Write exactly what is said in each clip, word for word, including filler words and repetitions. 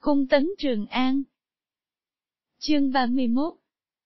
Cung tấn Trường An. Chương ba mươi mốt.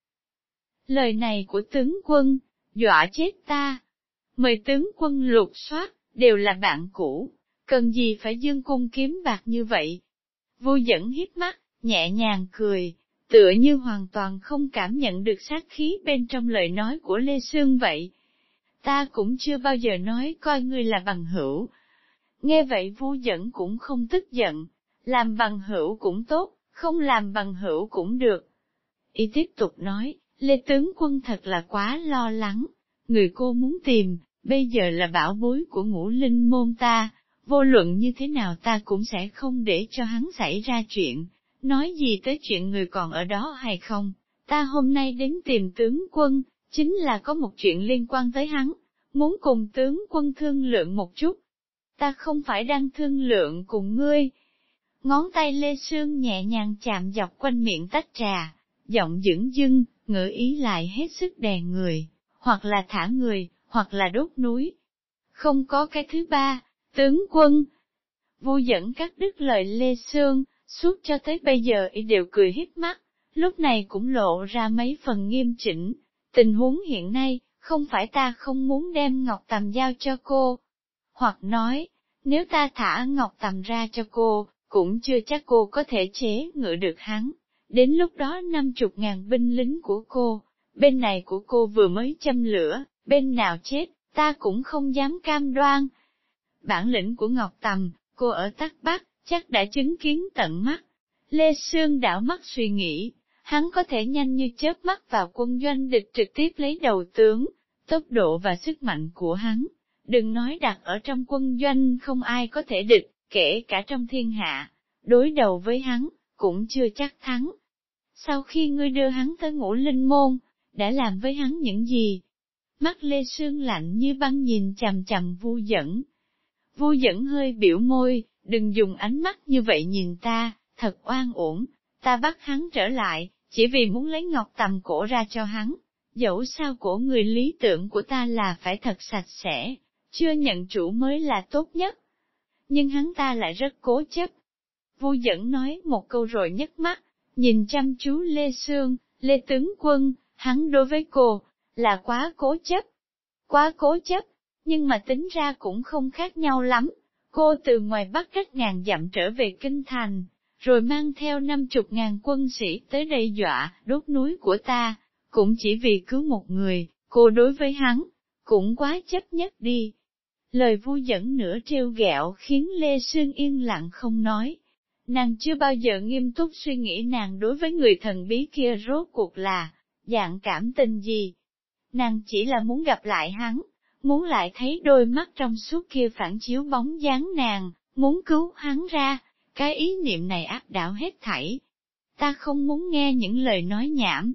Lời này của tướng quân, dọa chết ta. Mời tướng quân lục soát, đều là bạn cũ, cần gì phải dương cung kiếm bạc như vậy. Vui Dẫn hiếp mắt, nhẹ nhàng cười, tựa như hoàn toàn không cảm nhận được sát khí bên trong lời nói của Lê Sương vậy. Ta cũng chưa bao giờ nói coi ngươi là bằng hữu. Nghe vậy Vui Dẫn cũng không tức giận, làm bằng hữu cũng tốt, không làm bằng hữu cũng được. Y tiếp tục nói, Lê tướng quân thật là quá lo lắng, người cô muốn tìm, bây giờ là bảo bối của Ngũ Linh môn ta, vô luận như thế nào ta cũng sẽ không để cho hắn xảy ra chuyện. Nói gì tới chuyện người còn ở đó hay không, ta hôm nay đến tìm tướng quân, chính là có một chuyện liên quan tới hắn, muốn cùng tướng quân thương lượng một chút. Ta không phải đang thương lượng cùng ngươi. Ngón tay Lê Sương nhẹ nhàng chạm dọc quanh miệng tách trà, giọng dửng dưng, ngữ ý lại hết sức đè người, hoặc là thả người, hoặc là đốt núi. Không có cái thứ ba, tướng quân. Vui Dẫn cắt đứt lời Lê Sương, suốt cho tới bây giờ y đều cười híp mắt, lúc này cũng lộ ra mấy phần nghiêm chỉnh. Tình huống hiện nay, không phải ta không muốn đem Ngọc Tầm giao cho cô. Hoặc nói, nếu ta thả Ngọc Tầm ra cho cô, cũng chưa chắc cô có thể chế ngự được hắn. Đến lúc đó năm chục ngàn binh lính của cô, bên này của cô vừa mới châm lửa, bên nào chết, ta cũng không dám cam đoan. Bản lĩnh của Ngọc Tầm, cô ở Tắc Bắc, chắc đã chứng kiến tận mắt. Lê Sương đảo mắt suy nghĩ, hắn có thể nhanh như chớp mắt vào quân doanh địch trực tiếp lấy đầu tướng, tốc độ và sức mạnh của hắn. Đừng nói đặt ở trong quân doanh không ai có thể địch, kể cả trong thiên hạ, đối đầu với hắn, cũng chưa chắc thắng. Sau khi ngươi đưa hắn tới Ngũ Linh môn, đã làm với hắn những gì? Mắt Lê Sương lạnh như băng nhìn chằm chằm Vui Dẫn. Vui Dẫn hơi biểu môi, đừng dùng ánh mắt như vậy nhìn ta, thật oan uổng, ta bắt hắn trở lại, chỉ vì muốn lấy Ngọc Tầm cổ ra cho hắn. Dẫu sao cổ người lý tưởng của ta là phải thật sạch sẽ, chưa nhận chủ mới là tốt nhất. Nhưng hắn ta lại rất cố chấp. Vui Dẫn nói một câu rồi nhấc mắt, nhìn chăm chú Lê Sương, Lê tướng quân, hắn đối với cô, là quá cố chấp. Quá cố chấp, nhưng mà tính ra cũng không khác nhau lắm. Cô từ ngoài Bắc cách ngàn dặm trở về Kinh Thành, rồi mang theo năm chục ngàn quân sĩ tới đây dọa, đốt núi của ta, cũng chỉ vì cứu một người, cô đối với hắn, cũng quá chấp nhất đi. Lời Vui Dẫn nửa trêu ghẹo khiến Lê Sương yên lặng không nói. Nàng chưa bao giờ nghiêm túc suy nghĩ nàng đối với người thần bí kia rốt cuộc là dạng cảm tình gì. Nàng chỉ là muốn gặp lại hắn, muốn lại thấy đôi mắt trong suốt kia phản chiếu bóng dáng nàng, muốn cứu hắn ra, cái ý niệm này áp đảo hết thảy. Ta không muốn nghe những lời nói nhảm.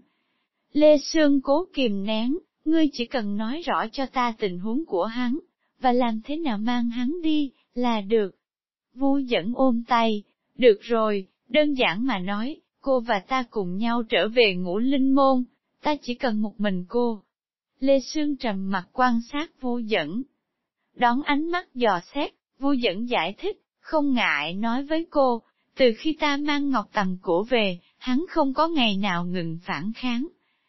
Lê Sương cố kìm nén, ngươi chỉ cần nói rõ cho ta tình huống của hắn, và làm thế nào mang hắn đi, là được. Vui Dẫn ôm tay, được rồi, đơn giản mà nói, cô và ta cùng nhau trở về Ngũ Linh môn, ta chỉ cần một mình cô. Lê Sương trầm mặt quan sát Vui Dẫn. Đón ánh mắt dò xét, Vui Dẫn giải thích, không ngại nói với cô, từ khi ta mang Ngọc Tầm cổ về, hắn không có ngày nào ngừng phản kháng.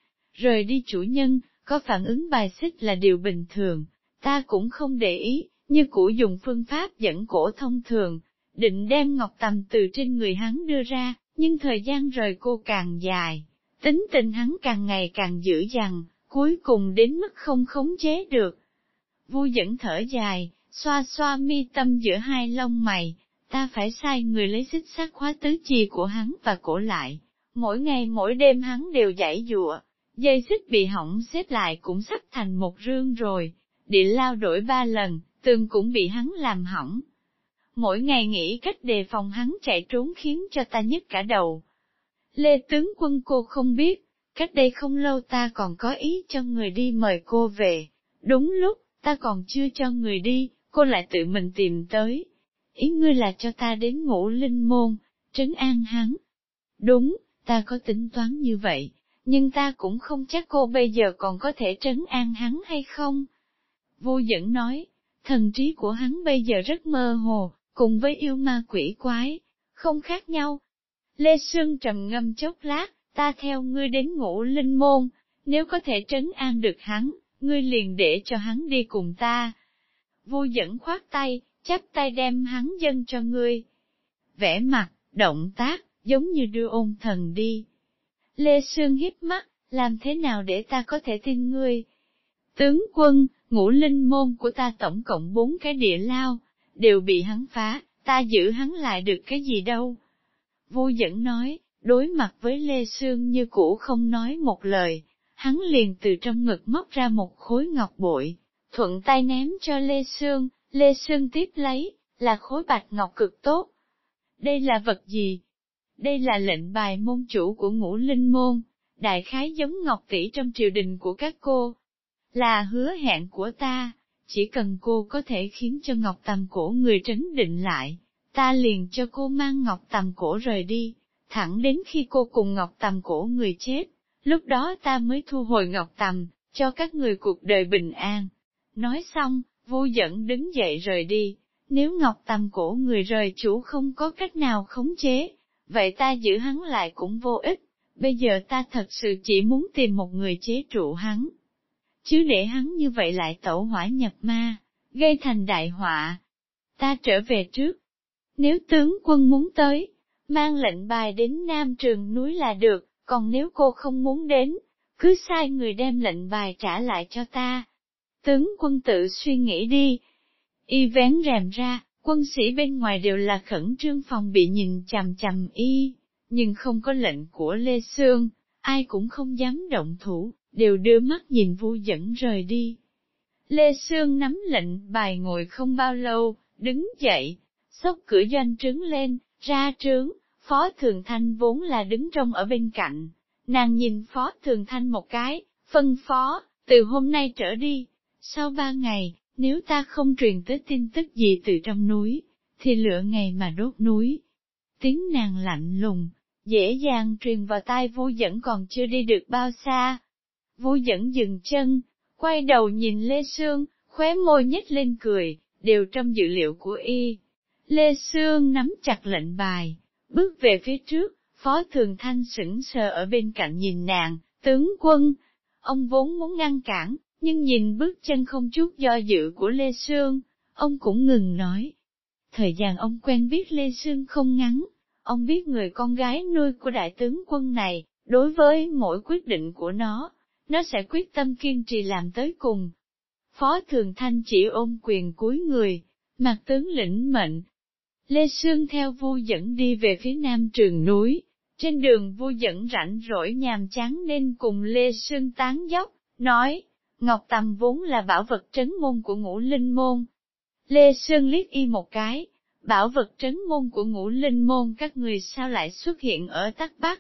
Rời đi chủ nhân, có phản ứng bài xích là điều bình thường, ta cũng không để ý, như cũ dùng phương pháp dẫn cổ thông thường, định đem Ngọc Tầm từ trên người hắn đưa ra, nhưng thời gian rời cô càng dài, tính tình hắn càng ngày càng dữ dằn, cuối cùng đến mức không khống chế được. Vui Dẫn thở dài, xoa xoa mi tâm giữa hai lông mày, ta phải sai người lấy xích sắt khóa tứ chi của hắn và cổ lại, mỗi ngày mỗi đêm hắn đều giãy giụa, dây xích bị hỏng xếp lại cũng sắp thành một rương rồi, địa lao đổi ba lần, tường cũng bị hắn làm hỏng. Mỗi ngày nghĩ cách đề phòng hắn chạy trốn khiến cho ta nhức cả đầu. Lê tướng quân cô không biết, cách đây không lâu ta còn có ý cho người đi mời cô về, đúng lúc, ta còn chưa cho người đi, cô lại tự mình tìm tới. Ý ngươi là cho ta đến Ngũ Linh môn, trấn an hắn. Đúng, ta có tính toán như vậy, nhưng ta cũng không chắc cô bây giờ còn có thể trấn an hắn hay không. Vui Dẫn nói, thần trí của hắn bây giờ rất mơ hồ, cùng với yêu ma quỷ quái, không khác nhau. Lê Sương trầm ngâm chốc lát, ta theo ngươi đến Ngũ Linh Môn, nếu có thể trấn an được hắn, ngươi liền để cho hắn đi cùng ta. Vô Dẫn khoát tay, chắp tay đem hắn dâng cho ngươi. Vẻ mặt, động tác, giống như đưa ôn thần đi. Lê Sương híp mắt, làm thế nào để ta có thể tin ngươi? Tướng quân, Ngũ Linh Môn của ta tổng cộng bốn cái địa lao, đều bị hắn phá, ta giữ hắn lại được cái gì đâu? Vô Dẫn nói, đối mặt với Lê Sương như cũ không nói một lời, hắn liền từ trong ngực móc ra một khối ngọc bội, thuận tay ném cho Lê Sương, Lê Sương tiếp lấy, là khối bạch ngọc cực tốt. Đây là vật gì? Đây là lệnh bài môn chủ của Ngũ Linh Môn, đại khái giống ngọc tỷ trong triều đình của các cô. Là hứa hẹn của ta, chỉ cần cô có thể khiến cho ngọc tầm cổ người trấn định lại, ta liền cho cô mang ngọc tầm cổ rời đi, thẳng đến khi cô cùng ngọc tầm cổ người chết, lúc đó ta mới thu hồi ngọc tầm, cho các người cuộc đời bình an. Nói xong, Vô Dẫn đứng dậy rời đi, nếu ngọc tầm cổ người rời chủ không có cách nào khống chế, vậy ta giữ hắn lại cũng vô ích, bây giờ ta thật sự chỉ muốn tìm một người chế trụ hắn. Chứ để hắn như vậy lại tẩu hỏa nhập ma, gây thành đại họa. Ta trở về trước. Nếu tướng quân muốn tới, mang lệnh bài đến Nam Trường núi là được, còn nếu cô không muốn đến, cứ sai người đem lệnh bài trả lại cho ta. Tướng quân tự suy nghĩ đi. Y vén rèm ra, quân sĩ bên ngoài đều là khẩn trương phòng bị nhìn chằm chằm y, nhưng không có lệnh của Lê Sương, ai cũng không dám động thủ, đều đưa mắt nhìn Vô Dẫn rời đi. Lê Sương nắm lệnh bài ngồi không bao lâu, đứng dậy, xốc cửa doanh trướng lên, ra trướng, Phó Thường Thanh vốn là đứng trong ở bên cạnh. Nàng nhìn Phó Thường Thanh một cái, phân phó, từ hôm nay trở đi, sau ba ngày, nếu ta không truyền tới tin tức gì từ trong núi, thì lựa ngày mà đốt núi. Tiếng nàng lạnh lùng, dễ dàng truyền vào tai Vô Dẫn còn chưa đi được bao xa. Vô Dẫn dừng chân, quay đầu nhìn Lê Sương, khóe môi nhếch lên cười, đều trong dự liệu của y. Lê Sương nắm chặt lệnh bài, bước về phía trước, Phó Thường Thanh sững sờ ở bên cạnh nhìn nàng, tướng quân. Ông vốn muốn ngăn cản, nhưng nhìn bước chân không chút do dự của Lê Sương, ông cũng ngừng nói. Thời gian ông quen biết Lê Sương không ngắn, ông biết người con gái nuôi của đại tướng quân này, đối với mỗi quyết định của nó, nó sẽ quyết tâm kiên trì làm tới cùng. Phó Thường Thanh chỉ ôm quyền cúi người, mặt tướng lĩnh mệnh. Lê Sương theo Vô Dẫn đi về phía Nam Trường núi, trên đường Vô Dẫn rảnh rỗi nhàm chán nên cùng Lê Sương tán dóc, nói, Ngọc Tầm vốn là bảo vật trấn môn của Ngũ Linh Môn. Lê Sương liếc y một cái, bảo vật trấn môn của Ngũ Linh Môn các người sao lại xuất hiện ở Tắc Bắc.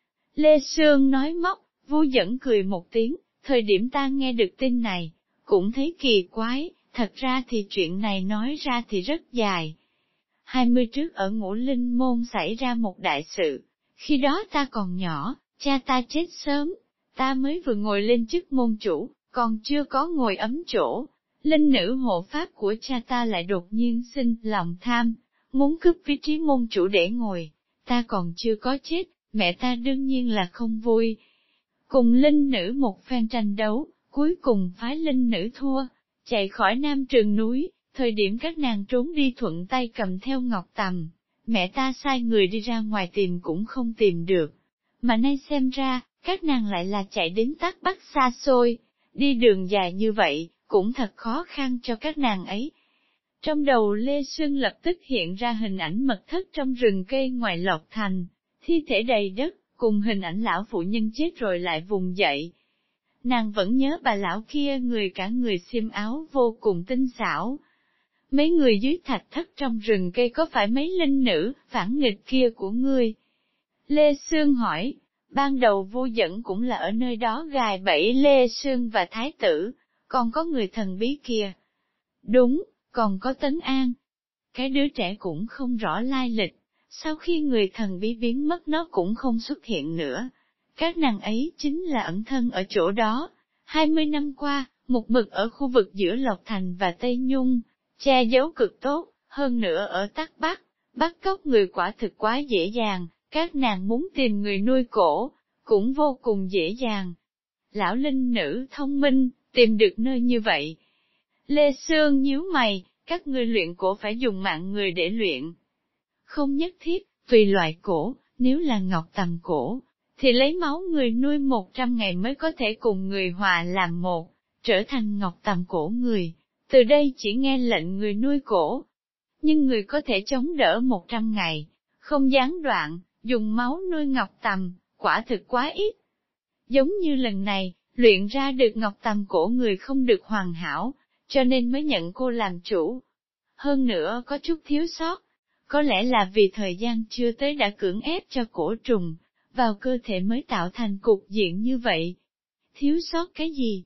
Lê Sương nói móc, Vô Dẫn cười một tiếng, thời điểm ta nghe được tin này, cũng thấy kỳ quái, thật ra thì chuyện này nói ra thì rất dài. Hai mươi trước ở Ngũ Linh Môn xảy ra một đại sự, khi đó ta còn nhỏ, cha ta chết sớm, ta mới vừa ngồi lên chức môn chủ, còn chưa có ngồi ấm chỗ. Linh nữ hộ pháp của cha ta lại đột nhiên sinh lòng tham, muốn cướp vị trí môn chủ để ngồi, ta còn chưa có chết, mẹ ta đương nhiên là không vui. Cùng linh nữ một phen tranh đấu, cuối cùng phái linh nữ thua, chạy khỏi Nam Trường núi, thời điểm các nàng trốn đi thuận tay cầm theo ngọc tầm, mẹ ta sai người đi ra ngoài tìm cũng không tìm được, mà nay xem ra, các nàng lại là chạy đến Tắc Bắc xa xôi, đi đường dài như vậy, cũng thật khó khăn cho các nàng ấy. Trong đầu Lê Sương lập tức hiện ra hình ảnh mật thất trong rừng cây ngoài Lộc Thành, thi thể đầy đất, cùng hình ảnh lão phụ nhân chết rồi lại vùng dậy. Nàng vẫn nhớ bà lão kia người cả người xiêm áo vô cùng tinh xảo. Mấy người dưới thạch thất trong rừng cây có phải mấy linh nữ phản nghịch kia của ngươi? Lê Sương hỏi, ban đầu Vô Dẫn cũng là ở nơi đó gài bẫy Lê Sương và Thái tử, còn có người thần bí kia. Đúng, còn có Tấn An. Cái đứa trẻ cũng không rõ lai lịch, sau khi người thần bí biến mất nó cũng không xuất hiện nữa. Các nàng ấy chính là ẩn thân ở chỗ đó. Hai mươi năm qua, một mực ở khu vực giữa Lộc Thành và Tây Nhung, che giấu cực tốt, hơn nữa ở Tắc Bắc, bắt cóc người quả thực quá dễ dàng, các nàng muốn tìm người nuôi cổ, cũng vô cùng dễ dàng. Lão linh nữ thông minh, tìm được nơi như vậy. Lê Sương nhíu mày, các ngươi luyện cổ phải dùng mạng người để luyện. Không nhất thiết, vì loại cổ, nếu là ngọc tầm cổ, thì lấy máu người nuôi một trăm ngày mới có thể cùng người hòa làm một, trở thành ngọc tầm cổ người. Từ đây chỉ nghe lệnh người nuôi cổ. Nhưng người có thể chống đỡ một trăm ngày, không gián đoạn, dùng máu nuôi ngọc tầm, quả thực quá ít. Giống như lần này, luyện ra được ngọc tầm cổ người không được hoàn hảo, cho nên mới nhận cô làm chủ. Hơn nữa có chút thiếu sót, có lẽ là vì thời gian chưa tới đã cưỡng ép cho cổ trùng, vào cơ thể mới tạo thành cục diện như vậy. Thiếu sót cái gì?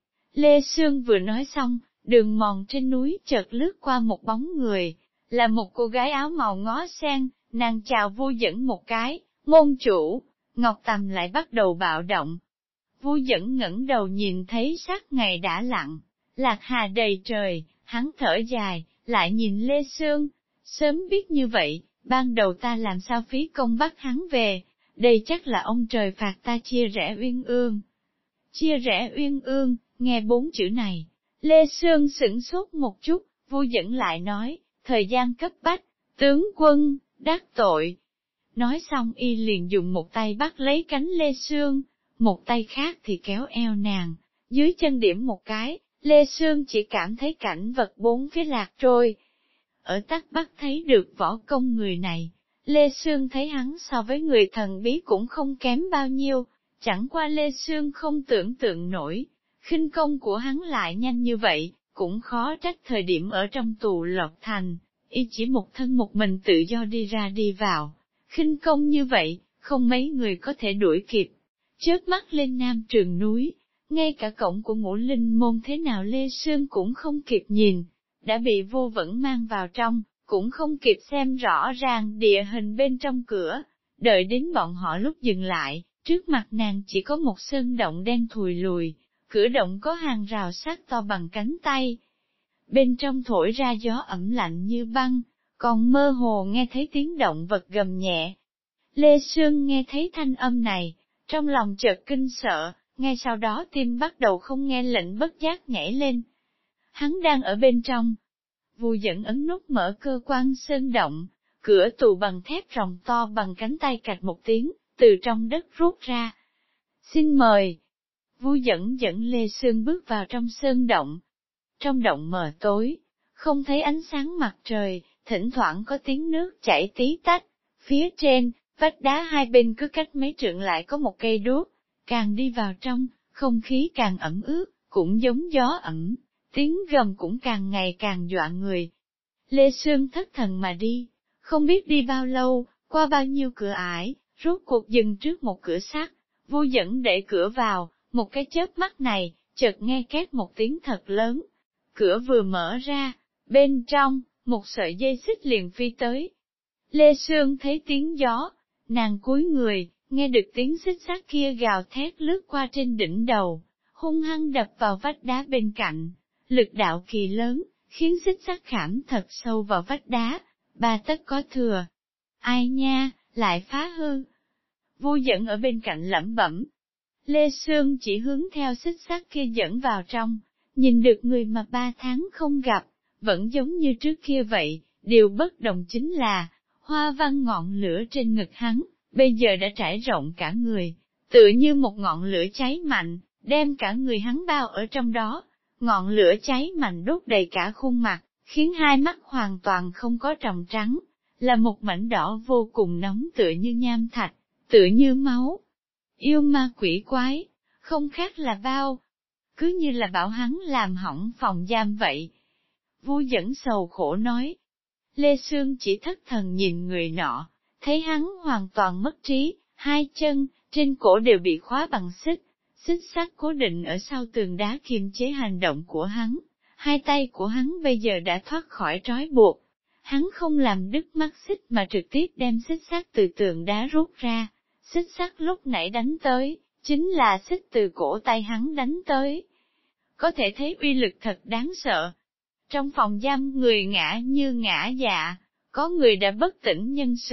Lê Sương vừa nói xong, đường mòn trên núi chợt lướt qua một bóng người, là một cô gái áo màu ngó sen, nàng chào Vu Dẫn một cái, môn chủ, Ngọc Tầm lại bắt đầu bạo động. Vu Dẫn ngẩng đầu nhìn thấy sắc ngày đã lặn, lạc hà đầy trời, hắn thở dài, lại nhìn Lê Sương, sớm biết như vậy, ban đầu ta làm sao phí công bắt hắn về, đây chắc là ông trời phạt ta chia rẽ uyên ương. Chia rẽ uyên ương, nghe bốn chữ này, Lê Sương sửng sốt một chút, Vu Dẫn lại nói, thời gian cấp bách, tướng quân, đắc tội. Nói xong y liền dùng một tay bắt lấy cánh Lê Sương, một tay khác thì kéo eo nàng, dưới chân điểm một cái, Lê Sương chỉ cảm thấy cảnh vật bốn phía lạc trôi. Ở Tắc Bắc thấy được võ công người này, Lê Sương thấy hắn so với người thần bí cũng không kém bao nhiêu, chẳng qua Lê Sương không tưởng tượng nổi, khinh công của hắn lại nhanh như vậy, cũng khó trách thời điểm ở trong tù Lộc Thành, y chỉ một thân một mình tự do đi ra đi vào, khinh công như vậy, không mấy người có thể đuổi kịp. Chớp mắt lên Nam Trường núi, ngay cả cổng của Ngũ Linh môn thế nào Lê Sương cũng không kịp nhìn, đã bị Vô Vẫn mang vào trong, cũng không kịp xem rõ ràng địa hình bên trong cửa, đợi đến bọn họ lúc dừng lại, trước mặt nàng chỉ có một sơn động đen thùi lùi, cửa động có hàng rào sắt to bằng cánh tay. Bên trong thổi ra gió ẩm lạnh như băng, còn mơ hồ nghe thấy tiếng động vật gầm nhẹ. Lê Sương nghe thấy thanh âm này, trong lòng chợt kinh sợ, ngay sau đó tim bắt đầu không nghe lệnh bất giác nhảy lên. Hắn đang ở bên trong. Vu Dẫn ấn nút mở cơ quan sơn động, cửa tù bằng thép rồng to bằng cánh tay cạch một tiếng, từ trong đất rút ra. Xin mời. Vu Dẫn dẫn Lê Sương bước vào trong sơn động. Trong động mờ tối, không thấy ánh sáng mặt trời, thỉnh thoảng có tiếng nước chảy tí tách. Phía trên, vách đá hai bên cứ cách mấy trượng lại có một cây đuốc. Càng đi vào trong, không khí càng ẩm ướt, cũng giống gió ẩm, tiếng gầm cũng càng ngày càng dọa người. Lê Sương thất thần mà đi, không biết đi bao lâu, qua bao nhiêu cửa ải, rốt cuộc dừng trước một cửa sắt. Vu Dẫn đẩy cửa vào, một cái chớp mắt này, chợt nghe két một tiếng thật lớn. Cửa vừa mở ra, bên trong, một sợi dây xích liền phi tới. Lê Sương thấy tiếng gió, nàng cúi người, nghe được tiếng xích sắt kia gào thét lướt qua trên đỉnh đầu, hung hăng đập vào vách đá bên cạnh. Lực đạo kỳ lớn, khiến xích sắt khảm thật sâu vào vách đá, ba tấc có thừa. Ai nha, lại phá hư. Vu Dẫn ở bên cạnh lẩm bẩm. Lê Sương chỉ hướng theo xích sắt kia dẫn vào trong, nhìn được người mà ba tháng không gặp, vẫn giống như trước kia vậy, điều bất đồng chính là, hoa văn ngọn lửa trên ngực hắn, bây giờ đã trải rộng cả người, tựa như một ngọn lửa cháy mạnh, đem cả người hắn bao ở trong đó. Ngọn lửa cháy mạnh đốt đầy cả khuôn mặt, khiến hai mắt hoàn toàn không có tròng trắng, là một mảnh đỏ vô cùng nóng tựa như nham thạch, tựa như máu. Yêu ma quỷ quái, không khác là bao, cứ như là bảo hắn làm hỏng phòng giam vậy. Vu Dẫn sầu khổ nói. Lê Sương chỉ thất thần nhìn người nọ, thấy hắn hoàn toàn mất trí, hai chân, trên cổ đều bị khóa bằng xích. Xích sắt cố định ở sau tường đá kiềm chế hành động của hắn, hai tay của hắn bây giờ đã thoát khỏi trói buộc. Hắn không làm đứt mắt xích mà trực tiếp đem xích sắt từ tường đá rút ra. Xích sắt lúc nãy đánh tới, chính là xích từ cổ tay hắn đánh tới. Có thể thấy uy lực thật đáng sợ. Trong phòng giam người ngã như ngã dạ, có người đã bất tỉnh nhân sự,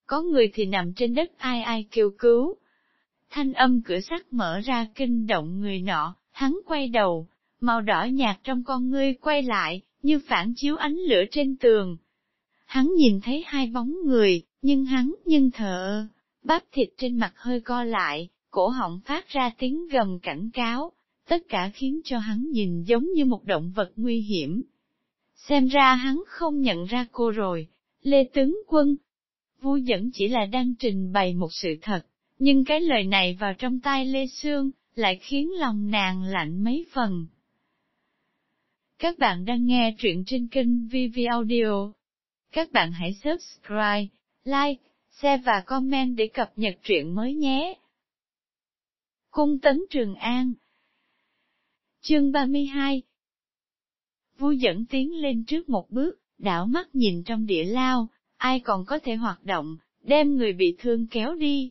có người thì nằm trên đất ai ai kêu cứu. Thanh âm cửa sắt mở ra kinh động người nọ, hắn quay đầu, màu đỏ nhạt trong con ngươi quay lại, như phản chiếu ánh lửa trên tường. Hắn nhìn thấy hai bóng người, nhưng hắn nhưng thờ, bắp thịt trên mặt hơi co lại, cổ họng phát ra tiếng gầm cảnh cáo, tất cả khiến cho hắn nhìn giống như một động vật nguy hiểm. Xem ra hắn không nhận ra cô rồi, Lê tướng quân. Vu Dẫn chỉ là đang trình bày một sự thật, nhưng cái lời này vào trong tai Lê Sương, lại khiến lòng nàng lạnh mấy phần. Các bạn đang nghe truyện trên kênh vê vê Audio. Các bạn hãy subscribe, like, share và comment để cập nhật truyện mới nhé. Cung Tấn Trường An. Chương ba mươi hai. Vu Dẫn tiến lên trước một bước, đảo mắt nhìn trong địa lao, ai còn có thể hoạt động, đem người bị thương kéo đi.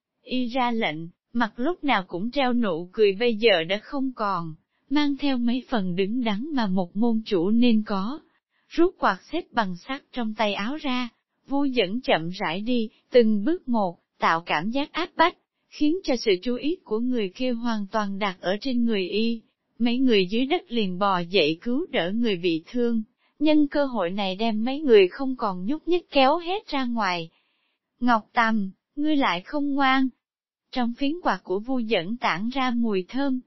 Y ra lệnh, mặt lúc nào cũng treo nụ cười bây giờ đã không còn, mang theo mấy phần đứng đắn mà một môn chủ nên có. Rút quạt xếp bằng sắt trong tay áo ra, Vu Dẫn chậm rãi đi, từng bước một, tạo cảm giác áp bách, khiến cho sự chú ý của người kia hoàn toàn đặt ở trên người y. Mấy người dưới đất liền bò dậy cứu đỡ người bị thương, nhân cơ hội này đem mấy người không còn nhúc nhích kéo hết ra ngoài. Ngọc Tầm, ngươi lại không ngoan. Trong phiến quạt của Vu Dẫn tản ra mùi thơm.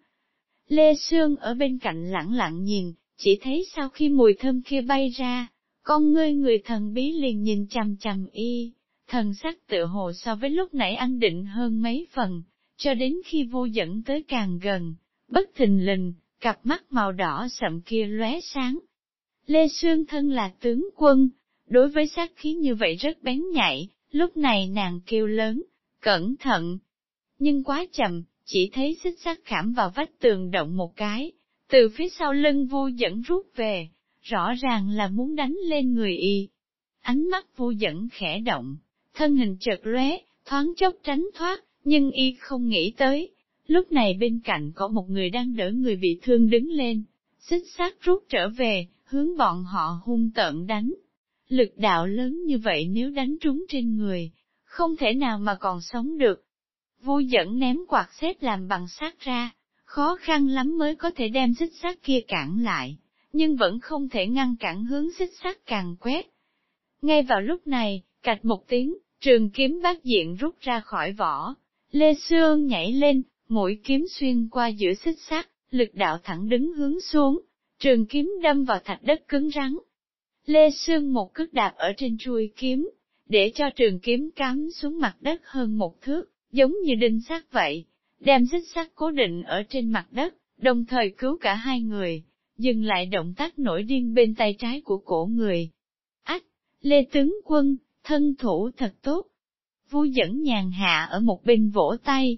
Lê Sương ở bên cạnh lẳng lặng nhìn, chỉ thấy sau khi mùi thơm kia bay ra, con ngươi người thần bí liền nhìn chằm chằm y, thần sắc tựa hồ so với lúc nãy an định hơn mấy phần, cho đến khi Vu Dẫn tới càng gần, bất thình lình, cặp mắt màu đỏ sậm kia lóe sáng. Lê Sương thân là tướng quân, đối với sát khí như vậy rất bén nhạy, lúc này nàng kêu lớn, cẩn thận. Nhưng quá chậm, chỉ thấy xích sắt khảm vào vách tường động một cái, từ phía sau lưng Vu Dẫn rút về, rõ ràng là muốn đánh lên người y. Ánh mắt Vu Dẫn khẽ động, thân hình chợt lóe, thoáng chốc tránh thoát, nhưng y không nghĩ tới. Lúc này bên cạnh có một người đang đỡ người bị thương đứng lên, xích sắt rút trở về, hướng bọn họ hung tợn đánh. Lực đạo lớn như vậy nếu đánh trúng trên người, không thể nào mà còn sống được. Vu Dẫn ném quạt xếp làm bằng sắt ra, khó khăn lắm mới có thể đem xích sắt kia cản lại, nhưng vẫn không thể ngăn cản hướng xích sắt càng quét. Ngay vào lúc này, cạch một tiếng, trường kiếm bát diện rút ra khỏi vỏ, Lê Sương nhảy lên, mũi kiếm xuyên qua giữa xích sắt, lực đạo thẳng đứng hướng xuống, trường kiếm đâm vào thạch đất cứng rắn. Lê Sương một cước đạp ở trên chuôi kiếm, để cho trường kiếm cắm xuống mặt đất hơn một thước, giống như đinh sắt vậy, đem xích sắt cố định ở trên mặt đất, đồng thời cứu cả hai người, dừng lại động tác nổi điên bên tay trái của cổ người. Ách, Lê tướng quân, thân thủ thật tốt. Vu Dẫn nhàn hạ ở một bên vỗ tay.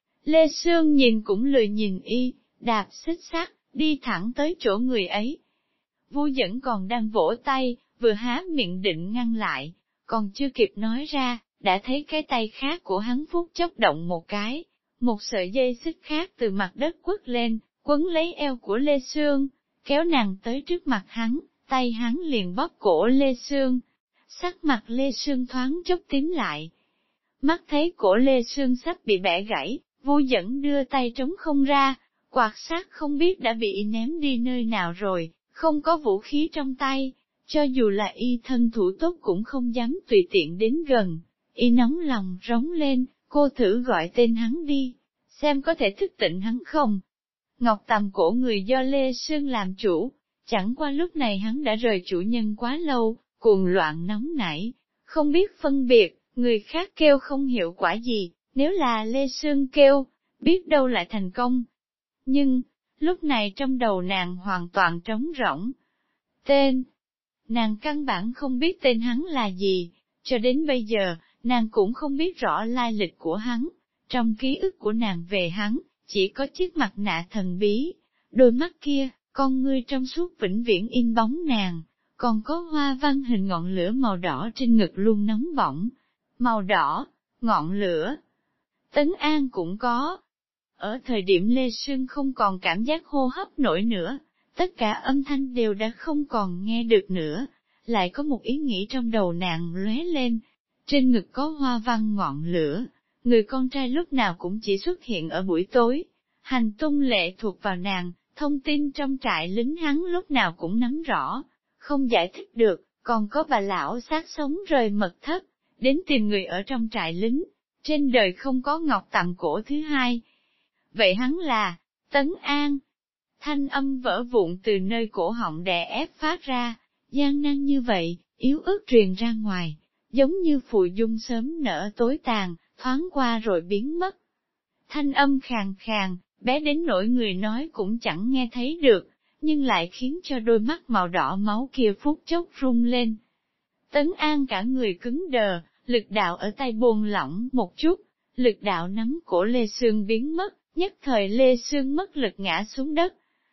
Lê Sương nhìn cũng lười nhìn y, đạp xích sắt, đi thẳng tới chỗ người ấy. Vu Dẫn còn đang vỗ tay, vừa há miệng định ngăn lại, còn chưa kịp nói ra, đã thấy cái tay khác của hắn phút chốc động một cái, một sợi dây xích khác từ mặt đất quất lên, quấn lấy eo của Lê Sương, kéo nàng tới trước mặt hắn, tay hắn liền bóp cổ Lê Sương. Sắc mặt Lê Sương thoáng chốc tím lại. Mắt thấy cổ Lê Sương sắp bị bẻ gãy, Vu Dẫn đưa tay trống không ra, quạt sắt không biết đã bị ném đi nơi nào rồi, không có vũ khí trong tay, cho dù là y thân thủ tốt cũng không dám tùy tiện đến gần. Y nóng lòng rống lên, cô thử gọi tên hắn đi, xem có thể thức tỉnh hắn không. Ngọc Tầm cổ người do Lê Sương làm chủ, chẳng qua lúc này hắn đã rời chủ nhân quá lâu, cuồng loạn nóng nảy, không biết phân biệt, người khác kêu không hiệu quả gì, nếu là Lê Sương kêu, biết đâu lại thành công. Nhưng, lúc này trong đầu nàng hoàn toàn trống rỗng. Tên, nàng căn bản không biết tên hắn là gì, cho đến bây giờ, nàng cũng không biết rõ lai lịch của hắn. Trong ký ức của nàng về hắn, chỉ có chiếc mặt nạ thần bí, đôi mắt kia, con ngươi trong suốt vĩnh viễn in bóng nàng, còn có hoa văn hình ngọn lửa màu đỏ trên ngực luôn nóng bỏng. Màu đỏ, ngọn lửa. Tấn An cũng có. Ở thời điểm Lê Sương không còn cảm giác hô hấp nổi nữa, tất cả âm thanh đều đã không còn nghe được nữa, lại có một ý nghĩ trong đầu nàng lóe lên. trên ngực có hoa văn ngọn lửa, người con trai lúc nào cũng chỉ xuất hiện ở buổi tối, hành tung lệ thuộc vào nàng, thông tin trong trại lính hắn lúc nào cũng nắm rõ, không giải thích được, còn có bà lão xác sống rời mật thất, đến tìm người ở trong trại lính, trên đời không có ngọc tặng cổ thứ hai. Vậy hắn là, Tấn An. Thanh âm vỡ vụn từ nơi cổ họng đè ép phát ra, gian nan như vậy, yếu ớt truyền ra ngoài, giống như phù dung sớm nở tối tàn, thoáng qua rồi biến mất. Thanh âm khàn khàn, bé đến nỗi người nói cũng chẳng nghe thấy được, nhưng lại khiến cho đôi mắt màu đỏ máu kia phút chốc rung lên. Tấn An cả người cứng đờ, lực đạo ở tay buông lỏng một chút, lực đạo nắm cổ Lê Sương biến mất, nhất thời Lê Sương mất lực ngã xuống đất.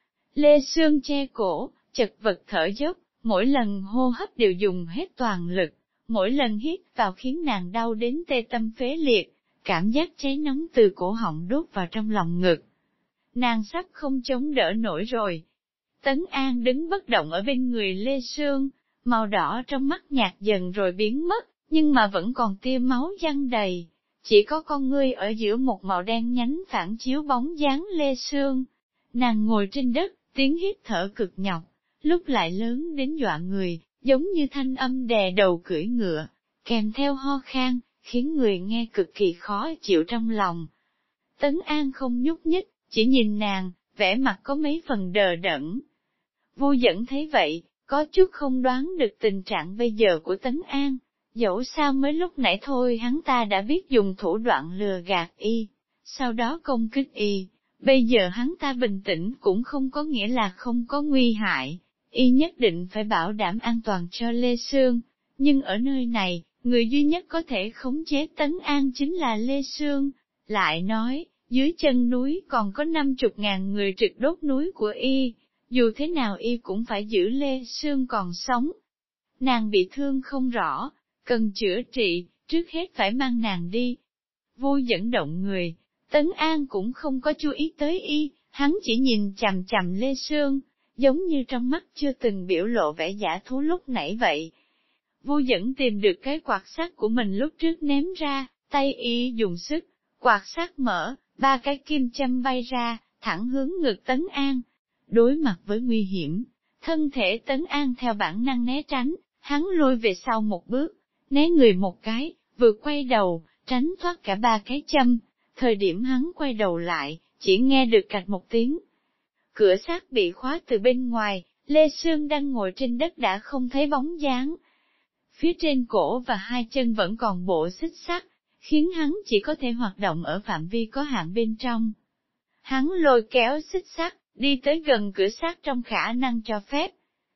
Lê Sương che cổ, chật vật thở dốc, mỗi lần hô hấp đều dùng hết toàn lực, mỗi lần hít vào khiến nàng đau đến tê tâm phế liệt, cảm giác cháy nóng từ cổ họng đốt vào trong lòng ngực. Nàng sắp không chống đỡ nổi rồi. Tấn An đứng bất động ở bên người Lê Sương, màu đỏ trong mắt nhạt dần rồi biến mất, nhưng mà vẫn còn tia máu văng đầy. Chỉ có con ngươi ở giữa một màu đen nhánh phản chiếu bóng dáng Lê Sương. Nàng ngồi trên đất, tiếng hít thở cực nhọc, lúc lại lớn đến dọa người, giống như thanh âm đè đầu cưỡi ngựa, kèm theo ho khan, khiến người nghe cực kỳ khó chịu trong lòng. Tấn An không nhúc nhích, chỉ nhìn nàng, vẻ mặt có mấy phần đờ đẫn. Vô Dẫn thấy vậy, có chút không đoán được tình trạng bây giờ của Tấn An. Dẫu sao mới lúc nãy thôi hắn ta đã biết dùng thủ đoạn lừa gạt y, sau đó công kích y, bây giờ hắn ta bình tĩnh cũng không có nghĩa là không có nguy hại, y nhất định phải bảo đảm an toàn cho Lê Sương, nhưng ở nơi này, người duy nhất có thể khống chế Tấn An chính là Lê Sương, lại nói, dưới chân núi còn có năm chục ngàn người trực đốt núi của y, dù thế nào y cũng phải giữ Lê Sương còn sống. Nàng bị thương không rõ, cần chữa trị, trước hết phải mang nàng đi. Vô Dẫn động người, Tấn An cũng không có chú ý tới y, hắn chỉ nhìn chằm chằm Lê Sương, giống như trong mắt chưa từng biểu lộ vẻ giả thú lúc nãy vậy. Vô Dẫn tìm được cái quạt sắt của mình lúc trước ném ra, tay y dùng sức, quạt sắt mở, ba cái kim châm bay ra, thẳng hướng ngực Tấn An. Đối mặt với nguy hiểm, thân thể Tấn An theo bản năng né tránh, hắn lùi về sau một bước, né người một cái, vừa quay đầu, tránh thoát cả ba cái châm. Thời điểm hắn quay đầu lại, chỉ nghe được cạch một tiếng. Cửa sắt bị khóa từ bên ngoài, Lê Sương đang ngồi trên đất đã không thấy bóng dáng. Phía trên cổ và hai chân vẫn còn bộ xích sắt, khiến hắn chỉ có thể hoạt động ở phạm vi có hạn bên trong. Hắn lôi kéo xích sắt, đi tới gần cửa sắt trong khả năng cho phép.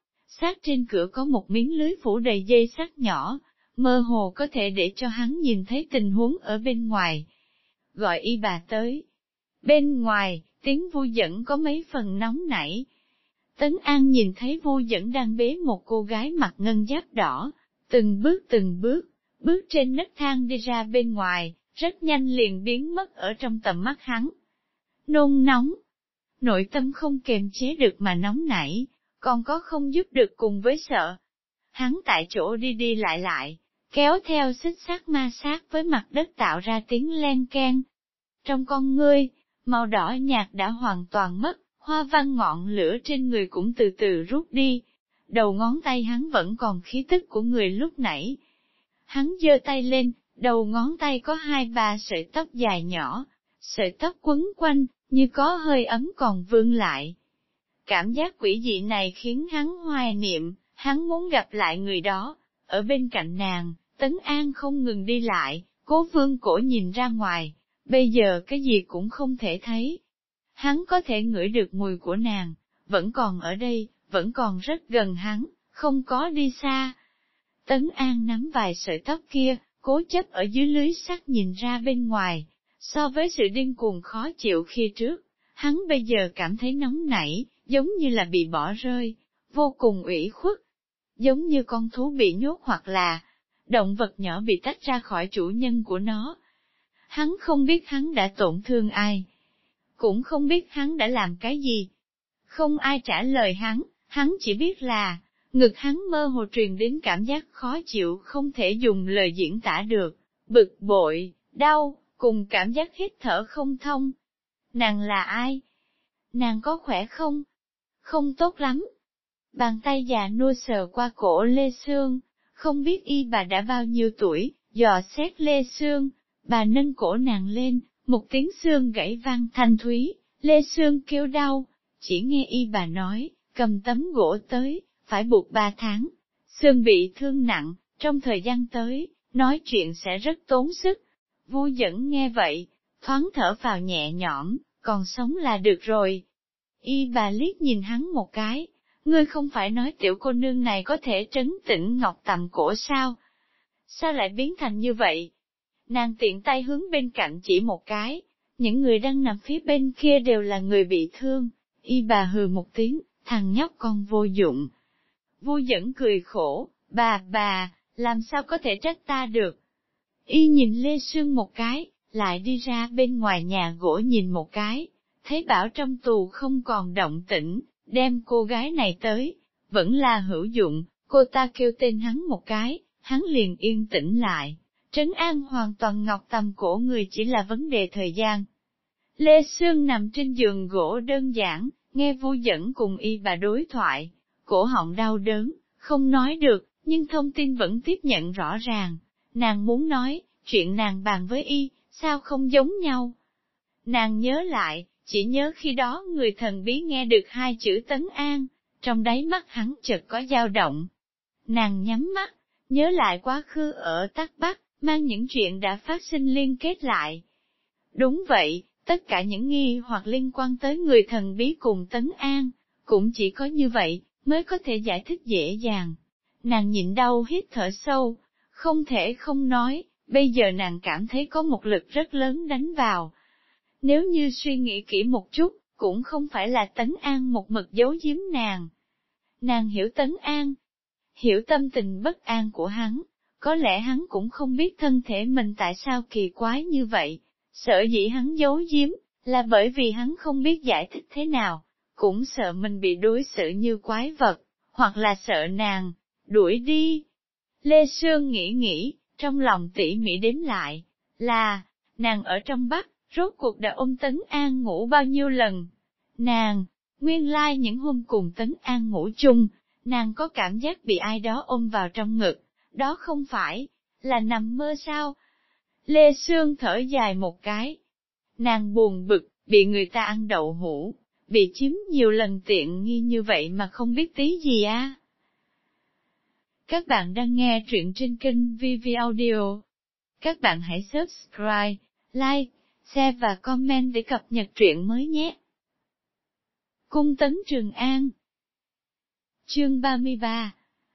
Sắt trên cửa có một miếng lưới phủ đầy dây sắt nhỏ, mơ hồ có thể để cho hắn nhìn thấy tình huống ở bên ngoài. Gọi y bà tới. Bên ngoài, tiếng Vô Dẫn có mấy phần nóng nảy. Tấn An nhìn thấy Vô Dẫn đang bế một cô gái mặc ngân giáp đỏ, từng bước từng bước, bước trên nấc thang đi ra bên ngoài, rất nhanh liền biến mất ở trong tầm mắt hắn. Nôn nóng, nội tâm không kềm chế được mà nóng nảy, còn có không giúp được cùng với sợ. Hắn tại chỗ đi đi lại lại, kéo theo xích sắt ma sát với mặt đất tạo ra tiếng len keng. Trong con ngươi, màu đỏ nhạt đã hoàn toàn mất, hoa văn ngọn lửa trên người cũng từ từ rút đi. Đầu ngón tay hắn vẫn còn khí tức của người lúc nãy. Hắn giơ tay lên, đầu ngón tay có hai ba sợi tóc dài nhỏ, sợi tóc quấn quanh, như có hơi ấm còn vương lại. Cảm giác quỷ dị này khiến hắn hoài niệm, hắn muốn gặp lại người đó. Ở bên cạnh nàng, Tấn An không ngừng đi lại, cố vương cổ nhìn ra ngoài, bây giờ cái gì cũng không thể thấy. Hắn có thể ngửi được mùi của nàng, vẫn còn ở đây, vẫn còn rất gần hắn, không có đi xa. Tấn An nắm vài sợi tóc kia, cố chấp ở dưới lưới sắt nhìn ra bên ngoài. So với sự điên cuồng khó chịu khi trước, hắn bây giờ cảm thấy nóng nảy, giống như là bị bỏ rơi, vô cùng ủy khuất. Giống như con thú bị nhốt hoặc là động vật nhỏ bị tách ra khỏi chủ nhân của nó. Hắn không biết hắn đã tổn thương ai, cũng không biết hắn đã làm cái gì. Không ai trả lời hắn, hắn chỉ biết là, ngực hắn mơ hồ truyền đến cảm giác khó chịu không thể dùng lời diễn tả được, bực bội, đau, cùng cảm giác hít thở không thông. Nàng là ai? Nàng có khỏe không? Không tốt lắm. Bàn tay già nua sờ qua cổ Lê Sương, không biết y bà đã bao nhiêu tuổi, dò xét Lê Sương, bà nâng cổ nàng lên, một tiếng xương gãy vang thanh thúy, Lê Sương kêu đau, chỉ nghe y bà nói, cầm tấm gỗ tới, phải buộc ba tháng. Sương bị thương nặng, trong thời gian tới, nói chuyện sẽ rất tốn sức. Vu Dẫn nghe vậy, thoáng thở vào nhẹ nhõm, còn sống là được rồi. Y bà liếc nhìn hắn một cái, ngươi không phải nói tiểu cô nương này có thể trấn tĩnh ngọc tầm cổ sao? Sao lại biến thành như vậy? Nàng tiện tay hướng bên cạnh chỉ một cái, những người đang nằm phía bên kia đều là người bị thương. Y bà hừ một tiếng, thằng nhóc con vô dụng. Vu Dẫn cười khổ, bà bà, làm sao có thể trách ta được? Y nhìn Lê Sương một cái, lại đi ra bên ngoài nhà gỗ nhìn một cái, thấy bảo trong tù không còn động tĩnh, đem cô gái này tới, vẫn là hữu dụng, cô ta kêu tên hắn một cái, hắn liền yên tĩnh lại, trấn an hoàn toàn ngọc tầm cổ người chỉ là vấn đề thời gian. Lê Sương nằm trên giường gỗ đơn giản, nghe Vu Dẫn cùng y bà đối thoại, cổ họng đau đớn, không nói được, nhưng thông tin vẫn tiếp nhận rõ ràng. Nàng muốn nói, chuyện nàng bàn với y, sao không giống nhau? Nàng nhớ lại, chỉ nhớ khi đó người thần bí nghe được hai chữ Tấn An, trong đáy mắt hắn chợt có dao động. Nàng nhắm mắt, nhớ lại quá khứ ở Tắc Bắc, mang những chuyện đã phát sinh liên kết lại. Đúng vậy, tất cả những nghi hoặc liên quan tới người thần bí cùng Tấn An, cũng chỉ có như vậy, mới có thể giải thích dễ dàng. Nàng nhịn đau hít thở sâu, không thể không nói, bây giờ nàng cảm thấy có một lực rất lớn đánh vào. Nếu như suy nghĩ kỹ một chút, cũng không phải là Tấn An một mực giấu giếm nàng. Nàng hiểu Tấn An, hiểu tâm tình bất an của hắn, có lẽ hắn cũng không biết thân thể mình tại sao kỳ quái như vậy. Sợ dĩ hắn giấu giếm, là bởi vì hắn không biết giải thích thế nào, cũng sợ mình bị đối xử như quái vật, hoặc là sợ nàng, đuổi đi. Lê Sương nghĩ nghĩ, trong lòng tỉ mỉ đếm lại, là, nàng ở trong Bắc, rốt cuộc đã ôm Tấn An ngủ bao nhiêu lần. Nàng, nguyên lai like những hôm cùng Tấn An ngủ chung, nàng có cảm giác bị ai đó ôm vào trong ngực, đó không phải, là nằm mơ sao? Lê Sương thở dài một cái. Nàng buồn bực, bị người ta ăn đậu hũ, bị chiếm nhiều lần tiện nghi như vậy mà không biết tí gì à. Các bạn đang nghe truyện trên kênh vê vê Audio. Các bạn hãy subscribe, like, share và comment để cập nhật truyện mới nhé. Cung Tấn Trường An. Chương ba mươi ba.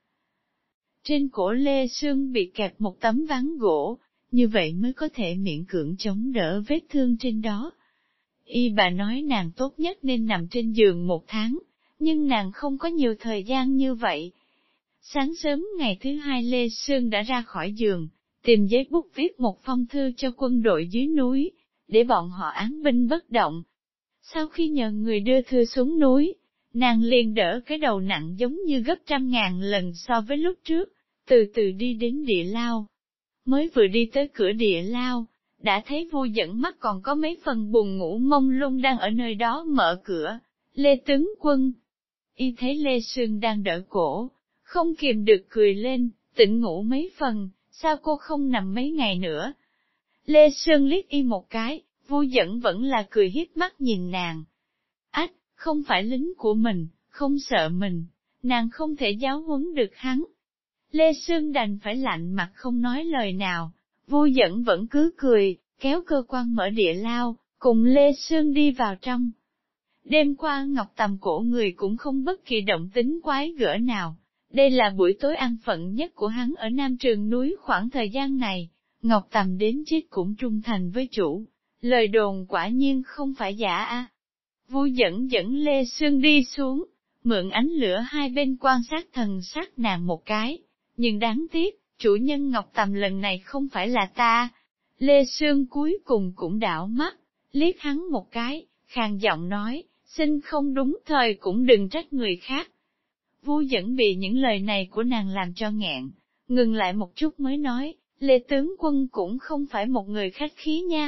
Trên cổ Lê Sương bị kẹp một tấm ván gỗ, như vậy mới có thể miễn cưỡng chống đỡ vết thương trên đó. Y bà nói nàng tốt nhất nên nằm trên giường một tháng, nhưng nàng không có nhiều thời gian như vậy. Sáng sớm ngày thứ hai Lê Sương đã ra khỏi giường, tìm giấy bút viết một phong thư cho quân đội dưới núi, để bọn họ án binh bất động. Sau khi nhờ người đưa thư xuống núi, nàng liền đỡ cái đầu nặng giống như gấp trăm ngàn lần so với lúc trước, từ từ đi đến địa lao. Mới vừa đi tới cửa địa lao, đã thấy Vu Dẫn mắt còn có mấy phần buồn ngủ mông lung đang ở nơi đó mở cửa. Lê tướng quân. Y thấy Lê Sương đang đỡ cổ, không kìm được cười lên, tỉnh ngủ mấy phần, sao cô không nằm mấy ngày nữa? Lê Sương liếc y một cái, Vu Dẫn vẫn là cười hiếp mắt nhìn nàng. Ách, không phải lính của mình, không sợ mình, nàng không thể giáo huấn được hắn. Lê Sương đành phải lạnh mặt không nói lời nào, Vu Dẫn vẫn cứ cười, kéo cơ quan mở địa lao, cùng Lê Sương đi vào trong. Đêm qua Ngọc Tầm cổ người cũng không bất kỳ động tính quái gở nào, đây là buổi tối an phận nhất của hắn ở Nam Trường núi khoảng thời gian này, Ngọc Tầm đến chết cũng trung thành với chủ, lời đồn quả nhiên không phải giả a. Vu Dẫn dẫn Lê Sương đi xuống, mượn ánh lửa hai bên quan sát thần sắc nàng một cái. Nhưng đáng tiếc, chủ nhân Ngọc Tầm lần này không phải là ta. Lê Sương cuối cùng cũng đảo mắt, liếc hắn một cái, khàn giọng nói, xin không đúng thời cũng đừng trách người khác. Vu Dẫn bị những lời này của nàng làm cho nghẹn, ngừng lại một chút mới nói, Lê tướng quân cũng không phải một người khách khí nha.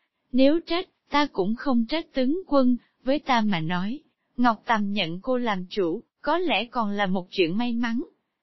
Nếu trách, ta cũng không trách tướng quân, với ta mà nói, Ngọc Tầm nhận cô làm chủ, có lẽ còn là một chuyện may mắn.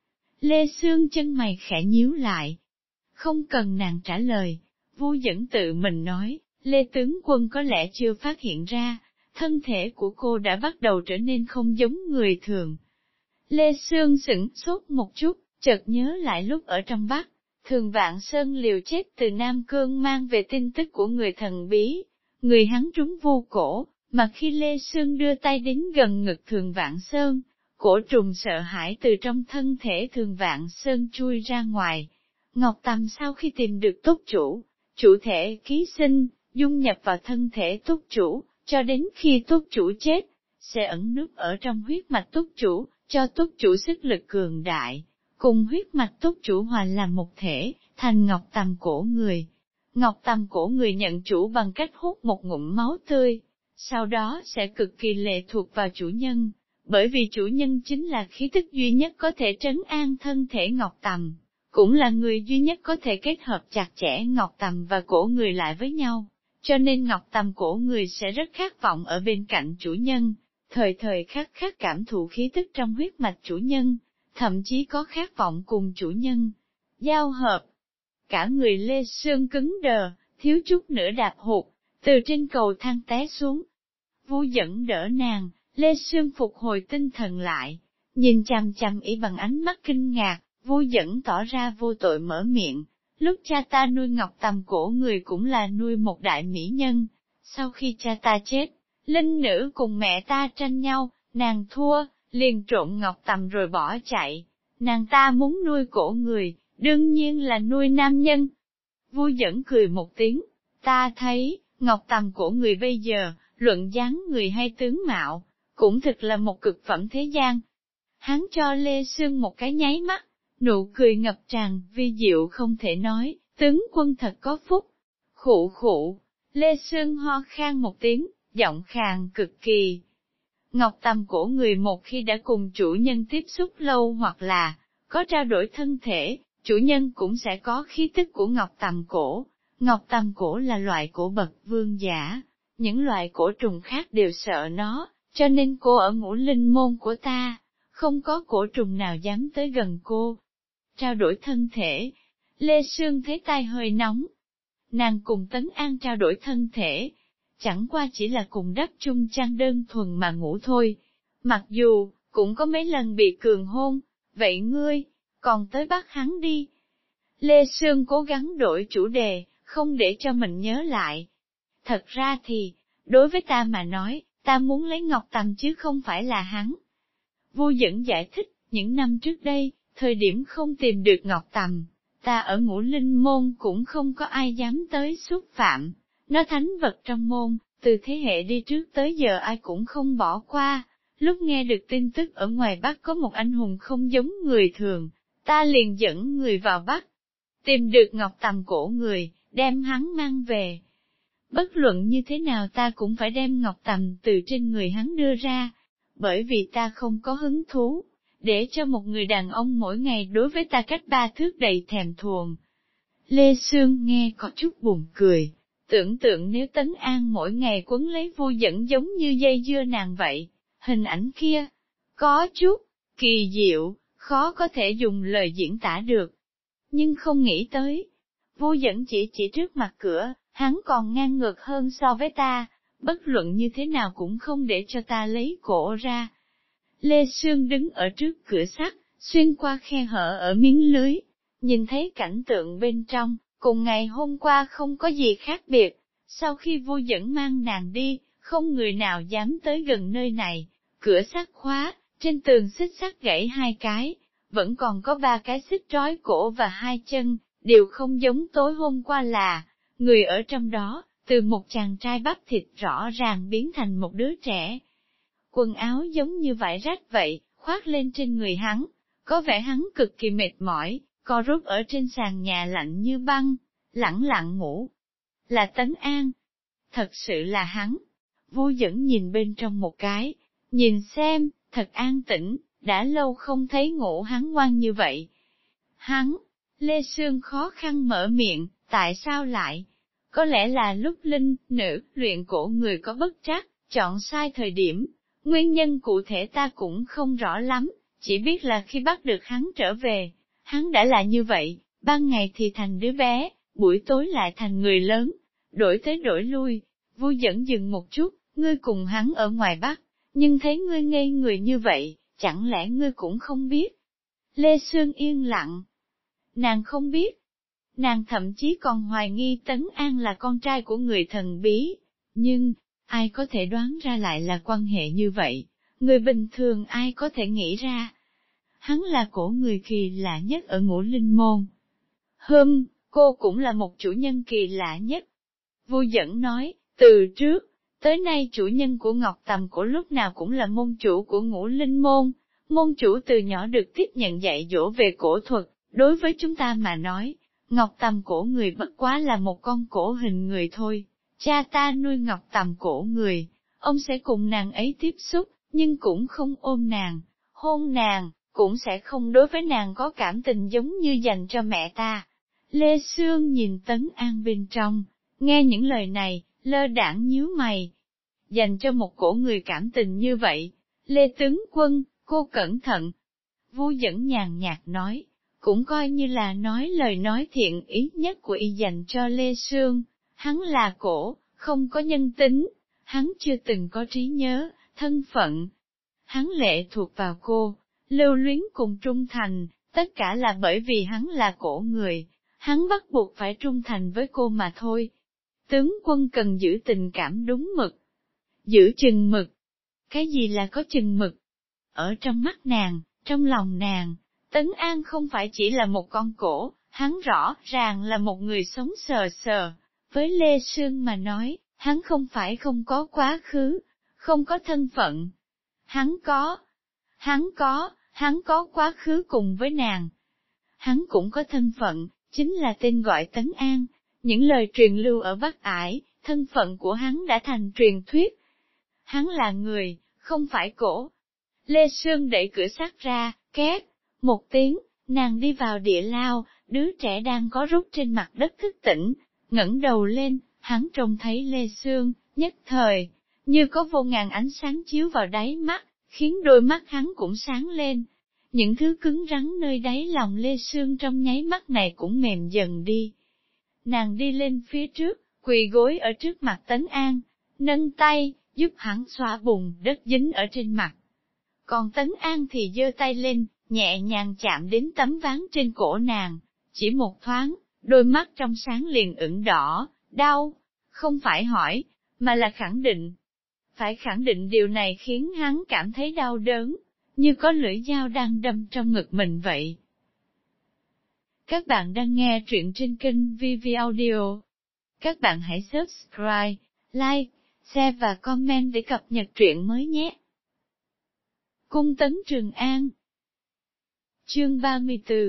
Lê Sương chân mày khẽ nhíu lại. Không cần nàng trả lời, Vu Dẫn tự mình nói, Lê tướng quân có lẽ chưa phát hiện ra, thân thể của cô đã bắt đầu trở nên không giống người thường. Lê Sương sửng sốt một chút, chợt nhớ lại lúc ở trong Bắc, Thường Vạn Sơn liều chết từ Nam Cương mang về tin tức của người thần bí, người hắn trúng vô cổ, mà khi Lê Sương đưa tay đến gần ngực Thường Vạn Sơn, cổ trùng sợ hãi từ trong thân thể Thường Vạn Sơn chui ra ngoài. Ngọc Tầm sau khi tìm được túc chủ, chủ thể ký sinh, dung nhập vào thân thể túc chủ, cho đến khi túc chủ chết, sẽ ẩn núp ở trong huyết mạch túc chủ, cho túc chủ sức lực cường đại, cùng huyết mạch túc chủ hòa làm một thể, thành Ngọc Tầm cổ người. Ngọc Tầm cổ người nhận chủ bằng cách hút một ngụm máu tươi, sau đó sẽ cực kỳ lệ thuộc vào chủ nhân, bởi vì chủ nhân chính là khí tức duy nhất có thể trấn an thân thể Ngọc Tầm, cũng là người duy nhất có thể kết hợp chặt chẽ Ngọc Tầm và cổ người lại với nhau, cho nên Ngọc Tầm cổ người sẽ rất khát vọng ở bên cạnh chủ nhân, thời thời khắc khắc cảm thụ khí tức trong huyết mạch chủ nhân, thậm chí có khát vọng cùng chủ nhân giao hợp. Cả người Lê Sương cứng đờ, thiếu chút nữa đạp hụt, từ trên cầu thang té xuống. Vu Dẫn đỡ nàng, Lê Sương phục hồi tinh thần lại, nhìn chằm chằm y bằng ánh mắt kinh ngạc, Vu Dẫn tỏ ra vô tội mở miệng, lúc cha ta nuôi Ngọc Tầm cổ người cũng là nuôi một đại mỹ nhân, sau khi cha ta chết, linh nữ cùng mẹ ta tranh nhau, nàng thua, liền trộn Ngọc Tầm rồi bỏ chạy, nàng ta muốn nuôi cổ người, đương nhiên là nuôi nam nhân. Vu Dẫn cười một tiếng, ta thấy, Ngọc Tầm cổ người bây giờ, luận dáng người hay tướng mạo, cũng thực là một cực phẩm thế gian. Hắn cho Lê Sương một cái nháy mắt, nụ cười ngập tràn, vi diệu không thể nói, tướng quân thật có phúc. Khụ khụ, Lê Sương ho khan một tiếng, giọng khàn cực kỳ. Ngọc Tầm cổ người một khi đã cùng chủ nhân tiếp xúc lâu hoặc là có trao đổi thân thể, chủ nhân cũng sẽ có khí tức của Ngọc Tầm cổ. Ngọc Tầm cổ là loại cổ bậc vương giả, những loại cổ trùng khác đều sợ nó, cho nên cô ở ngũ linh môn của ta, không có cổ trùng nào dám tới gần cô. Trao đổi thân thể, Lê Sương thấy tay hơi nóng. Nàng cùng Tấn An trao đổi thân thể, chẳng qua chỉ là cùng đắp chung chăn đơn thuần mà ngủ thôi. Mặc dù, cũng có mấy lần bị cường hôn, vậy ngươi, còn tới bắt hắn đi. Lê Sương cố gắng đổi chủ đề, không để cho mình nhớ lại. Thật ra thì, đối với ta mà nói, ta muốn lấy Ngọc Tầm chứ không phải là hắn. Vu Dẫn giải thích, những năm trước đây, thời điểm không tìm được Ngọc Tầm, ta ở ngũ linh môn cũng không có ai dám tới xúc phạm. Nó thánh vật trong môn, từ thế hệ đi trước tới giờ ai cũng không bỏ qua. Lúc nghe được tin tức ở ngoài Bắc có một anh hùng không giống người thường, ta liền dẫn người vào Bắc. Tìm được Ngọc Tầm cổ người, đem hắn mang về. Bất luận như thế nào ta cũng phải đem Ngọc Tầm từ trên người hắn đưa ra, bởi vì ta không có hứng thú, để cho một người đàn ông mỗi ngày đối với ta cách ba thước đầy thèm thuồng. Lê Sương nghe có chút buồn cười, tưởng tượng nếu Tấn An mỗi ngày quấn lấy Vu Dẫn giống như dây dưa nàng vậy, hình ảnh kia, có chút, kỳ diệu, khó có thể dùng lời diễn tả được. Nhưng không nghĩ tới, Vu Dẫn chỉ chỉ trước mặt cửa, hắn còn ngang ngược hơn so với ta, bất luận như thế nào cũng không để cho ta lấy cổ ra. Lê Sương đứng ở trước cửa sắt, xuyên qua khe hở ở miếng lưới, nhìn thấy cảnh tượng bên trong, cùng ngày hôm qua không có gì khác biệt. Sau khi Vu Dẫn mang nàng đi, không người nào dám tới gần nơi này, cửa sắt khóa, trên tường xích sắt gãy hai cái, vẫn còn có ba cái xích trói cổ và hai chân, đều không giống tối hôm qua là, người ở trong đó, từ một chàng trai bắp thịt rõ ràng biến thành một đứa trẻ. Quần áo giống như vải rách vậy, khoác lên trên người hắn, có vẻ hắn cực kỳ mệt mỏi, co rút ở trên sàn nhà lạnh như băng, lẳng lặng ngủ. Là Tấn An. Thật sự là hắn. Vu Dẫn nhìn bên trong một cái, nhìn xem, thật an tĩnh, đã lâu không thấy ngủ hắn ngoan như vậy. Hắn, Lê Sương khó khăn mở miệng, tại sao lại? Có lẽ là lúc linh, nữ, luyện cổ người có bất trắc, chọn sai thời điểm. Nguyên nhân cụ thể ta cũng không rõ lắm, chỉ biết là khi bắt được hắn trở về, hắn đã là như vậy, ban ngày thì thành đứa bé, buổi tối lại thành người lớn, đổi tới đổi lui. Vui dẫn dừng một chút, ngươi cùng hắn ở ngoài Bắc, nhưng thấy ngươi ngây người như vậy, chẳng lẽ ngươi cũng không biết? Lê Sương yên lặng. Nàng không biết. Nàng thậm chí còn hoài nghi Tấn An là con trai của người thần bí, nhưng, ai có thể đoán ra lại là quan hệ như vậy, người bình thường ai có thể nghĩ ra. Hắn là cổ người kỳ lạ nhất ở Ngũ Linh Môn. Hừm, cô cũng là một chủ nhân kỳ lạ nhất. Vui dẫn nói, từ trước, tới nay chủ nhân của Ngọc Tầm Cổ lúc nào cũng là môn chủ của Ngũ Linh Môn. Môn chủ từ nhỏ được tiếp nhận dạy dỗ về cổ thuật, đối với chúng ta mà nói, Ngọc Tầm Cổ người bất quá là một con cổ hình người thôi. Cha ta nuôi Ngọc Tầm Cổ người, ông sẽ cùng nàng ấy tiếp xúc, nhưng cũng không ôm nàng, hôn nàng, cũng sẽ không đối với nàng có cảm tình giống như dành cho mẹ ta. Lê Sương nhìn Tấn An bên trong, nghe những lời này, lơ đãng nhíu mày. Dành cho một cổ người cảm tình như vậy, Lê Tướng Quân, cô cẩn thận. Vui dẫn nhàn nhạt nói, cũng coi như là nói lời nói thiện ý nhất của y dành cho Lê Sương. Hắn là cổ, không có nhân tính, hắn chưa từng có trí nhớ, thân phận. Hắn lệ thuộc vào cô, lưu luyến cùng trung thành, tất cả là bởi vì hắn là cổ người, hắn bắt buộc phải trung thành với cô mà thôi. Tướng quân cần giữ tình cảm đúng mực, giữ chừng mực. Cái gì là có chừng mực? Ở trong mắt nàng, trong lòng nàng, Tấn An không phải chỉ là một con cổ, hắn rõ ràng là một người sống sờ sờ. Với Lê Sương mà nói, hắn không phải không có quá khứ, không có thân phận. Hắn có, hắn có, hắn có quá khứ cùng với nàng. Hắn cũng có thân phận, chính là tên gọi Tấn An. Những lời truyền lưu ở Bắc Ải, thân phận của hắn đã thành truyền thuyết. Hắn là người, không phải cổ. Lê Sương đẩy cửa sắt ra, két, một tiếng, nàng đi vào địa lao, đứa trẻ đang có rút trên mặt đất thức tỉnh, ngẩng đầu lên, hắn trông thấy Lê Sương, nhất thời, như có vô ngàn ánh sáng chiếu vào đáy mắt, khiến đôi mắt hắn cũng sáng lên. Những thứ cứng rắn nơi đáy lòng Lê Sương trong nháy mắt này cũng mềm dần đi. Nàng đi lên phía trước, quỳ gối ở trước mặt Tấn An, nâng tay, giúp hắn xóa bùn đất dính ở trên mặt. Còn Tấn An thì giơ tay lên, nhẹ nhàng chạm đến tấm ván trên cổ nàng, chỉ một thoáng, đôi mắt trong sáng liền ửng đỏ, đau, không phải hỏi, mà là khẳng định. Phải khẳng định điều này khiến hắn cảm thấy đau đớn, như có lưỡi dao đang đâm trong ngực mình vậy. Các bạn đang nghe truyện trên kênh vê vê Audio. Các bạn hãy subscribe, like, share và comment để cập nhật truyện mới nhé. Cung Tấn Trường An. Chương ba mươi tư.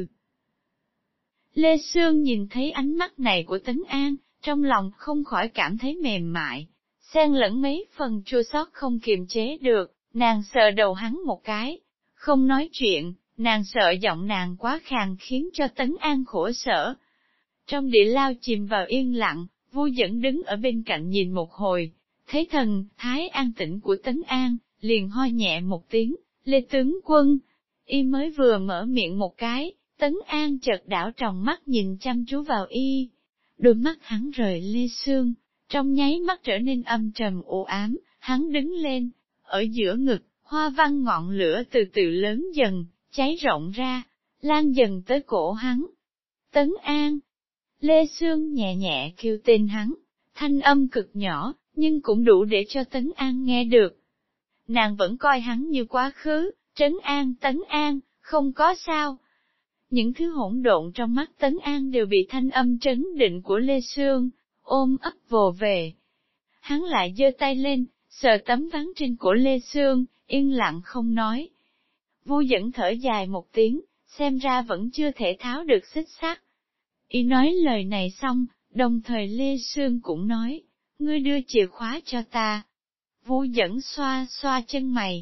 Lê Sương nhìn thấy ánh mắt này của Tấn An, trong lòng không khỏi cảm thấy mềm mại, xen lẫn mấy phần chua xót không kiềm chế được, nàng sờ đầu hắn một cái, không nói chuyện, nàng sợ giọng nàng quá khàn khiến cho Tấn An khổ sở. Trong địa lao chìm vào yên lặng, Vui dẫn đứng ở bên cạnh nhìn một hồi, thấy thần thái an tĩnh của Tấn An, liền ho nhẹ một tiếng, Lê Tướng Quân. Y mới vừa mở miệng một cái, Tấn An chợt đảo tròng mắt nhìn chăm chú vào y. Đôi mắt hắn rời Lê Sương, trong nháy mắt trở nên âm trầm u ám, hắn đứng lên, ở giữa ngực, hoa văn ngọn lửa từ từ lớn dần, cháy rộng ra, lan dần tới cổ hắn. Tấn An. Lê Sương nhẹ nhẹ kêu tên hắn, thanh âm cực nhỏ, nhưng cũng đủ để cho Tấn An nghe được. Nàng vẫn coi hắn như quá khứ, trấn an Tấn An, không có sao. Những thứ hỗn độn trong mắt Tấn An đều bị thanh âm trấn định của Lê Sương ôm ấp vồ về. Hắn lại giơ tay lên, sờ tấm ván trên cổ Lê Sương, yên lặng không nói. Vui dẫn thở dài một tiếng, xem ra vẫn chưa thể tháo được xích sắt. Y nói lời này xong, đồng thời Lê Sương cũng nói, ngươi đưa chìa khóa cho ta. Vui dẫn xoa xoa chân mày,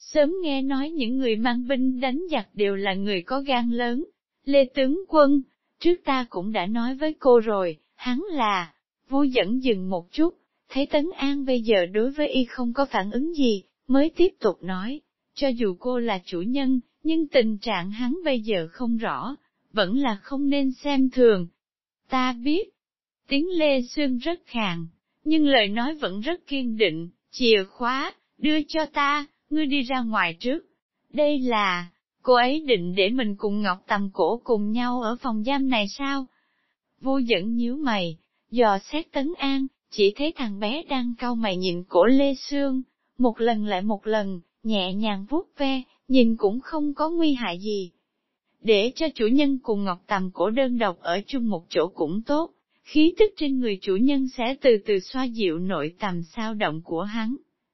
Sớm nghe nói những người mang binh đánh giặc đều là người có gan lớn. Lê tướng quân, trước ta cũng đã nói với cô rồi, hắn là, Vu Dẫn dừng một chút, thấy Tấn An bây giờ đối với y không có phản ứng gì, mới tiếp tục nói, cho dù cô là chủ nhân, nhưng tình trạng hắn bây giờ không rõ, vẫn là không nên xem thường. Ta biết, tiếng Lê Sương rất khàn, nhưng lời nói vẫn rất kiên định, chìa khóa, đưa cho ta, ngươi đi ra ngoài trước. Đây là, cô ấy định để mình cùng Ngọc Tầm Cổ cùng nhau ở phòng giam này sao? Vu Dẫn nhíu mày, dò xét Tấn An, chỉ thấy thằng bé đang cau mày nhìn cổ Lê Sương, một lần lại một lần, nhẹ nhàng vuốt ve, nhìn cũng không có nguy hại gì. Để cho chủ nhân cùng Ngọc Tầm Cổ đơn độc ở chung một chỗ cũng tốt, khí tức trên người chủ nhân sẽ từ từ xoa dịu nội tâm sao động của hắn.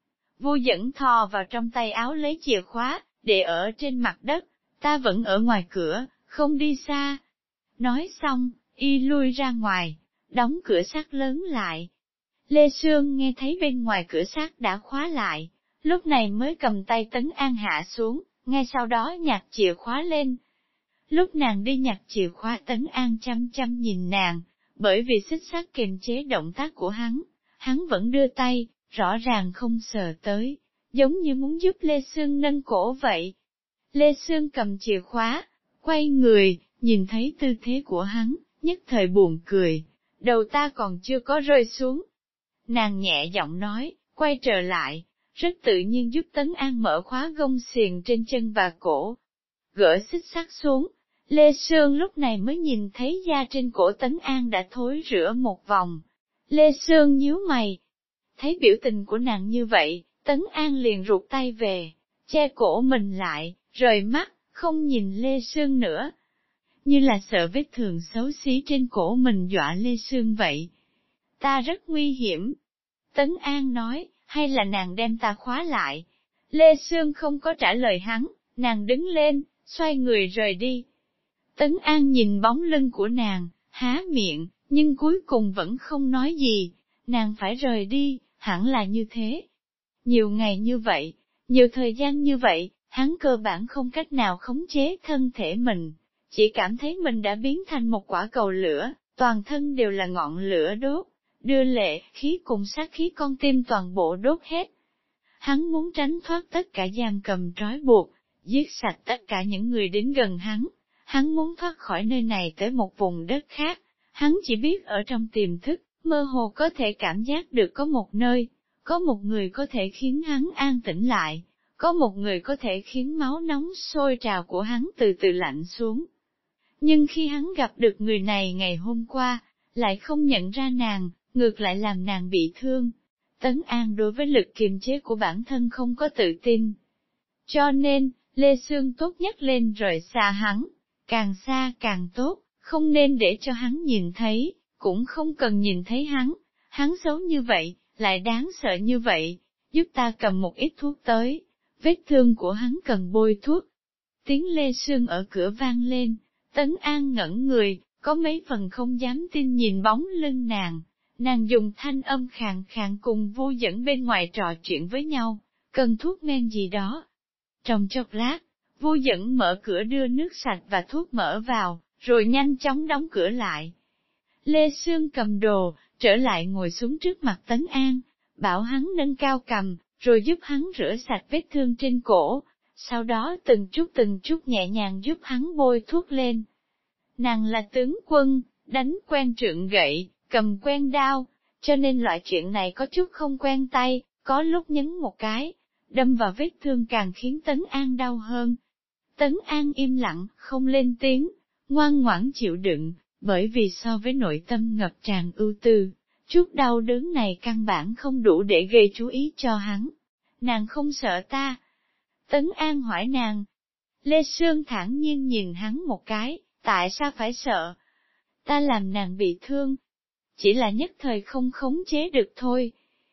Vu Dẫn thò vào trong tay áo lấy chìa khóa, để ở trên mặt đất, ta vẫn ở ngoài cửa, không đi xa. Nói xong, y lui ra ngoài, đóng cửa sắt lớn lại. Lê Sương nghe thấy bên ngoài cửa sắt đã khóa lại, lúc này mới cầm tay Tấn An hạ xuống, ngay sau đó nhặt chìa khóa lên. Lúc nàng đi nhặt chìa khóa Tấn An chăm chăm nhìn nàng, bởi vì xích sắt kiềm chế động tác của hắn, hắn vẫn đưa tay, rõ ràng không sờ tới, giống như muốn giúp Lê Sương nâng cổ vậy. Lê Sương cầm chìa khóa, quay người, nhìn thấy tư thế của hắn, nhất thời buồn cười, đầu ta còn chưa có rơi xuống. Nàng nhẹ giọng nói, quay trở lại, rất tự nhiên giúp Tấn An mở khóa gông xiềng trên chân và cổ. Gỡ xích sắt xuống, Lê Sương lúc này mới nhìn thấy da trên cổ Tấn An đã thối rữa một vòng. Lê Sương nhíu mày. Thấy biểu tình của nàng như vậy, Tấn An liền rụt tay về, che cổ mình lại, rời mắt, không nhìn Lê Sương nữa. Như là sợ vết thương xấu xí trên cổ mình dọa Lê Sương vậy. Ta rất nguy hiểm. Tấn An nói, hay là nàng đem ta khóa lại. Lê Sương không có trả lời hắn, nàng đứng lên, xoay người rời đi. Tấn An nhìn bóng lưng của nàng, há miệng, nhưng cuối cùng vẫn không nói gì. Nàng phải rời đi, hẳn là như thế. Nhiều ngày như vậy, nhiều thời gian như vậy, hắn cơ bản không cách nào khống chế thân thể mình, chỉ cảm thấy mình đã biến thành một quả cầu lửa, toàn thân đều là ngọn lửa đốt, đưa lệ, khí cùng sát khí con tim toàn bộ đốt hết. Hắn muốn tránh thoát tất cả giam cầm trói buộc, giết sạch tất cả những người đến gần hắn, hắn muốn thoát khỏi nơi này tới một vùng đất khác, hắn chỉ biết ở trong tiềm thức, mơ hồ có thể cảm giác được có một nơi, có một người có thể khiến hắn an tĩnh lại, có một người có thể khiến máu nóng sôi trào của hắn từ từ lạnh xuống. Nhưng khi hắn gặp được người này ngày hôm qua, lại không nhận ra nàng, ngược lại làm nàng bị thương. Tấn An đối với lực kiềm chế của bản thân không có tự tin. Cho nên, Lê Sương tốt nhất lên rời xa hắn, càng xa càng tốt, không nên để cho hắn nhìn thấy, cũng không cần nhìn thấy hắn, hắn xấu như vậy, lại đáng sợ như vậy, giúp ta cầm một ít thuốc tới, vết thương của hắn cần bôi thuốc. Tiếng Lê Sương ở cửa vang lên, Tấn An ngẩn người, có mấy phần không dám tin nhìn bóng lưng nàng, nàng dùng thanh âm khàn khàn cùng Vu Dẫn bên ngoài trò chuyện với nhau, cần thuốc men gì đó. Trong chốc lát, Vu Dẫn mở cửa đưa nước sạch và thuốc mỡ vào, rồi nhanh chóng đóng cửa lại. Lê Sương cầm đồ, trở lại ngồi xuống trước mặt Tấn An, bảo hắn nâng cao cầm, rồi giúp hắn rửa sạch vết thương trên cổ, sau đó từng chút từng chút nhẹ nhàng giúp hắn bôi thuốc lên. Nàng là tướng quân, đánh quen trượng gậy, cầm quen đao, cho nên loại chuyện này có chút không quen tay, có lúc nhấn một cái, đâm vào vết thương càng khiến Tấn An đau hơn. Tấn An im lặng, không lên tiếng, ngoan ngoãn chịu đựng, bởi vì so với nội tâm ngập tràn ưu tư, chút đau đớn này căn bản không đủ để gây chú ý cho hắn. Nàng không sợ ta. Tấn An hỏi nàng. Lê Sương thản nhiên nhìn hắn một cái, tại sao phải sợ? Ta làm nàng bị thương. Chỉ là nhất thời không khống chế được thôi.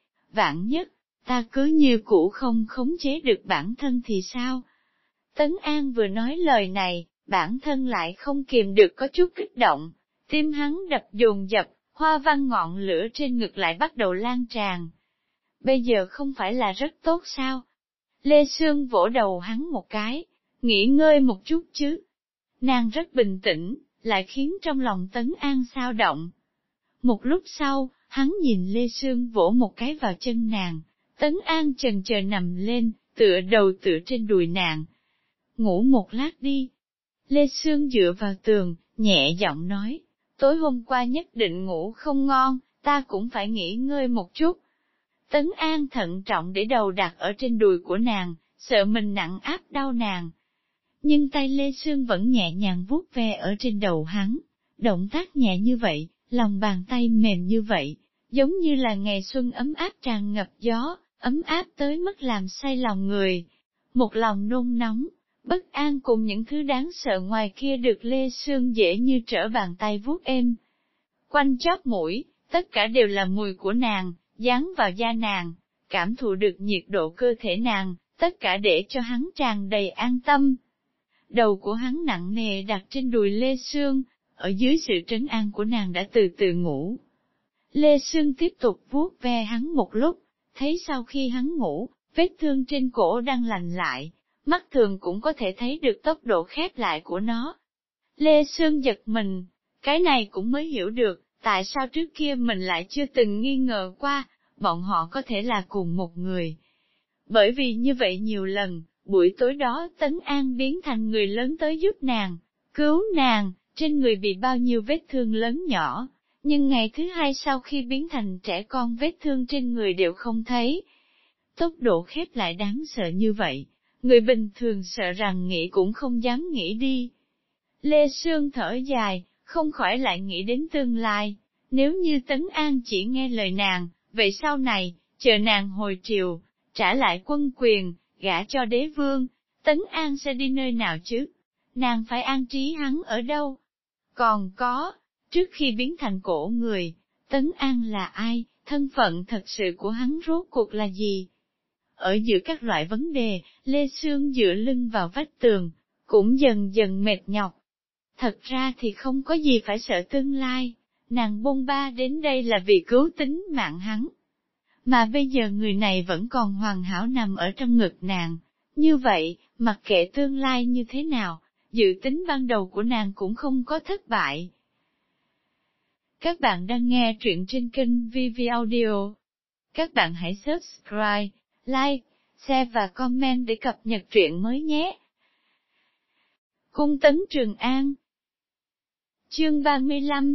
Vạn nhất, ta cứ như cũ không khống chế được bản thân thì sao? Tấn An vừa nói lời này, bản thân lại không kìm được có chút kích động, tim hắn đập dồn dập, hoa văn ngọn lửa trên ngực lại bắt đầu lan tràn. Bây giờ không phải là rất tốt sao? Lê Sương vỗ đầu hắn một cái, nghỉ ngơi một chút chứ. Nàng rất bình tĩnh, lại khiến trong lòng Tấn An xao động. Một lúc sau, hắn nhìn Lê Sương vỗ một cái vào chân nàng, Tấn An chần chờ nằm lên, tựa đầu tựa trên đùi nàng. Ngủ một lát đi. Lê Sương dựa vào tường, nhẹ giọng nói, tối hôm qua nhất định ngủ không ngon, ta cũng phải nghỉ ngơi một chút. Tấn An thận trọng để đầu đặt ở trên đùi của nàng, sợ mình nặng áp đau nàng. Nhưng tay Lê Sương vẫn nhẹ nhàng vuốt ve ở trên đầu hắn, động tác nhẹ như vậy, lòng bàn tay mềm như vậy, giống như là ngày xuân ấm áp tràn ngập gió, ấm áp tới mức làm say lòng người. Một lòng nôn nóng, bất an cùng những thứ đáng sợ ngoài kia được Lê Sương dễ như trở bàn tay vuốt êm. Quanh chóp mũi, tất cả đều là mùi của nàng, dán vào da nàng, cảm thụ được nhiệt độ cơ thể nàng, tất cả để cho hắn tràn đầy an tâm. Đầu của hắn nặng nề đặt trên đùi Lê Sương, ở dưới sự trấn an của nàng đã từ từ ngủ. Lê Sương tiếp tục vuốt ve hắn một lúc, thấy sau khi hắn ngủ, vết thương trên cổ đang lành lại, mắt thường cũng có thể thấy được tốc độ khép lại của nó. Lê Sương giật mình, cái này cũng mới hiểu được, tại sao trước kia mình lại chưa từng nghi ngờ qua, bọn họ có thể là cùng một người. Bởi vì như vậy nhiều lần, buổi tối đó Tấn An biến thành người lớn tới giúp nàng, cứu nàng, trên người bị bao nhiêu vết thương lớn nhỏ, nhưng ngày thứ hai sau khi biến thành trẻ con vết thương trên người đều không thấy. Tốc độ khép lại đáng sợ như vậy, người bình thường sợ rằng nghĩ cũng không dám nghĩ đi. Lê Sương thở dài, không khỏi lại nghĩ đến tương lai, nếu như Tấn An chỉ nghe lời nàng, vậy sau này, chờ nàng hồi triều, trả lại quân quyền, gả cho đế vương, Tấn An sẽ đi nơi nào chứ? Nàng phải an trí hắn ở đâu? Còn có, trước khi biến thành cổ người, Tấn An là ai, thân phận thật sự của hắn rốt cuộc là gì? Ở giữa các loại vấn đề, Lê Sương dựa lưng vào vách tường, cũng dần dần mệt nhọc. Thật ra thì không có gì phải sợ tương lai, nàng bôn ba đến đây là vì cứu tính mạng hắn. Mà bây giờ người này vẫn còn hoàn hảo nằm ở trong ngực nàng, như vậy, mặc kệ tương lai như thế nào, dự tính ban đầu của nàng cũng không có thất bại. Các bạn đang nghe truyện trên kênh vê vê Audio. Các bạn hãy subscribe, like, share và comment để cập nhật truyện mới nhé. Cung Tấn Trường An. Chương ba mươi lăm.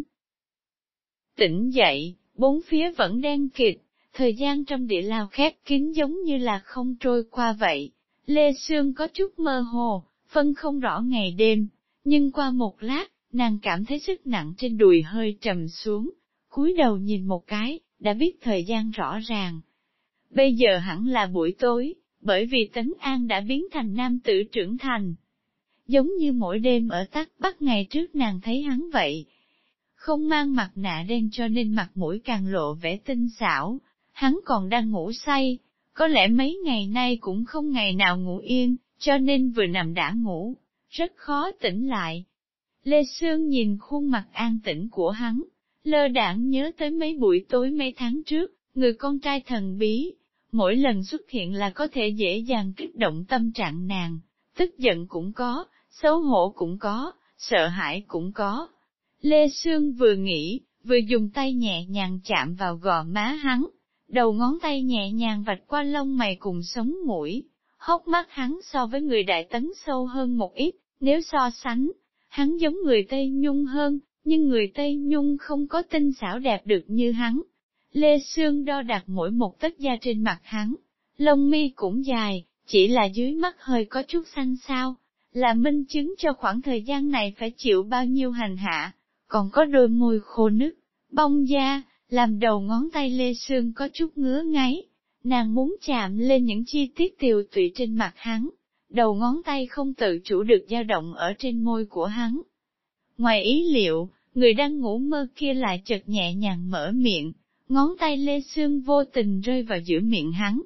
Tỉnh dậy, bốn phía vẫn đen kịt, thời gian trong địa lao khép kín giống như là không trôi qua vậy. Lê Sương có chút mơ hồ, phân không rõ ngày đêm, nhưng qua một lát, nàng cảm thấy sức nặng trên đùi hơi trầm xuống, cúi đầu nhìn một cái, đã biết thời gian rõ ràng. Bây giờ hẳn là buổi tối, bởi vì Tấn An đã biến thành nam tử trưởng thành. Giống như mỗi đêm ở Tắc Bắc ngày trước nàng thấy hắn vậy. Không mang mặt nạ đen cho nên mặt mũi càng lộ vẻ tinh xảo, hắn còn đang ngủ say, có lẽ mấy ngày nay cũng không ngày nào ngủ yên, cho nên vừa nằm đã ngủ, rất khó tỉnh lại. Lê Sương nhìn khuôn mặt an tĩnh của hắn, lơ đãng nhớ tới mấy buổi tối mấy tháng trước, người con trai thần bí, mỗi lần xuất hiện là có thể dễ dàng kích động tâm trạng nàng, tức giận cũng có, xấu hổ cũng có, sợ hãi cũng có. Lê Sương vừa nghĩ, vừa dùng tay nhẹ nhàng chạm vào gò má hắn, đầu ngón tay nhẹ nhàng vạch qua lông mày cùng sống mũi, hốc mắt hắn so với người Đại Tấn sâu hơn một ít, nếu so sánh, hắn giống người Tây Nhung hơn, nhưng người Tây Nhung không có tinh xảo đẹp được như hắn. Lê Sương đo đạc mỗi một tấc da trên mặt hắn, lông mi cũng dài, chỉ là dưới mắt hơi có chút xanh xao, là minh chứng cho khoảng thời gian này phải chịu bao nhiêu hành hạ, còn có đôi môi khô nứt, bong da, làm đầu ngón tay Lê Sương có chút ngứa ngáy, nàng muốn chạm lên những chi tiết tiều tụy trên mặt hắn, đầu ngón tay không tự chủ được dao động ở trên môi của hắn. Ngoài ý liệu, người đang ngủ mơ kia lại chợt nhẹ nhàng mở miệng, ngón tay Lê Sương vô tình rơi vào giữa miệng hắn.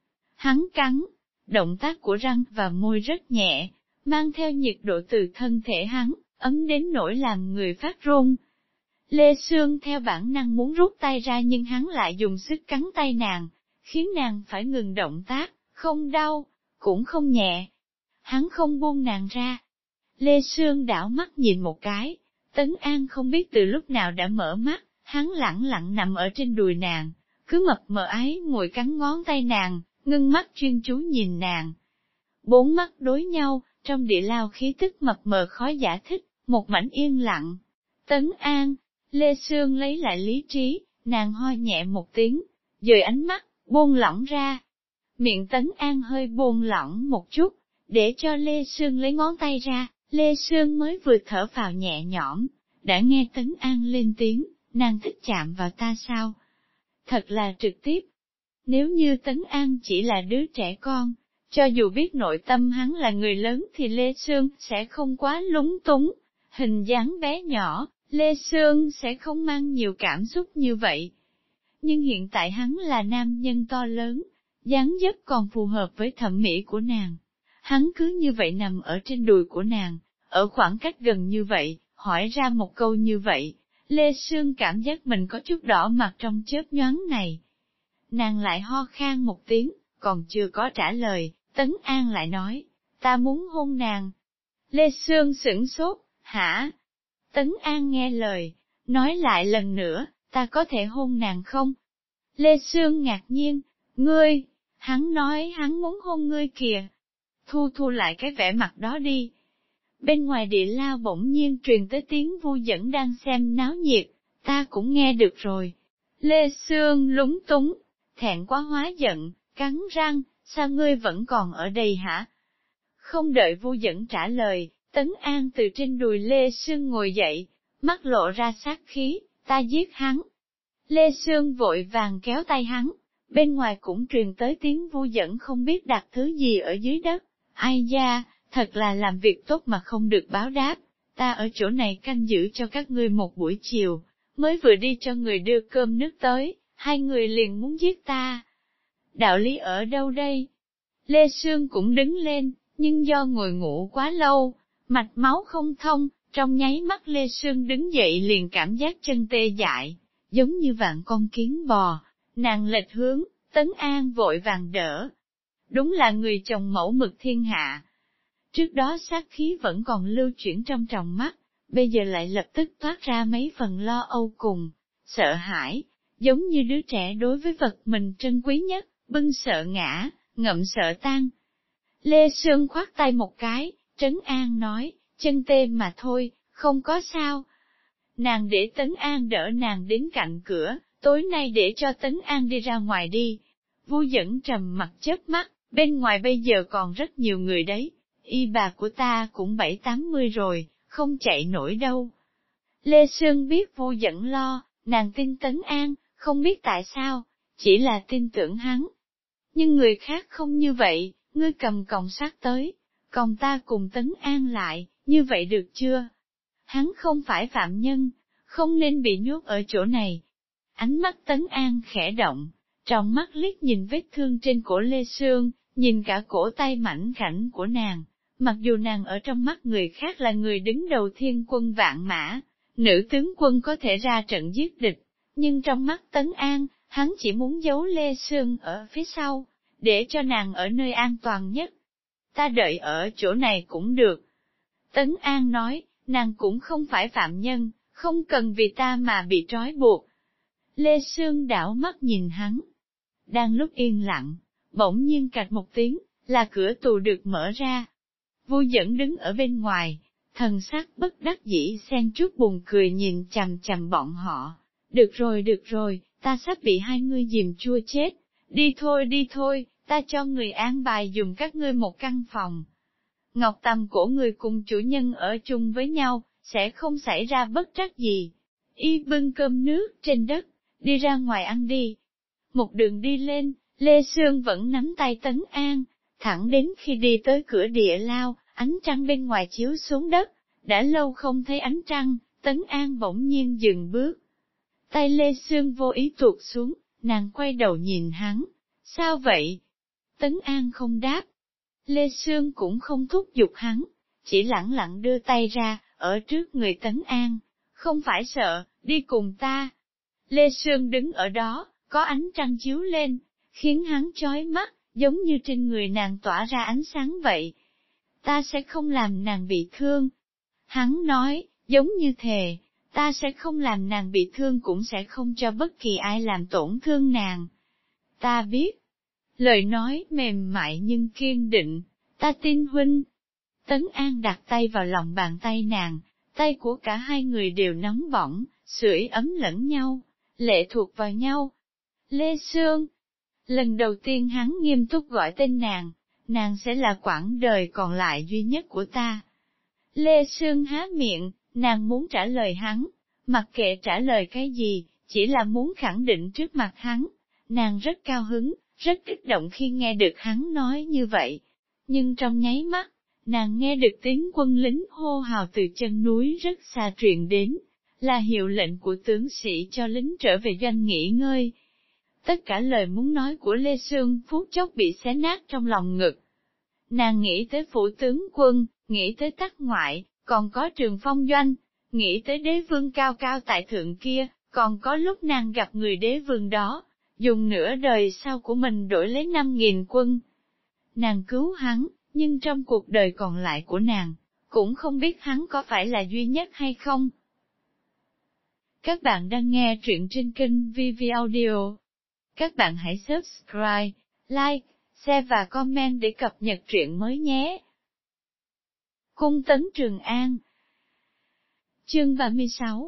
Hắn cắn, động tác của răng và môi rất nhẹ, mang theo nhiệt độ từ thân thể hắn, ấm đến nỗi làm người phát run. Lê Sương theo bản năng muốn rút tay ra nhưng hắn lại dùng sức cắn tay nàng, khiến nàng phải ngừng động tác, không đau, cũng không nhẹ. Hắn không buông nàng ra. Lê Sương đảo mắt nhìn một cái, Tấn An không biết từ lúc nào đã mở mắt, hắn lẳng lặng nằm ở trên đùi nàng, cứ mập mờ ái ngồi cắn ngón tay nàng, ngưng mắt chuyên chú nhìn nàng. Bốn mắt đối nhau, trong địa lao khí tức mập mờ khó giải thích, một mảnh yên lặng. Tấn An, Lê Sương lấy lại lý trí, nàng ho nhẹ một tiếng, dời ánh mắt, buông lỏng ra. Miệng Tấn An hơi buông lỏng một chút, để cho Lê Sương lấy ngón tay ra, Lê Sương mới vừa thở vào nhẹ nhõm, đã nghe Tấn An lên tiếng, nàng thích chạm vào ta sao? Thật là trực tiếp. Nếu như Tấn An chỉ là đứa trẻ con, cho dù biết nội tâm hắn là người lớn thì Lê Sương sẽ không quá lúng túng. Hình dáng bé nhỏ, Lê Sương sẽ không mang nhiều cảm xúc như vậy. Nhưng hiện tại hắn là nam nhân to lớn, dáng dấp còn phù hợp với thẩm mỹ của nàng. Hắn cứ như vậy nằm ở trên đùi của nàng, ở khoảng cách gần như vậy, hỏi ra một câu như vậy, Lê Sương cảm giác mình có chút đỏ mặt trong chớp nhoáng này. Nàng lại ho khan một tiếng, còn chưa có trả lời, Tấn An lại nói, ta muốn hôn nàng. Lê Sương sửng sốt, hả? Tấn An nghe lời, nói lại lần nữa, ta có thể hôn nàng không? Lê Sương ngạc nhiên, ngươi, hắn nói hắn muốn hôn ngươi kìa. Thu thu lại cái vẻ mặt đó đi. Bên ngoài địa lao bỗng nhiên truyền tới tiếng Vu Dẫn đang xem náo nhiệt, ta cũng nghe được rồi. Lê Sương lúng túng, thẹn quá hóa giận, cắn răng, sao ngươi vẫn còn ở đây hả? Không đợi Vu Dẫn trả lời, Tấn An từ trên đùi Lê Sương ngồi dậy, mắt lộ ra sát khí, ta giết hắn. Lê Sương vội vàng kéo tay hắn, bên ngoài cũng truyền tới tiếng Vu Dẫn không biết đặt thứ gì ở dưới đất. Ai da, thật là làm việc tốt mà không được báo đáp, ta ở chỗ này canh giữ cho các ngươi một buổi chiều, mới vừa đi cho người đưa cơm nước tới, hai người liền muốn giết ta. Đạo lý ở đâu đây? Lê Sương cũng đứng lên, nhưng do ngồi ngủ quá lâu, mạch máu không thông, trong nháy mắt Lê Sương đứng dậy liền cảm giác chân tê dại, giống như vạn con kiến bò, nàng lệch hướng, Tấn An vội vàng đỡ. Đúng là người chồng mẫu mực thiên hạ. Trước đó sát khí vẫn còn lưu chuyển trong tròng mắt, bây giờ lại lập tức toát ra mấy phần lo âu cùng, sợ hãi, giống như đứa trẻ đối với vật mình trân quý nhất, bưng sợ ngã, ngậm sợ tan. Lê Sương khoát tay một cái, trấn an nói, chân tê mà thôi, không có sao. Nàng để Tấn An đỡ nàng đến cạnh cửa, tối nay để cho Tấn An đi ra ngoài đi. Vu Dẫn trầm mặt chớp mắt, bên ngoài bây giờ còn rất nhiều người đấy, y bà của ta cũng bảy tám mươi rồi, không chạy nổi đâu. Lê Sương biết Vu Dẫn lo, nàng tin Tấn An, không biết tại sao, chỉ là tin tưởng hắn. Nhưng người khác không như vậy, ngươi cầm còng sắt tới, còn ta cùng Tấn An lại, như vậy được chưa? Hắn không phải phạm nhân, không nên bị nhốt ở chỗ này. Ánh mắt Tấn An khẽ động, trong mắt liếc nhìn vết thương trên cổ Lê Sương, nhìn cả cổ tay mảnh khảnh của nàng. Mặc dù nàng ở trong mắt người khác là người đứng đầu thiên quân vạn mã, nữ tướng quân có thể ra trận giết địch, nhưng trong mắt Tấn An, hắn chỉ muốn giấu Lê Sương ở phía sau, để cho nàng ở nơi an toàn nhất. Ta đợi ở chỗ này cũng được. Tấn An nói, nàng cũng không phải phạm nhân, không cần vì ta mà bị trói buộc. Lê Sương đảo mắt nhìn hắn. Đang lúc yên lặng, bỗng nhiên cạch một tiếng, là cửa tù được mở ra. Vu Dẫn đứng ở bên ngoài, thần sắc bất đắc dĩ xen chút buồn cười nhìn chằm chằm bọn họ. Được rồi được rồi, ta sắp bị hai ngươi dìm chua chết. Đi thôi đi thôi, ta cho người an bài dùng các ngươi một căn phòng. Ngọc tầm của người cùng chủ nhân ở chung với nhau, sẽ không xảy ra bất trắc gì. Y bưng cơm nước trên đất, đi ra ngoài ăn đi. Một đường đi lên, Lê Sương vẫn nắm tay Tấn An, thẳng đến khi đi tới cửa địa lao, ánh trăng bên ngoài chiếu xuống đất. Đã lâu không thấy ánh trăng, Tấn An bỗng nhiên dừng bước. Tay Lê Sương vô ý tuột xuống, nàng quay đầu nhìn hắn. Sao vậy? Tấn An không đáp. Lê Sương cũng không thúc giục hắn, chỉ lẳng lặng đưa tay ra, ở trước người Tấn An. Không phải sợ, đi cùng ta. Lê Sương đứng ở đó, có ánh trăng chiếu lên, khiến hắn chói mắt, giống như trên người nàng tỏa ra ánh sáng vậy. Ta sẽ không làm nàng bị thương. Hắn nói, giống như thề, ta sẽ không làm nàng bị thương cũng sẽ không cho bất kỳ ai làm tổn thương nàng. Ta biết. Lời nói mềm mại nhưng kiên định, ta tin huynh. Tấn An đặt tay vào lòng bàn tay nàng, tay của cả hai người đều nóng bỏng, sưởi ấm lẫn nhau, lệ thuộc vào nhau. Lê Sương. Lần đầu tiên hắn nghiêm túc gọi tên nàng, nàng sẽ là quãng đời còn lại duy nhất của ta. Lê Sương há miệng, nàng muốn trả lời hắn, mặc kệ trả lời cái gì, chỉ là muốn khẳng định trước mặt hắn. Nàng rất cao hứng, rất kích động khi nghe được hắn nói như vậy. Nhưng trong nháy mắt, nàng nghe được tiếng quân lính hô hào từ chân núi rất xa truyền đến, là hiệu lệnh của tướng sĩ cho lính trở về doanh nghỉ ngơi. Tất cả lời muốn nói của Lê Sương phút chốc bị xé nát trong lòng ngực. Nàng nghĩ tới phủ tướng quân, nghĩ tới Tắc ngoại, còn có Trường Phong doanh, nghĩ tới đế vương cao cao tại thượng kia, còn có lúc nàng gặp người đế vương đó, dùng nửa đời sau của mình đổi lấy năm nghìn quân. Nàng cứu hắn, nhưng trong cuộc đời còn lại của nàng, cũng không biết hắn có phải là duy nhất hay không. Các bạn đang nghe truyện trên kênh vê vê Audio. Các bạn hãy subscribe, like, share và comment để cập nhật truyện mới nhé. Cung tấn Trường An. Chương ba mươi sáu.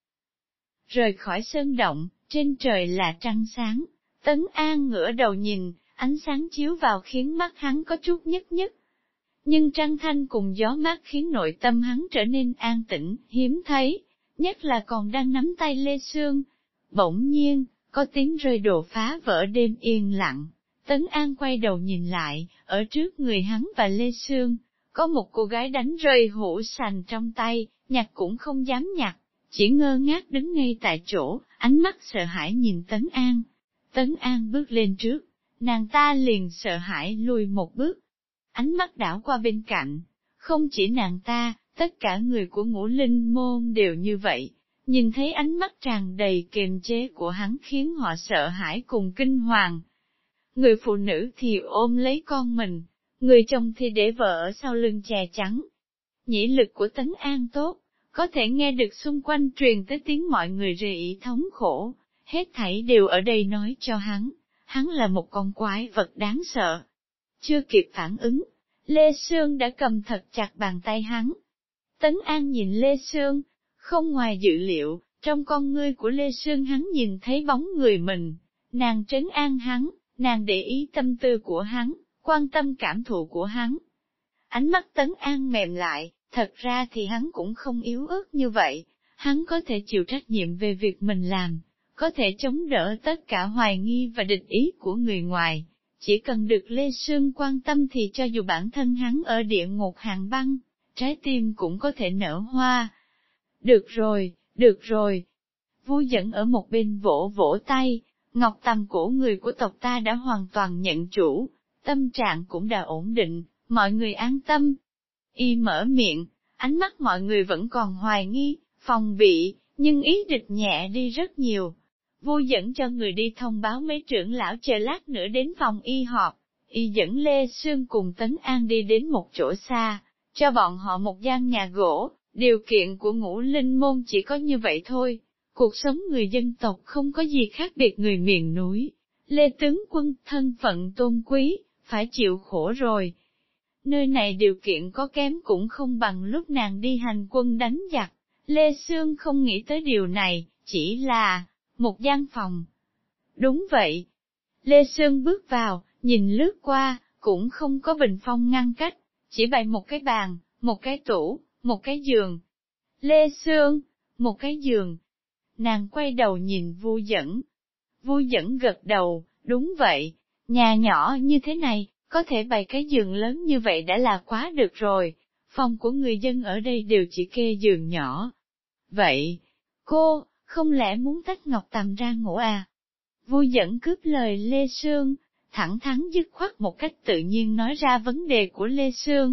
Rời khỏi sơn động, trên trời là trăng sáng, Tấn An ngửa đầu nhìn, ánh sáng chiếu vào khiến mắt hắn có chút nhức nhức. Nhưng trăng thanh cùng gió mát khiến nội tâm hắn trở nên an tĩnh, hiếm thấy, nhất là còn đang nắm tay Lê Sương. Bỗng nhiên, có tiếng rơi đồ phá vỡ đêm yên lặng, Tấn An quay đầu nhìn lại, ở trước người hắn và Lê Sương, có một cô gái đánh rơi hũ sành trong tay, nhặt cũng không dám nhặt, chỉ ngơ ngác đứng ngay tại chỗ, ánh mắt sợ hãi nhìn Tấn An. Tấn An bước lên trước, nàng ta liền sợ hãi lùi một bước. Ánh mắt đảo qua bên cạnh, không chỉ nàng ta, tất cả người của Ngũ Linh môn đều như vậy. Nhìn thấy ánh mắt tràn đầy kiềm chế của hắn khiến họ sợ hãi cùng kinh hoàng. Người phụ nữ thì ôm lấy con mình, người chồng thì để vợ ở sau lưng che chắn. Nhĩ lực của Tấn An tốt, có thể nghe được xung quanh truyền tới tiếng mọi người rì ỉ thống khổ, hết thảy đều ở đây nói cho hắn, hắn là một con quái vật đáng sợ. Chưa kịp phản ứng, Lê Sương đã cầm thật chặt bàn tay hắn. Tấn An nhìn Lê Sương, không ngoài dự liệu, trong con ngươi của Lê Sương hắn nhìn thấy bóng người mình, nàng trấn an hắn, nàng để ý tâm tư của hắn, quan tâm cảm thụ của hắn. Ánh mắt Tấn An mềm lại, thật ra thì hắn cũng không yếu ớt như vậy, hắn có thể chịu trách nhiệm về việc mình làm, có thể chống đỡ tất cả hoài nghi và địch ý của người ngoài, chỉ cần được Lê Sương quan tâm thì cho dù bản thân hắn ở địa ngục hàng băng, trái tim cũng có thể nở hoa. Được rồi, được rồi. Vui Dẫn ở một bên vỗ vỗ tay, ngọc tầm cổ người của tộc ta đã hoàn toàn nhận chủ, tâm trạng cũng đã ổn định, mọi người an tâm. Y mở miệng, ánh mắt mọi người vẫn còn hoài nghi, phòng bị, nhưng ý địch nhẹ đi rất nhiều. Vui Dẫn cho người đi thông báo mấy trưởng lão chờ lát nữa đến phòng y họp, y dẫn Lê Sương cùng Tấn An đi đến một chỗ xa, cho bọn họ một gian nhà gỗ. Điều kiện của Ngũ Linh môn chỉ có như vậy thôi, cuộc sống người dân tộc không có gì khác biệt người miền núi. Lê tướng quân thân phận tôn quý, phải chịu khổ rồi. Nơi này điều kiện có kém cũng không bằng lúc nàng đi hành quân đánh giặc. Lê Sương không nghĩ tới điều này, chỉ là một gian phòng. Đúng vậy. Lê Sương bước vào, nhìn lướt qua, cũng không có bình phong ngăn cách, chỉ bày một cái bàn, một cái tủ, một cái giường. Lê Sương, một cái giường. Nàng quay đầu nhìn Vui Dẫn. Vui Dẫn gật đầu, đúng vậy, nhà nhỏ như thế này, có thể bày cái giường lớn như vậy đã là quá được rồi, phòng của người dân ở đây đều chỉ kê giường nhỏ. Vậy, cô, không lẽ muốn tách Ngọc Tầm ra ngủ à? Vui Dẫn cướp lời Lê Sương, thẳng thắn dứt khoát một cách tự nhiên nói ra vấn đề của Lê Sương.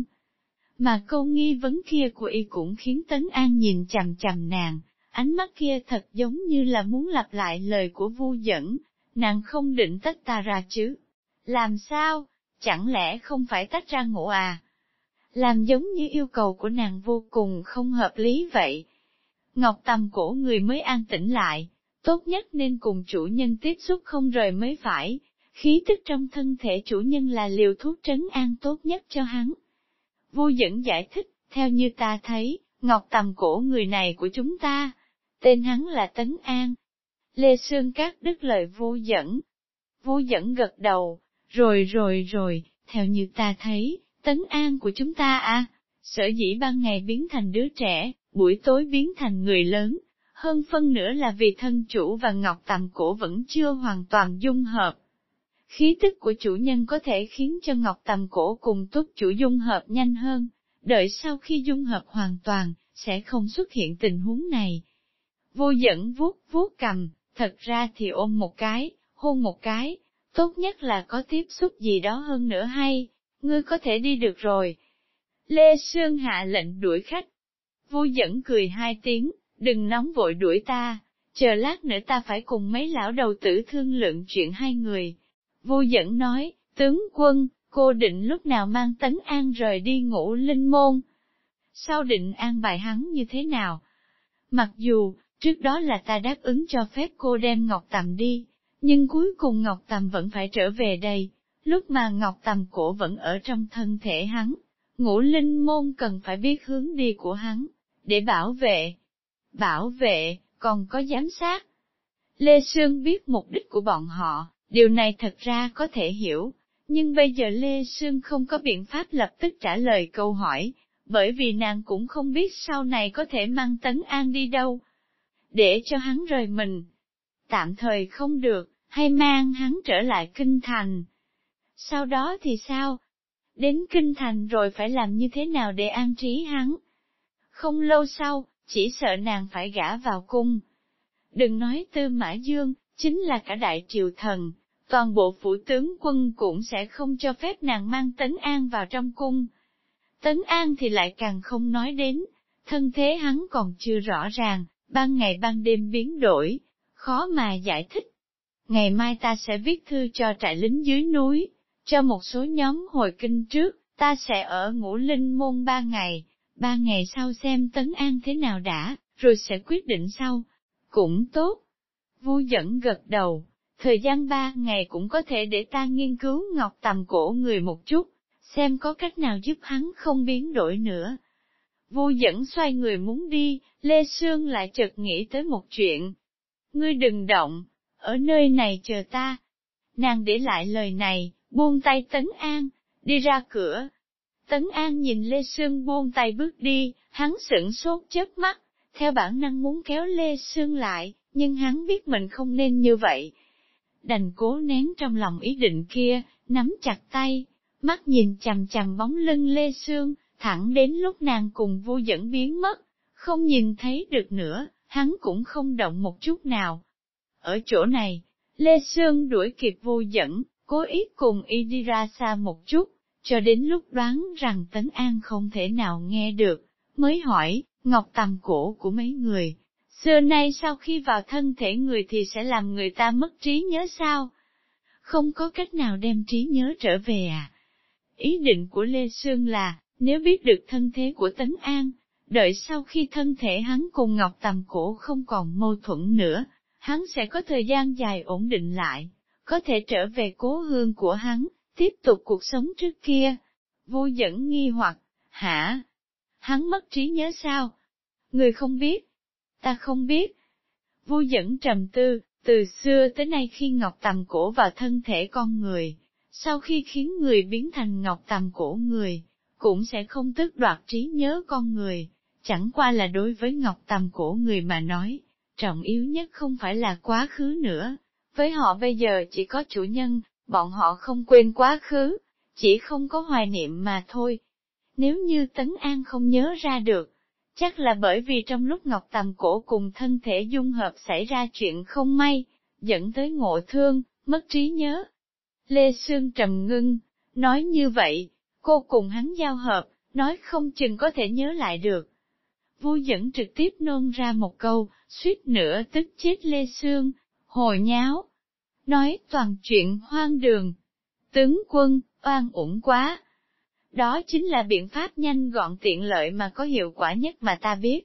Mà câu nghi vấn kia của y cũng khiến Tấn An nhìn chằm chằm nàng, ánh mắt kia thật giống như là muốn lặp lại lời của Vu Dẫn, nàng không định tách ta ra chứ. Làm sao? Chẳng lẽ không phải tách ra ngủ à? Làm giống như yêu cầu của nàng vô cùng không hợp lý vậy. Ngọc Tầm cổ người mới an tĩnh lại, tốt nhất nên cùng chủ nhân tiếp xúc không rời mới phải, khí tức trong thân thể chủ nhân là liều thuốc trấn an tốt nhất cho hắn. Vô Dẫn giải thích, theo như ta thấy, Ngọc Tầm cổ người này của chúng ta, tên hắn là Tấn An. Lê Sương Cát đứt lời Vô Dẫn. Vô Dẫn gật đầu, rồi rồi rồi, theo như ta thấy, Tấn An của chúng ta à, sở dĩ ban ngày biến thành đứa trẻ, buổi tối biến thành người lớn, hơn phân nữa là vì thân chủ và Ngọc Tầm cổ vẫn chưa hoàn toàn dung hợp. Khí tức của chủ nhân có thể khiến cho Ngọc Tầm cổ cùng túc chủ dung hợp nhanh hơn, đợi sau khi dung hợp hoàn toàn, sẽ không xuất hiện tình huống này. Vô Dẫn vuốt vuốt cầm, thật ra thì ôm một cái, hôn một cái, tốt nhất là có tiếp xúc gì đó hơn nữa hay, ngươi có thể đi được rồi. Lê Sương hạ lệnh đuổi khách. Vô Dẫn cười hai tiếng, đừng nóng vội đuổi ta, chờ lát nữa ta phải cùng mấy lão đầu tử thương lượng chuyện hai người. Vô Dẫn nói, tướng quân, cô định lúc nào mang Tấn An rời đi Ngũ Linh Môn? Sao định an bài hắn như thế nào? Mặc dù, trước đó là ta đáp ứng cho phép cô đem Ngọc Tầm đi, nhưng cuối cùng Ngọc Tầm vẫn phải trở về đây, lúc mà Ngọc Tầm cổ vẫn ở trong thân thể hắn. Ngũ Linh Môn cần phải biết hướng đi của hắn, để bảo vệ. Bảo vệ, còn có giám sát. Lê Sương biết mục đích của bọn họ, điều này thật ra có thể hiểu, nhưng bây giờ Lê Sương không có biện pháp lập tức trả lời câu hỏi, bởi vì nàng cũng không biết sau này có thể mang Tấn An đi đâu. Để cho hắn rời mình. Tạm thời không được, hay mang hắn trở lại kinh thành. Sau đó thì sao? Đến kinh thành rồi phải làm như thế nào để an trí hắn? Không lâu sau, chỉ sợ nàng phải gả vào cung. Đừng nói Tư Mã Dương, chính là cả đại triều thần, toàn bộ phủ tướng quân cũng sẽ không cho phép nàng mang Tấn An vào trong cung. Tấn An thì lại càng không nói đến, thân thế hắn còn chưa rõ ràng, ban ngày ban đêm biến đổi, khó mà giải thích. Ngày mai ta sẽ viết thư cho trại lính dưới núi, cho một số nhóm hồi kinh trước, ta sẽ ở Ngũ Linh Môn ba ngày, ba ngày sau xem Tấn An thế nào đã, rồi sẽ quyết định sau. Cũng tốt. Vô Dẫn gật đầu, thời gian ba ngày cũng có thể để ta nghiên cứu Ngọc Tầm cổ người một chút, xem có cách nào giúp hắn không biến đổi nữa. Vô Dẫn xoay người muốn đi, Lê Sương lại chợt nghĩ tới một chuyện. Ngươi đừng động, ở nơi này chờ ta. Nàng để lại lời này, buông tay Tấn An, đi ra cửa. Tấn An nhìn Lê Sương buông tay bước đi, hắn sửng sốt chớp mắt, theo bản năng muốn kéo Lê Sương lại, nhưng hắn biết mình không nên như vậy. Đành cố nén trong lòng ý định kia, nắm chặt tay, mắt nhìn chằm chằm bóng lưng Lê Sương, thẳng đến lúc nàng cùng Vô Dẫn biến mất, không nhìn thấy được nữa, hắn cũng không động một chút nào. Ở chỗ này, Lê Sương đuổi kịp Vô Dẫn, cố ý cùng y đi ra xa một chút, cho đến lúc đoán rằng Tấn An không thể nào nghe được, mới hỏi, Ngọc Tầm cổ của mấy người, xưa nay sau khi vào thân thể người thì sẽ làm người ta mất trí nhớ sao? Không có cách nào đem trí nhớ trở về à? Ý định của Lê Sương là, nếu biết được thân thế của Tấn An, đợi sau khi thân thể hắn cùng Ngọc Tầm cổ không còn mâu thuẫn nữa, hắn sẽ có thời gian dài ổn định lại, có thể trở về cố hương của hắn, tiếp tục cuộc sống trước kia. Vô Dẫn nghi hoặc, hả? Hắn mất trí nhớ sao? Người không biết? Ta không biết. Vô Dẫn trầm tư, từ xưa tới nay khi Ngọc Tầm cổ vào thân thể con người, sau khi khiến người biến thành Ngọc Tầm cổ người, cũng sẽ không tước đoạt trí nhớ con người, chẳng qua là đối với Ngọc Tầm cổ người mà nói, trọng yếu nhất không phải là quá khứ nữa, với họ bây giờ chỉ có chủ nhân, bọn họ không quên quá khứ, chỉ không có hoài niệm mà thôi. Nếu như Tấn An không nhớ ra được, chắc là bởi vì trong lúc Ngọc Tầm cổ cùng thân thể dung hợp xảy ra chuyện không may, dẫn tới ngộ thương, mất trí nhớ. Lê Sương trầm ngưng, nói như vậy, cô cùng hắn giao hợp, nói không chừng có thể nhớ lại được. Vô Dẫn trực tiếp nôn ra một câu, suýt nữa tức chết Lê Sương, hồi nháo. Nói toàn chuyện hoang đường. Tướng quân, oan uổng quá. Đó chính là biện pháp nhanh gọn tiện lợi mà có hiệu quả nhất mà ta biết.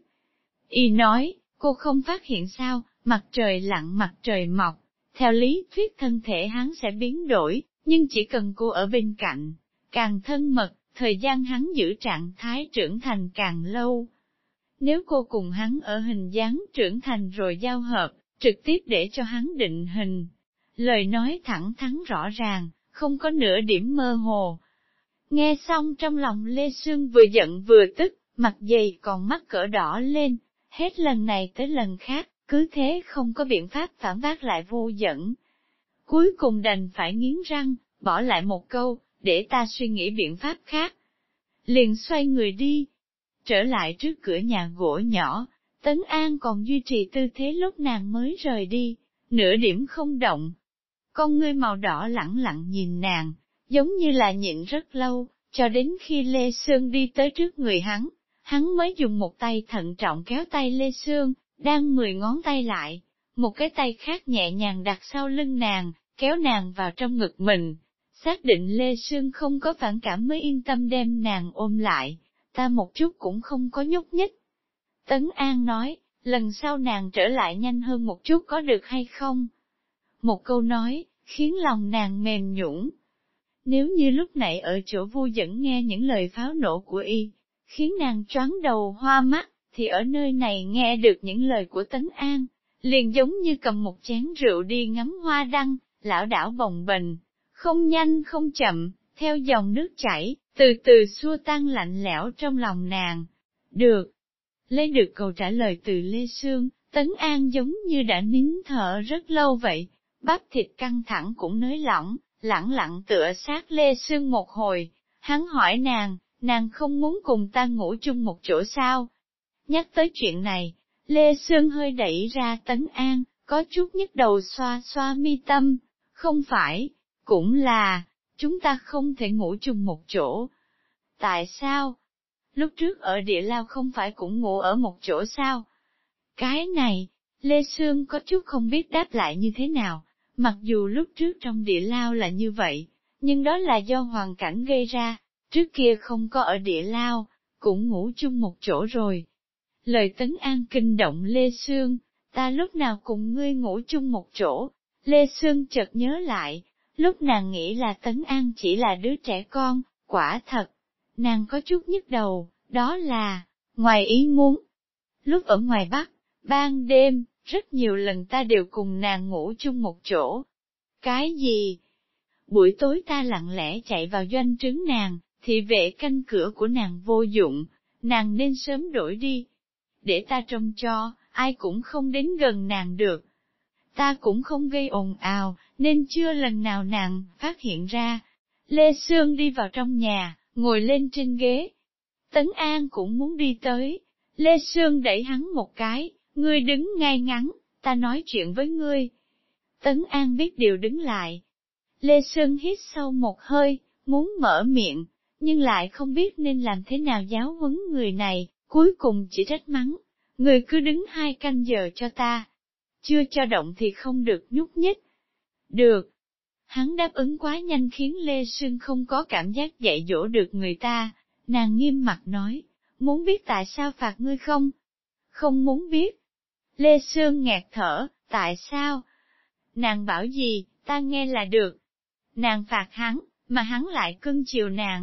Y nói, cô không phát hiện sao, mặt trời lặn mặt trời mọc, theo lý thuyết thân thể hắn sẽ biến đổi, nhưng chỉ cần cô ở bên cạnh, càng thân mật, thời gian hắn giữ trạng thái trưởng thành càng lâu. Nếu cô cùng hắn ở hình dáng trưởng thành rồi giao hợp, trực tiếp để cho hắn định hình. Lời nói thẳng thắn rõ ràng, không có nửa điểm mơ hồ. Nghe xong trong lòng Lê Sương vừa giận vừa tức, mặt dày còn mắt cỡ đỏ lên, hết lần này tới lần khác, cứ thế không có biện pháp phản bác lại vô dẫn. Cuối cùng đành phải nghiến răng, bỏ lại một câu, để ta suy nghĩ biện pháp khác. Liền xoay người đi. Trở lại trước cửa nhà gỗ nhỏ, Tấn An còn duy trì tư thế lúc nàng mới rời đi, nửa điểm không động. Con ngươi màu đỏ lẳng lặng nhìn nàng, giống như là nhịn rất lâu, cho đến khi Lê Sương đi tới trước người hắn, hắn mới dùng một tay thận trọng kéo tay Lê Sương, đang mười ngón tay lại, một cái tay khác nhẹ nhàng đặt sau lưng nàng, kéo nàng vào trong ngực mình, xác định Lê Sương không có phản cảm mới yên tâm đem nàng ôm lại, ta một chút cũng không có nhúc nhích. Tấn An nói, lần sau nàng trở lại nhanh hơn một chút có được hay không? Một câu nói, khiến lòng nàng mềm nhũn. Nếu như lúc nãy ở chỗ Vu Dẫn nghe những lời pháo nổ của y, khiến nàng choáng đầu hoa mắt, thì ở nơi này nghe được những lời của Tấn An, liền giống như cầm một chén rượu đi ngắm hoa đăng, lảo đảo bồng bềnh, không nhanh không chậm, theo dòng nước chảy, từ từ xua tan lạnh lẽo trong lòng nàng. Được. Lấy được câu trả lời từ Lê Sương, Tấn An giống như đã nín thở rất lâu vậy, bắp thịt căng thẳng cũng nới lỏng, lẳng lặng tựa sát Lê Sương một hồi. Hắn hỏi nàng, nàng không muốn cùng ta ngủ chung một chỗ sao? Nhắc tới chuyện này, Lê Sương hơi đẩy ra Tấn An, có chút nhức đầu xoa xoa mi tâm. Không phải, cũng là, chúng ta không thể ngủ chung một chỗ. Tại sao? Lúc trước ở địa lao không phải cũng ngủ ở một chỗ sao? Cái này, Lê Sương có chút không biết đáp lại như thế nào, mặc dù lúc trước trong địa lao là như vậy, nhưng đó là do hoàn cảnh gây ra, trước kia không có ở địa lao, cũng ngủ chung một chỗ rồi. Lời Tấn An kinh động Lê Sương, ta lúc nào cùng ngươi ngủ chung một chỗ? Lê Sương chợt nhớ lại, lúc nàng nghĩ là Tấn An chỉ là đứa trẻ con, quả thật. Nàng có chút nhức đầu, đó là, ngoài ý muốn. Lúc ở ngoài Bắc, ban đêm, rất nhiều lần ta đều cùng nàng ngủ chung một chỗ. Cái gì? Buổi tối ta lặng lẽ chạy vào doanh trướng nàng, thị vệ canh cửa của nàng vô dụng, nàng nên sớm đổi đi. Để ta trông cho, ai cũng không đến gần nàng được. Ta cũng không gây ồn ào, nên chưa lần nào nàng phát hiện ra. Lê Sương đi vào trong nhà, ngồi lên trên ghế. Tấn An cũng muốn đi tới. Lê Sương đẩy hắn một cái, ngươi đứng ngay ngắn, ta nói chuyện với ngươi. Tấn An biết điều đứng lại. Lê Sương hít sâu một hơi, muốn mở miệng, nhưng lại không biết nên làm thế nào giáo huấn người này, cuối cùng chỉ trách mắng. Người cứ đứng hai canh giờ cho ta. Chưa cho động thì không được nhúc nhích. Được. Hắn đáp ứng quá nhanh khiến Lê Sương không có cảm giác dạy dỗ được người ta. Nàng nghiêm mặt nói, muốn biết tại sao phạt ngươi không? Không muốn biết. Lê Sương nghẹt thở, tại sao? Nàng bảo gì, ta nghe là được. Nàng phạt hắn, mà hắn lại cưng chiều nàng.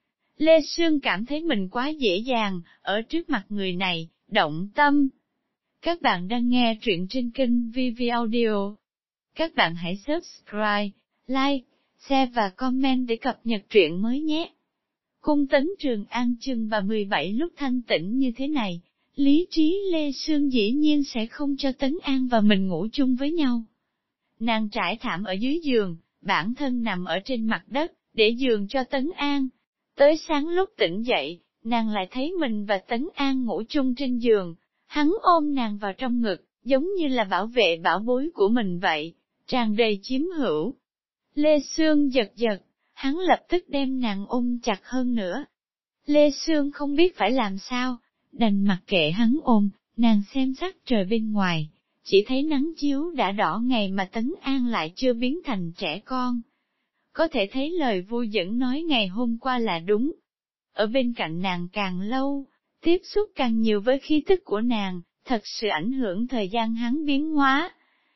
Lê Sương cảm thấy mình quá dễ dàng, ở trước mặt người này, động tâm. Các bạn đang nghe truyện trên kênh vê vê Audio. Các bạn hãy subscribe, like, share và comment để cập nhật truyện mới nhé. Cung Tấn Trường An chương ba mươi bảy lúc thanh tĩnh như thế này, lý trí Lê Sương dĩ nhiên sẽ không cho Tấn An và mình ngủ chung với nhau. Nàng trải thảm ở dưới giường, bản thân nằm ở trên mặt đất, để giường cho Tấn An. Tới sáng lúc tỉnh dậy, nàng lại thấy mình và Tấn An ngủ chung trên giường, hắn ôm nàng vào trong ngực, giống như là bảo vệ bảo bối của mình vậy, tràn đầy chiếm hữu. Lê Sương giật giật, hắn lập tức đem nàng ôm chặt hơn nữa. Lê Sương không biết phải làm sao, đành mặc kệ hắn ôm, nàng xem sắc trời bên ngoài, chỉ thấy nắng chiếu đã đỏ ngày mà Tấn An lại chưa biến thành trẻ con. có thể thấy lời vui dẫn nói ngày hôm qua là đúng. Ở bên cạnh nàng càng lâu, tiếp xúc càng nhiều với khí tức của nàng, thật sự ảnh hưởng thời gian hắn biến hóa.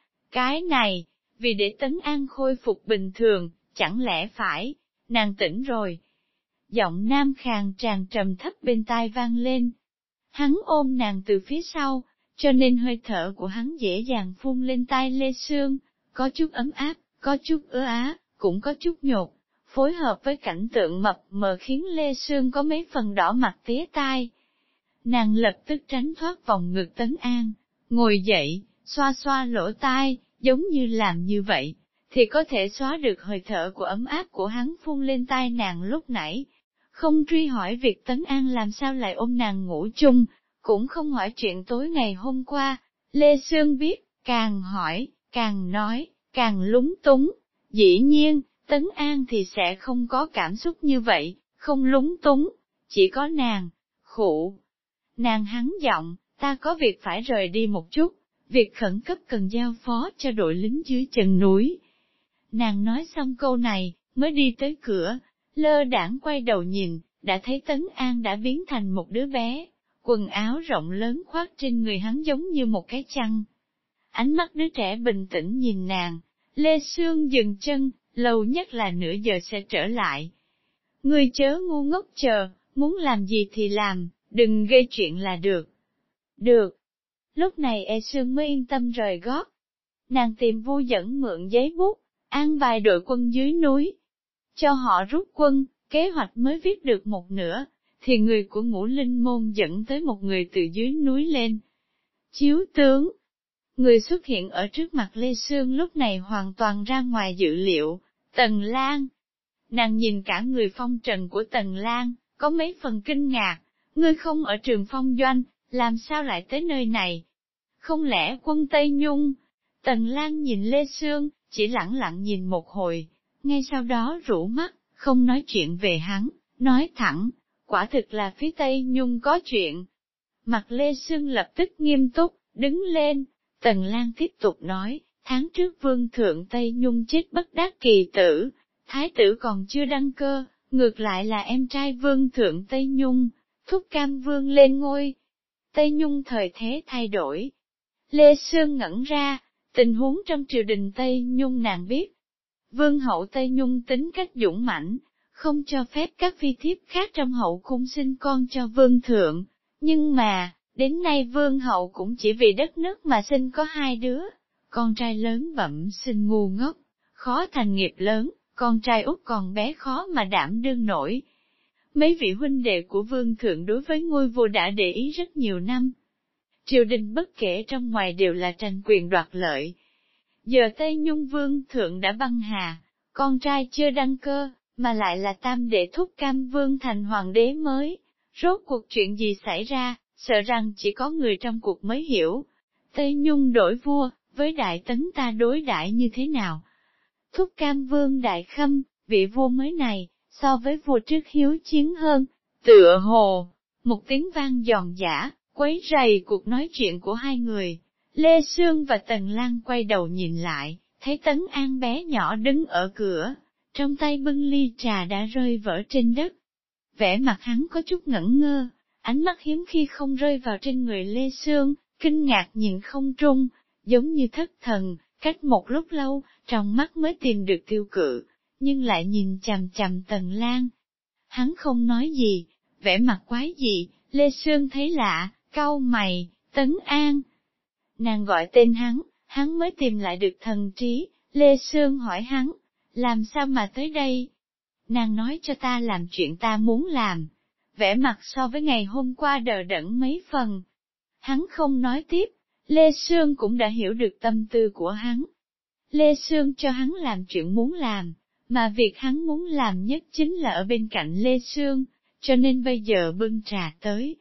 Cái này, vì để Tấn An khôi phục bình thường, chẳng lẽ phải, nàng tỉnh rồi. Giọng nam khàn tràn trầm thấp bên tai vang lên. Hắn ôm nàng từ phía sau, cho nên hơi thở của hắn dễ dàng phun lên tai Lê Sương, có chút ấm áp, có chút ứa á, cũng có chút nhột, phối hợp với cảnh tượng mập mờ khiến Lê Sương có mấy phần đỏ mặt tía tai. Nàng lập tức tránh thoát vòng ngực Tấn An, ngồi dậy, xoa xoa lỗ tai, giống như làm như vậy, thì có thể xóa được hơi thở của ấm áp của hắn phun lên tai nàng lúc nãy. Không truy hỏi việc Tấn An làm sao lại ôm nàng ngủ chung, cũng không hỏi chuyện tối ngày hôm qua. Lê Sương biết, càng hỏi, càng nói, càng lúng túng. Dĩ nhiên, Tấn An thì sẽ không có cảm xúc như vậy, không lúng túng, chỉ có nàng, khụ. Nàng hắn giọng, ta có việc phải rời đi một chút, việc khẩn cấp cần giao phó cho đội lính dưới chân núi. Nàng nói xong câu này, mới đi tới cửa, lơ đãng quay đầu nhìn, đã thấy Tấn An đã biến thành một đứa bé, quần áo rộng lớn khoác trên người hắn giống như một cái chăn. Ánh mắt đứa trẻ bình tĩnh nhìn nàng, Lê Sương dừng chân, lâu nhất là nửa giờ sẽ trở lại. Ngươi chớ ngu ngốc chờ, muốn làm gì thì làm, đừng gây chuyện là được. Được. Lúc này E Sương mới yên tâm rời gót. Nàng tìm Vu Dẫn mượn giấy bút, an bài đội quân dưới núi. Cho họ rút quân, kế hoạch mới viết được một nửa, thì người của Ngũ Linh Môn dẫn tới một người từ dưới núi lên. Chiếu tướng. Người xuất hiện ở trước mặt Lê Sương lúc này hoàn toàn ra ngoài dự liệu, Tần Lan. Nàng nhìn cả người phong trần của Tần Lan, có mấy phần kinh ngạc, ngươi không ở trường phong doanh, làm sao lại tới nơi này? Không lẽ quân Tây Nhung? Tần Lan nhìn Lê Sương, chỉ lẳng lặng nhìn một hồi, ngay sau đó rũ mắt, không nói chuyện về hắn, nói thẳng, quả thực là phía Tây Nhung có chuyện. Mặt Lê Sương lập tức nghiêm túc, đứng lên. Tần Lan tiếp tục nói, tháng trước vương thượng Tây Nhung chết bất đắc kỳ tử, thái tử còn chưa đăng cơ, ngược lại là em trai vương thượng Tây Nhung, thúc cam vương lên ngôi. Tây Nhung thời thế thay đổi. Lê Sương ngẩn ra, tình huống trong triều đình Tây Nhung nàng biết. Vương hậu Tây Nhung tính cách dũng mãnh, không cho phép các phi thiếp khác trong hậu cung sinh con cho vương thượng, nhưng mà, đến nay vương hậu cũng chỉ vì đất nước mà sinh có hai đứa, con trai lớn bẩm sinh ngu ngốc, khó thành nghiệp lớn, con trai út còn bé khó mà đảm đương nổi. Mấy vị huynh đệ của vương thượng đối với ngôi vua đã để ý rất nhiều năm. Triều đình bất kể trong ngoài đều là tranh quyền đoạt lợi. Giờ Tây Nhung vương thượng đã băng hà, con trai chưa đăng cơ, mà lại là tam đệ thúc cam vương thành hoàng đế mới. Rốt cuộc chuyện gì xảy ra, sợ rằng chỉ có người trong cuộc mới hiểu. Tây Nhung đổi vua, với Đại Tấn ta đối đãi như thế nào? Thúc cam vương Đại Khâm, vị vua mới này, so với vua trước hiếu chiến hơn, tựa hồ, một tiếng vang giòn giã, quấy rầy cuộc nói chuyện của hai người. Lê Sương và Tần Lan quay đầu nhìn lại, thấy Tấn An bé nhỏ đứng ở cửa, trong tay bưng ly trà đã rơi vỡ trên đất. Vẻ mặt hắn có chút ngẩn ngơ, ánh mắt hiếm khi không rơi vào trên người Lê Sương, kinh ngạc nhìn không trung, giống như thất thần, cách một lúc lâu, trong mắt mới tìm được tiêu cự, nhưng lại nhìn chằm chằm Tần Lan. Hắn không nói gì, vẻ mặt quái dị, Lê Sương thấy lạ, cau mày, Tấn An. Nàng gọi tên hắn, hắn mới tìm lại được thần trí, Lê Sương hỏi hắn, làm sao mà tới đây? Nàng nói cho ta làm chuyện ta muốn làm. Vẻ mặt so với ngày hôm qua đờ đẫn mấy phần. Hắn không nói tiếp, Lê Sương cũng đã hiểu được tâm tư của hắn. Lê Sương cho hắn làm chuyện muốn làm, mà việc hắn muốn làm nhất chính là ở bên cạnh Lê Sương, cho nên bây giờ bưng trà tới.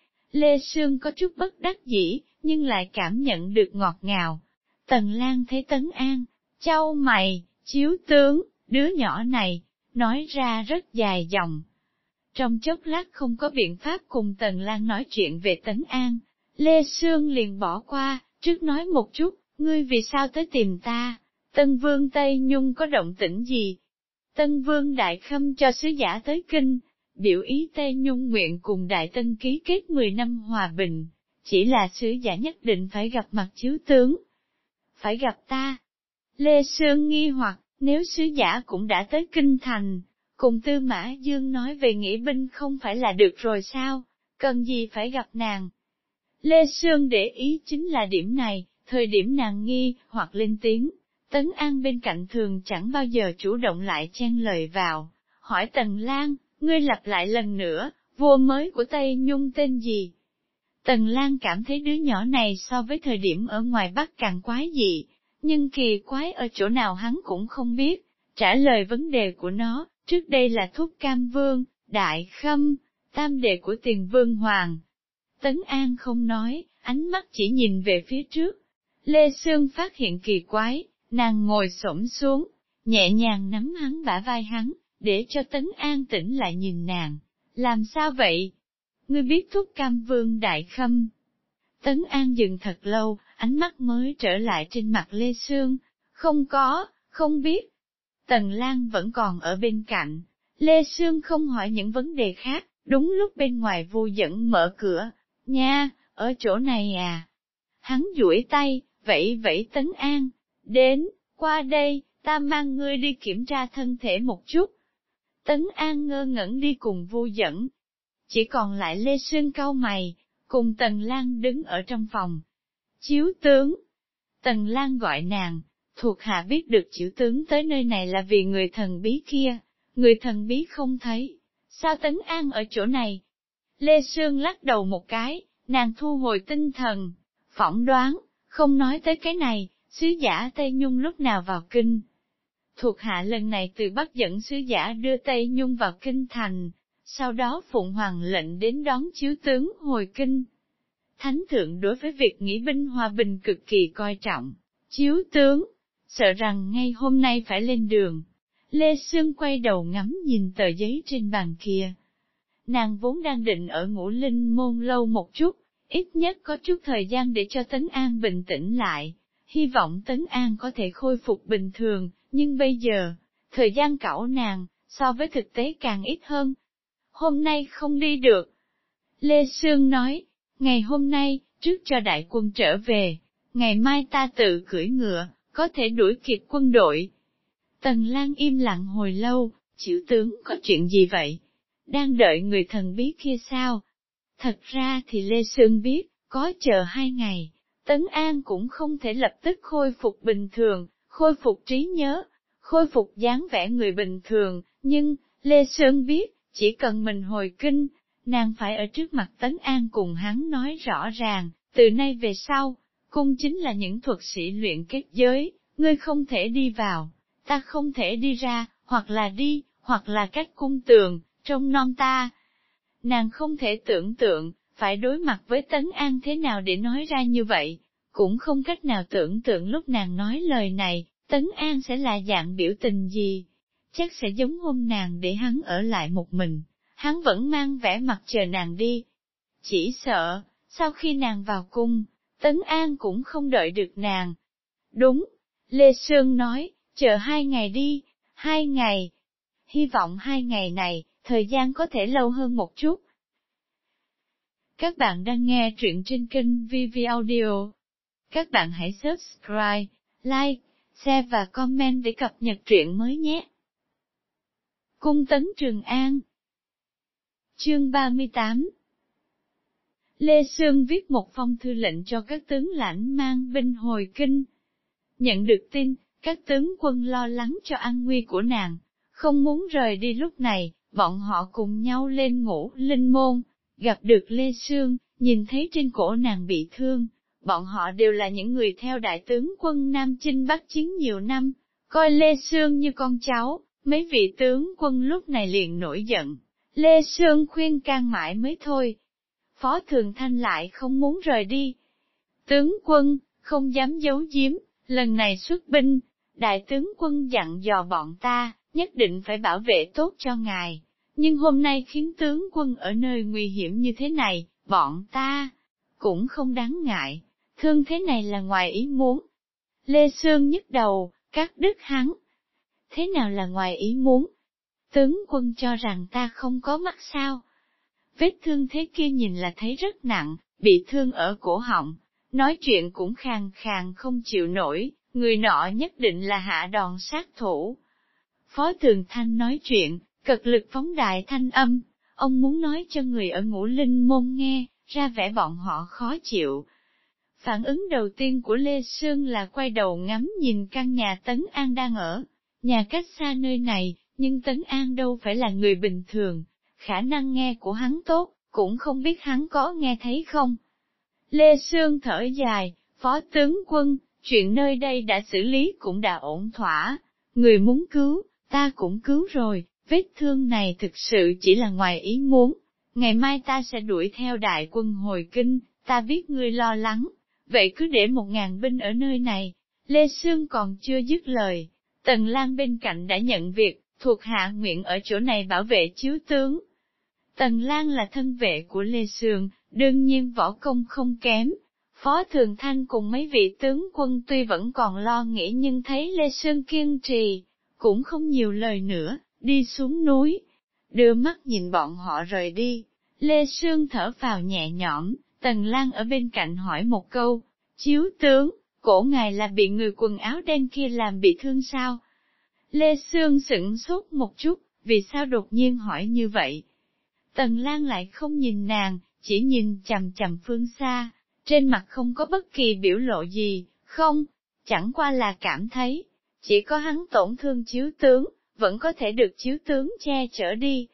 Lê Sương có chút bất đắc dĩ, nhưng lại cảm nhận được ngọt ngào. Tần Lan thấy Tấn An, chau mày, chiếu tướng, đứa nhỏ này, nói ra rất dài dòng. Trong chốc lát không có biện pháp cùng Tần Lan nói chuyện về Tấn An, Lê Sương liền bỏ qua, trước nói một chút, ngươi vì sao tới tìm ta, Tân Vương Tây Nhung có động tĩnh gì? Tân Vương Đại Khâm cho sứ giả tới kinh, biểu ý Tây Nhung nguyện cùng Đại Tân ký kết mười năm hòa bình, chỉ là sứ giả nhất định phải gặp mặt chiếu tướng. Phải gặp ta. Lê Sương nghi hoặc, nếu sứ giả cũng đã tới kinh thành, cùng Tư Mã Dương nói về nghĩa binh không phải là được rồi sao, cần gì phải gặp nàng. Lê Sương để ý chính là điểm này, thời điểm nàng nghi hoặc lên tiếng, Tấn An bên cạnh thường chẳng bao giờ chủ động lại chen lời vào, hỏi Tần Lan, ngươi lặp lại lần nữa, vua mới của Tây Nhung tên gì? Tần Lan cảm thấy đứa nhỏ này so với thời điểm ở ngoài Bắc càng quái dị, nhưng kỳ quái ở chỗ nào hắn cũng không biết, trả lời vấn đề của nó, trước đây là Thúc Cam Vương, Đại Khâm, tam đệ của Tiền Vương Hoàng. Tấn An không nói, ánh mắt chỉ nhìn về phía trước. Lê Sương phát hiện kỳ quái, nàng ngồi xổm xuống, nhẹ nhàng nắm hắn bả vai hắn, để cho Tấn An tỉnh lại nhìn nàng. Làm sao vậy? Ngươi biết Thúc Cam Vương Đại Khâm? Tấn An dừng thật lâu, ánh mắt mới trở lại trên mặt Lê Sương. Không có, không biết. Tần Lan vẫn còn ở bên cạnh. Lê Sương không hỏi những vấn đề khác, đúng lúc bên ngoài Vu Dẫn mở cửa. Nha, ở chỗ này à? Hắn duỗi tay, vẫy vẫy Tấn An. Đến, qua đây, ta mang ngươi đi kiểm tra thân thể một chút. Tấn An ngơ ngẩn đi cùng Vu Dẫn. Chỉ còn lại Lê Sương cau mày, cùng Tần Lan đứng ở trong phòng. Chiếu tướng. Tần Lan gọi nàng, thuộc hạ biết được chiếu tướng tới nơi này là vì người thần bí kia, người thần bí không thấy. Sao Tấn An ở chỗ này? Lê Sương lắc đầu một cái, nàng thu hồi tinh thần, phỏng đoán, không nói tới cái này, sứ giả Tây Nhung lúc nào vào kinh. Thuộc hạ lần này từ Bắc dẫn sứ giả đưa Tây Nhung vào kinh thành, sau đó Phụng Hoàng lệnh đến đón chiếu tướng hồi kinh. Thánh thượng đối với việc nghĩa binh hòa bình cực kỳ coi trọng, chiếu tướng, sợ rằng ngay hôm nay phải lên đường. Lê Sương quay đầu ngắm nhìn tờ giấy trên bàn kia. Nàng vốn đang định ở Ngũ Linh Môn lâu một chút, ít nhất có chút thời gian để cho Tấn An bình tĩnh lại, hy vọng Tấn An có thể khôi phục bình thường, nhưng bây giờ, thời gian cảo nàng, so với thực tế càng ít hơn. Hôm nay không đi được. Lê Sương nói, ngày hôm nay, trước cho đại quân trở về, ngày mai ta tự cưỡi ngựa, có thể đuổi kịp quân đội. Tần Lan im lặng hồi lâu, chiếu tướng có chuyện gì vậy? Đang đợi người thần bí kia sao? Thật ra thì Lê Sương biết, có chờ hai ngày, Tấn An cũng không thể lập tức khôi phục bình thường, khôi phục trí nhớ, khôi phục dáng vẻ người bình thường, nhưng, Lê Sương biết, chỉ cần mình hồi kinh, nàng phải ở trước mặt Tấn An cùng hắn nói rõ ràng, từ nay về sau, cung chính là những thuật sĩ luyện kết giới, ngươi không thể đi vào, ta không thể đi ra, hoặc là đi, hoặc là cách cung tường, trông non ta. Nàng không thể tưởng tượng, phải đối mặt với Tấn An thế nào để nói ra như vậy, cũng không cách nào tưởng tượng lúc nàng nói lời này, Tấn An sẽ là dạng biểu tình gì. Chắc sẽ giống hôm nàng để hắn ở lại một mình, hắn vẫn mang vẻ mặt chờ nàng đi. Chỉ sợ, sau khi nàng vào cung, Tấn An cũng không đợi được nàng. Đúng, Lê Sương nói, chờ hai ngày đi, hai ngày. Hy vọng hai ngày này, thời gian có thể lâu hơn một chút. Các bạn đang nghe truyện trên kênh vê vê Audio. Các bạn hãy subscribe, like, share và comment để cập nhật truyện mới nhé. Cung Tấn Trường An. Chương ba mươi tám. Lê Sương viết một phong thư lệnh cho các tướng lãnh mang binh hồi kinh. Nhận được tin, các tướng quân lo lắng cho an nguy của nàng, không muốn rời đi lúc này, bọn họ cùng nhau lên Ngũ Linh Môn, gặp được Lê Sương, nhìn thấy trên cổ nàng bị thương. Bọn họ đều là những người theo đại tướng quân Nam Chinh Bắc chiến nhiều năm, coi Lê Sương như con cháu. Mấy vị tướng quân lúc này liền nổi giận, Lê Sương khuyên can mãi mới thôi. Phó Thường Thanh lại không muốn rời đi. Tướng quân, không dám giấu giếm, lần này xuất binh, đại tướng quân dặn dò bọn ta, nhất định phải bảo vệ tốt cho ngài. Nhưng hôm nay khiến tướng quân ở nơi nguy hiểm như thế này, bọn ta cũng không đáng ngại, thương thế này là ngoài ý muốn. Lê Sương nhức đầu, cắt đứt hắn. Thế nào là ngoài ý muốn? Tướng quân cho rằng ta không có mắt sao? Vết thương thế kia nhìn là thấy rất nặng, bị thương ở cổ họng, nói chuyện cũng khàn khàn không chịu nổi, người nọ nhất định là hạ đòn sát thủ. Phó Tường Thanh nói chuyện, cực lực phóng đại thanh âm, ông muốn nói cho người ở Ngũ Linh Môn nghe, ra vẻ bọn họ khó chịu. Phản ứng đầu tiên của Lê Sương là quay đầu ngắm nhìn căn nhà Tấn An đang ở. Nhà cách xa nơi này, nhưng Tấn An đâu phải là người bình thường, khả năng nghe của hắn tốt, cũng không biết hắn có nghe thấy không. Lê Sương thở dài, Phó tướng quân, chuyện nơi đây đã xử lý cũng đã ổn thỏa, người muốn cứu, ta cũng cứu rồi, vết thương này thực sự chỉ là ngoài ý muốn. Ngày mai ta sẽ đuổi theo đại quân hồi kinh, ta biết ngươi lo lắng, vậy cứ để một ngàn binh ở nơi này. Lê Sương còn chưa dứt lời, Tần Lan bên cạnh đã nhận việc, thuộc hạ nguyện ở chỗ này bảo vệ chiếu tướng. Tần Lan là thân vệ của Lê Sương, đương nhiên võ công không kém. Phó Thường Thanh cùng mấy vị tướng quân tuy vẫn còn lo nghĩ nhưng thấy Lê Sương kiên trì, cũng không nhiều lời nữa, đi xuống núi. Đưa mắt nhìn bọn họ rời đi, Lê Sương thở phào nhẹ nhõm, Tần Lan ở bên cạnh hỏi một câu, chiếu tướng, cổ ngài là bị người quần áo đen kia làm bị thương sao? Lê Sương sửng sốt một chút, vì sao đột nhiên hỏi như vậy? Tần Lan lại không nhìn nàng, chỉ nhìn chằm chằm phương xa, trên mặt không có bất kỳ biểu lộ gì, không, chẳng qua là cảm thấy, chỉ có hắn tổn thương chiếu tướng, vẫn có thể được chiếu tướng che chở đi.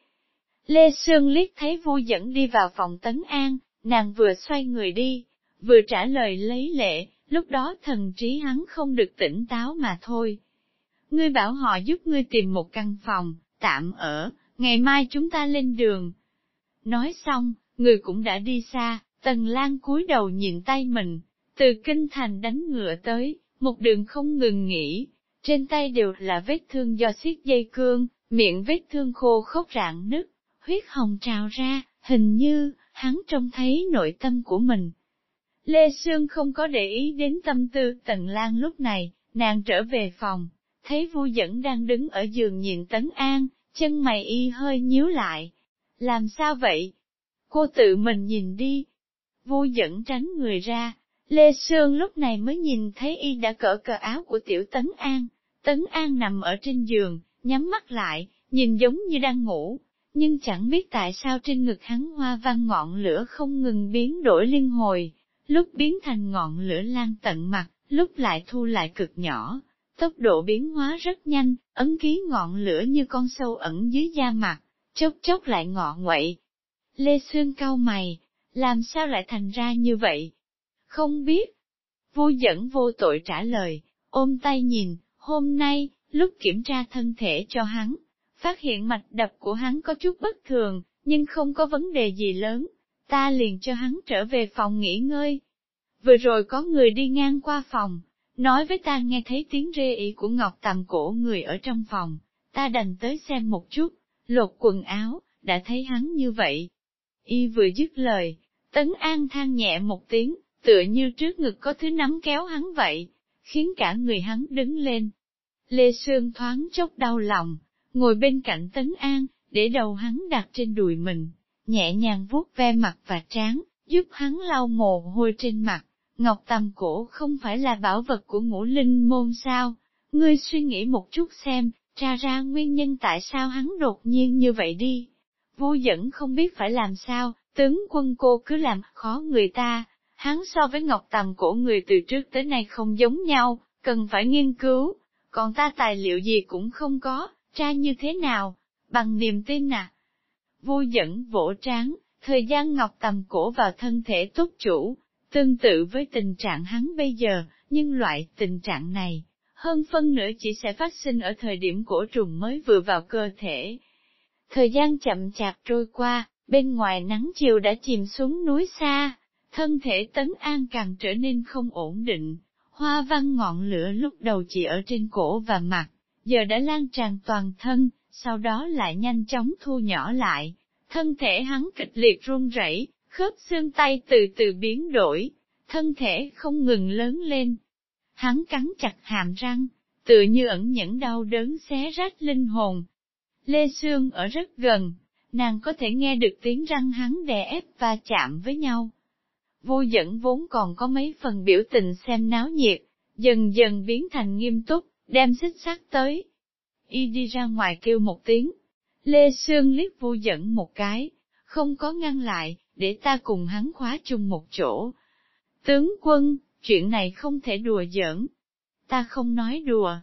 Lê Sương liếc thấy Vui dẫn đi vào phòng Tấn An, nàng vừa xoay người đi, vừa trả lời lấy lệ, lúc đó thần trí hắn không được tỉnh táo mà thôi. Ngươi bảo họ giúp ngươi tìm một căn phòng, tạm ở, ngày mai chúng ta lên đường. Nói xong, người cũng đã đi xa, Tần Lan cúi đầu nhìn tay mình, từ kinh thành đánh ngựa tới, một đường không ngừng nghỉ, trên tay đều là vết thương do xiết dây cương, miệng vết thương khô khốc rạn nứt, huyết hồng trào ra, hình như, hắn trông thấy nội tâm của mình. Lê Sương không có để ý đến tâm tư Tần Lan lúc này, nàng trở về phòng, thấy Vui dẫn đang đứng ở giường nhìn Tấn An, chân mày y hơi nhíu lại. Làm sao vậy? Cô tự mình nhìn đi. Vui dẫn tránh người ra, Lê Sương lúc này mới nhìn thấy y đã cởi cờ áo của tiểu Tấn An. Tấn An nằm ở trên giường, nhắm mắt lại, nhìn giống như đang ngủ, nhưng chẳng biết tại sao trên ngực hắn hoa văn ngọn lửa không ngừng biến đổi liên hồi, lúc biến thành ngọn lửa lan tận mặt, lúc lại thu lại cực nhỏ, tốc độ biến hóa rất nhanh, ấn ký ngọn lửa như con sâu ẩn dưới da mặt, chốc chốc lại ngọ nguậy. Lê Sương cau mày, làm sao lại thành ra như vậy? Không biết. Vui dẫn vô tội trả lời, ôm tay nhìn, hôm nay, lúc kiểm tra thân thể cho hắn, phát hiện mạch đập của hắn có chút bất thường, nhưng không có vấn đề gì lớn, ta liền cho hắn trở về phòng nghỉ ngơi. Vừa rồi có người đi ngang qua phòng, nói với ta nghe thấy tiếng rê ỉ của Ngọc Tầm cổ người ở trong phòng, ta đành tới xem một chút, lột quần áo, đã thấy hắn như vậy. Y vừa dứt lời, Tấn An than nhẹ một tiếng, tựa như trước ngực có thứ nắm kéo hắn vậy, khiến cả người hắn đứng lên. Lê Sương thoáng chốc đau lòng, ngồi bên cạnh Tấn An, để đầu hắn đặt trên đùi mình, nhẹ nhàng vuốt ve mặt và trán, giúp hắn lau mồ hôi trên mặt. Ngọc Tầm cổ không phải là bảo vật của Ngũ Linh Môn sao? Ngươi suy nghĩ một chút xem, tra ra nguyên nhân tại sao hắn đột nhiên như vậy đi. Vui dẫn không biết phải làm sao, tướng quân cô cứ làm khó người ta, hắn so với Ngọc Tầm cổ người từ trước tới nay không giống nhau, cần phải nghiên cứu, còn ta tài liệu gì cũng không có, tra như thế nào, bằng niềm tin à. Vui dẫn vỗ trán, thời gian Ngọc Tầm cổ vào thân thể tốt chủ, tương tự với tình trạng hắn bây giờ, nhưng loại tình trạng này, hơn phân nữa chỉ sẽ phát sinh ở thời điểm cổ trùng mới vừa vào cơ thể. Thời gian chậm chạp trôi qua, bên ngoài nắng chiều đã chìm xuống núi xa, thân thể Tấn An càng trở nên không ổn định, hoa văn ngọn lửa lúc đầu chỉ ở trên cổ và mặt, giờ đã lan tràn toàn thân, sau đó lại nhanh chóng thu nhỏ lại, thân thể hắn kịch liệt run rẩy, khớp xương tay từ từ biến đổi, thân thể không ngừng lớn lên. Hắn cắn chặt hàm răng, tựa như ẩn nhẫn đau đớn xé rách linh hồn. Lê Sương ở rất gần, nàng có thể nghe được tiếng răng hắn đè ép va chạm với nhau. Vô Dẫn vốn còn có mấy phần biểu tình xem náo nhiệt, dần dần biến thành nghiêm túc, đem xích sắt tới. Y đi ra ngoài kêu một tiếng. Lê Sương liếc Vô Dẫn một cái, không có ngăn lại, để ta cùng hắn khóa chung một chỗ. Tướng quân, chuyện này không thể đùa giỡn. Ta không nói đùa.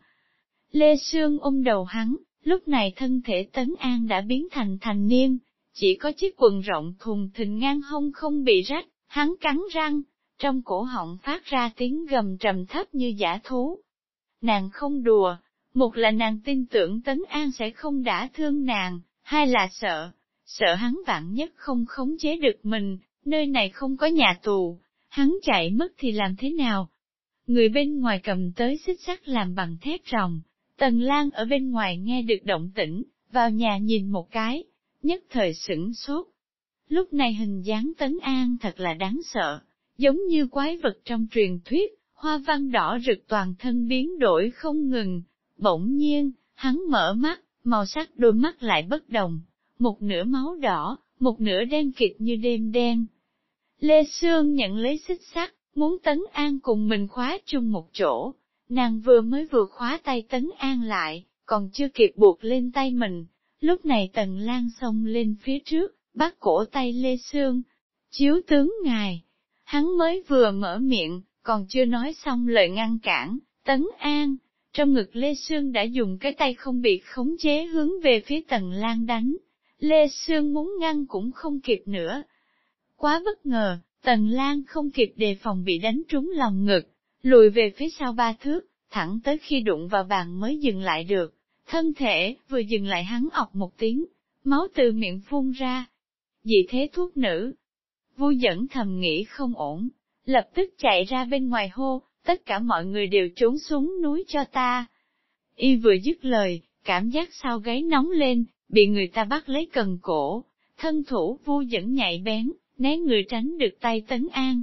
Lê Sương ôm đầu hắn, lúc này thân thể Tấn An đã biến thành thành niên, chỉ có chiếc quần rộng thùng thình ngang hông không bị rách, hắn cắn răng, trong cổ họng phát ra tiếng gầm trầm thấp như dã thú. Nàng không đùa, một là nàng tin tưởng Tấn An sẽ không đả thương nàng, hai là sợ, sợ hắn vạn nhất không khống chế được mình, nơi này không có nhà tù, hắn chạy mất thì làm thế nào? Người bên ngoài cầm tới xích sắt làm bằng thép ròng, Tần Lan ở bên ngoài nghe được động tĩnh, vào nhà nhìn một cái, nhất thời sửng sốt. Lúc này hình dáng Tấn An thật là đáng sợ, giống như quái vật trong truyền thuyết, hoa văn đỏ rực toàn thân biến đổi không ngừng. Bỗng nhiên, hắn mở mắt, màu sắc đôi mắt lại bất đồng, một nửa máu đỏ, một nửa đen kịt như đêm đen. Lê Sương nhận lấy xích sắt, muốn Tấn An cùng mình khóa chung một chỗ, nàng vừa mới vừa khóa tay Tấn An lại, còn chưa kịp buộc lên tay mình, lúc này Tần Lan xông lên phía trước, bắt cổ tay Lê Sương. Chiếu tướng ngài, hắn mới vừa mở miệng, còn chưa nói xong lời ngăn cản, Tấn An, trong ngực Lê Sương đã dùng cái tay không bị khống chế hướng về phía Tần Lan đánh. Lê Sương muốn ngăn cũng không kịp nữa. Quá bất ngờ, Tần Lan không kịp đề phòng bị đánh trúng lòng ngực, lùi về phía sau ba thước, thẳng tới khi đụng vào bàn mới dừng lại được. Thân thể vừa dừng lại hắn ọc một tiếng, máu từ miệng phun ra. Dị thế thuốc nữ. Vô Dẫn thầm nghĩ không ổn, lập tức chạy ra bên ngoài hô, tất cả mọi người đều trốn xuống núi cho ta. Y vừa dứt lời, cảm giác sau gáy nóng lên, bị người ta bắt lấy cần cổ, thân thủ Vô Dẫn nhạy bén, né người tránh được tay Tấn An.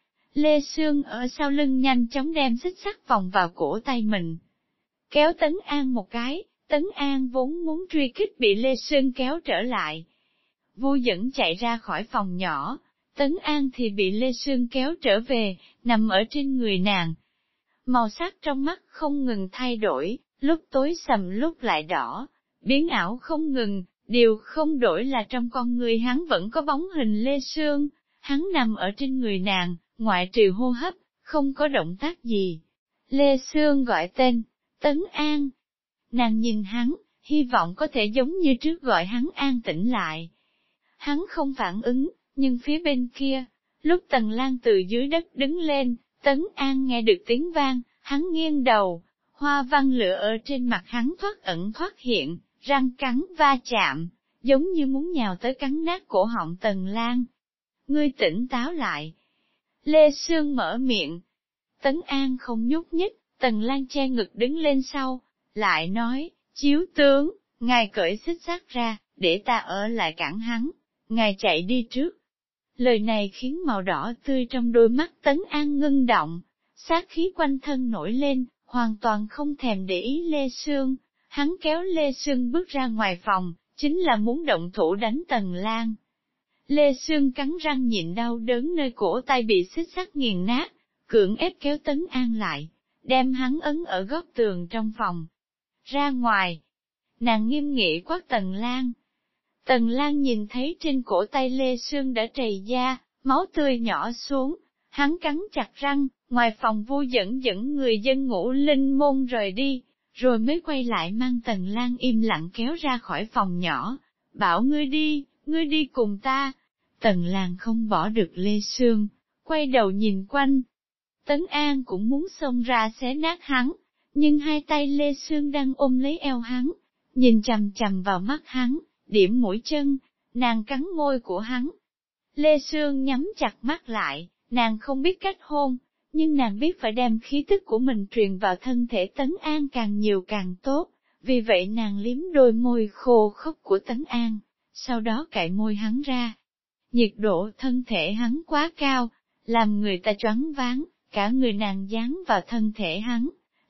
Lê Sương ở sau lưng nhanh chóng đem xích sắt vòng vào cổ tay mình, kéo Tấn An một cái. Tấn An vốn muốn truy kích bị Lê Sương kéo trở lại. Vô Dẫn chạy ra khỏi phòng nhỏ, Tấn An thì bị Lê Sương kéo trở về, nằm ở trên người nàng. Màu sắc trong mắt không ngừng thay đổi, lúc tối sầm lúc lại đỏ, biến ảo không ngừng, điều không đổi là trong con người hắn vẫn có bóng hình Lê Sương, hắn nằm ở trên người nàng, ngoại trừ hô hấp, không có động tác gì. Lê Sương gọi tên, Tấn An. Nàng nhìn hắn, hy vọng có thể giống như trước gọi hắn an tĩnh lại. Hắn không phản ứng, nhưng phía bên kia, lúc Tần Lan từ dưới đất đứng lên, Tấn An nghe được tiếng vang, hắn nghiêng đầu, hoa văn lửa ở trên mặt hắn thoát ẩn thoát hiện, răng cắn va chạm, giống như muốn nhào tới cắn nát cổ họng Tần Lan. Ngươi tỉnh táo lại. Lê Sương mở miệng. Tấn An không nhúc nhích, Tần Lan che ngực đứng lên sau, lại nói, chiếu tướng, ngài cởi xích sắt ra, để ta ở lại cản hắn, ngài chạy đi trước. Lời này khiến màu đỏ tươi trong đôi mắt Tấn An ngưng động, sát khí quanh thân nổi lên, hoàn toàn không thèm để ý Lê Sương. Hắn kéo Lê Sương bước ra ngoài phòng, chính là muốn động thủ đánh Tần Lan. Lê Sương cắn răng nhịn đau đớn nơi cổ tay bị xích sắt nghiền nát, cưỡng ép kéo Tấn An lại, đem hắn ấn ở góc tường trong phòng. Ra ngoài, nàng nghiêm nghị quát Tần Lan. Tần Lan nhìn thấy trên cổ tay Lê Sương đã trầy da, máu tươi nhỏ xuống, hắn cắn chặt răng, ngoài phòng Vô Dẫn dẫn người dân Ngũ Linh môn rời đi, rồi mới quay lại mang Tần Lan im lặng kéo ra khỏi phòng nhỏ, bảo ngươi đi, ngươi đi cùng ta. Tần Lan không bỏ được Lê Sương, quay đầu nhìn quanh. Tấn An cũng muốn xông ra xé nát hắn, nhưng hai tay Lê Sương đang ôm lấy eo hắn, nhìn chằm chằm vào mắt hắn, điểm mũi chân, nàng cắn môi của hắn. Lê Sương nhắm chặt mắt lại, nàng không biết cách hôn, nhưng nàng biết phải đem khí tức của mình truyền vào thân thể Tấn An càng nhiều càng tốt, vì vậy nàng liếm đôi môi khô khốc của Tấn An, sau đó cạy môi hắn ra. Nhiệt độ thân thể hắn quá cao, làm người ta choáng váng, cả người nàng dán vào thân thể hắn.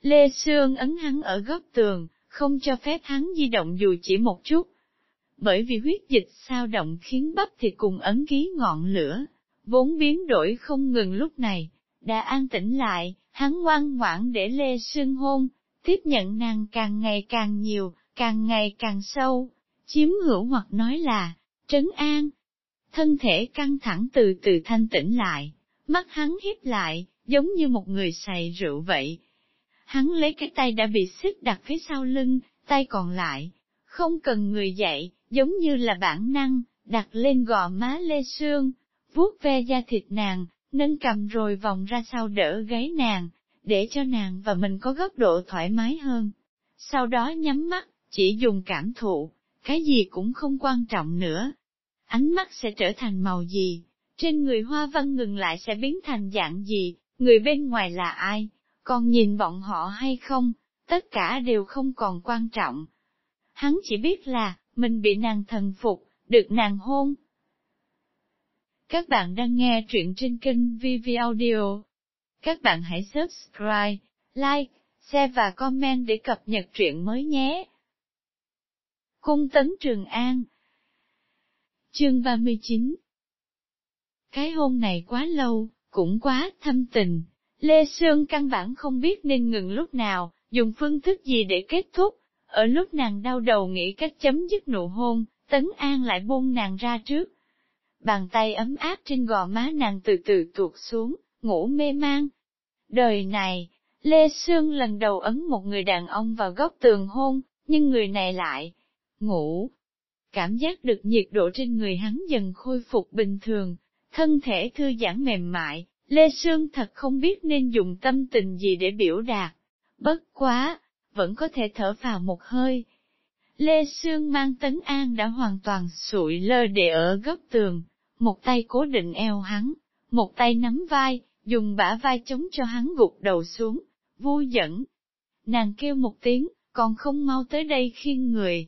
Lê Sương ấn hắn ở góc tường, không cho phép hắn di động dù chỉ một chút. Bởi vì huyết dịch sao động khiến bắp thịt cùng ấn ký ngọn lửa, vốn biến đổi không ngừng lúc này, đã an tĩnh lại, hắn ngoan ngoãn để Lê Sương hôn, tiếp nhận nàng càng ngày càng nhiều, càng ngày càng sâu, chiếm hữu hoặc nói là, trấn an. Thân thể căng thẳng từ từ thanh tĩnh lại, mắt hắn híp lại, giống như một người say rượu vậy. Hắn lấy cái tay đã bị xích đặt phía sau lưng, tay còn lại, không cần người dạy, giống như là bản năng, đặt lên gò má Lê Sương, vuốt ve da thịt nàng, nâng cầm rồi vòng ra sau đỡ gáy nàng, để cho nàng và mình có góc độ thoải mái hơn. Sau đó nhắm mắt, chỉ dùng cảm thụ, cái gì cũng không quan trọng nữa. Ánh mắt sẽ trở thành màu gì, trên người Hoa Văn ngừng lại sẽ biến thành dạng gì, người bên ngoài là ai, còn nhìn bọn họ hay không, tất cả đều không còn quan trọng. Hắn chỉ biết là, mình bị nàng thần phục, được nàng hôn. Các bạn đang nghe truyện trên kênh vê vê Audio. Các bạn hãy subscribe, like, share và comment để cập nhật truyện mới nhé. Cung Tấn Trường An. Chương ba mươi chín. Cái hôn này quá lâu, cũng quá thâm tình. Lê Sương căn bản không biết nên ngừng lúc nào, dùng phương thức gì để kết thúc. Ở lúc nàng đau đầu nghĩ cách chấm dứt nụ hôn, Tấn An lại buông nàng ra trước. Bàn tay ấm áp trên gò má nàng từ từ tuột xuống, ngủ mê man. Đời này, Lê Sương lần đầu ấn một người đàn ông vào góc tường hôn, nhưng người này lại ngủ. Cảm giác được nhiệt độ trên người hắn dần khôi phục bình thường, thân thể thư giãn mềm mại, Lê Sương thật không biết nên dùng tâm tình gì để biểu đạt. Bất quá, vẫn có thể thở vào một hơi. Lê Sương mang Tấn An đã hoàn toàn sụi lơ để ở góc tường, một tay cố định eo hắn, một tay nắm vai, dùng bả vai chống cho hắn gục đầu xuống, vui dẫn. Nàng kêu một tiếng, còn không mau tới đây khiêng người.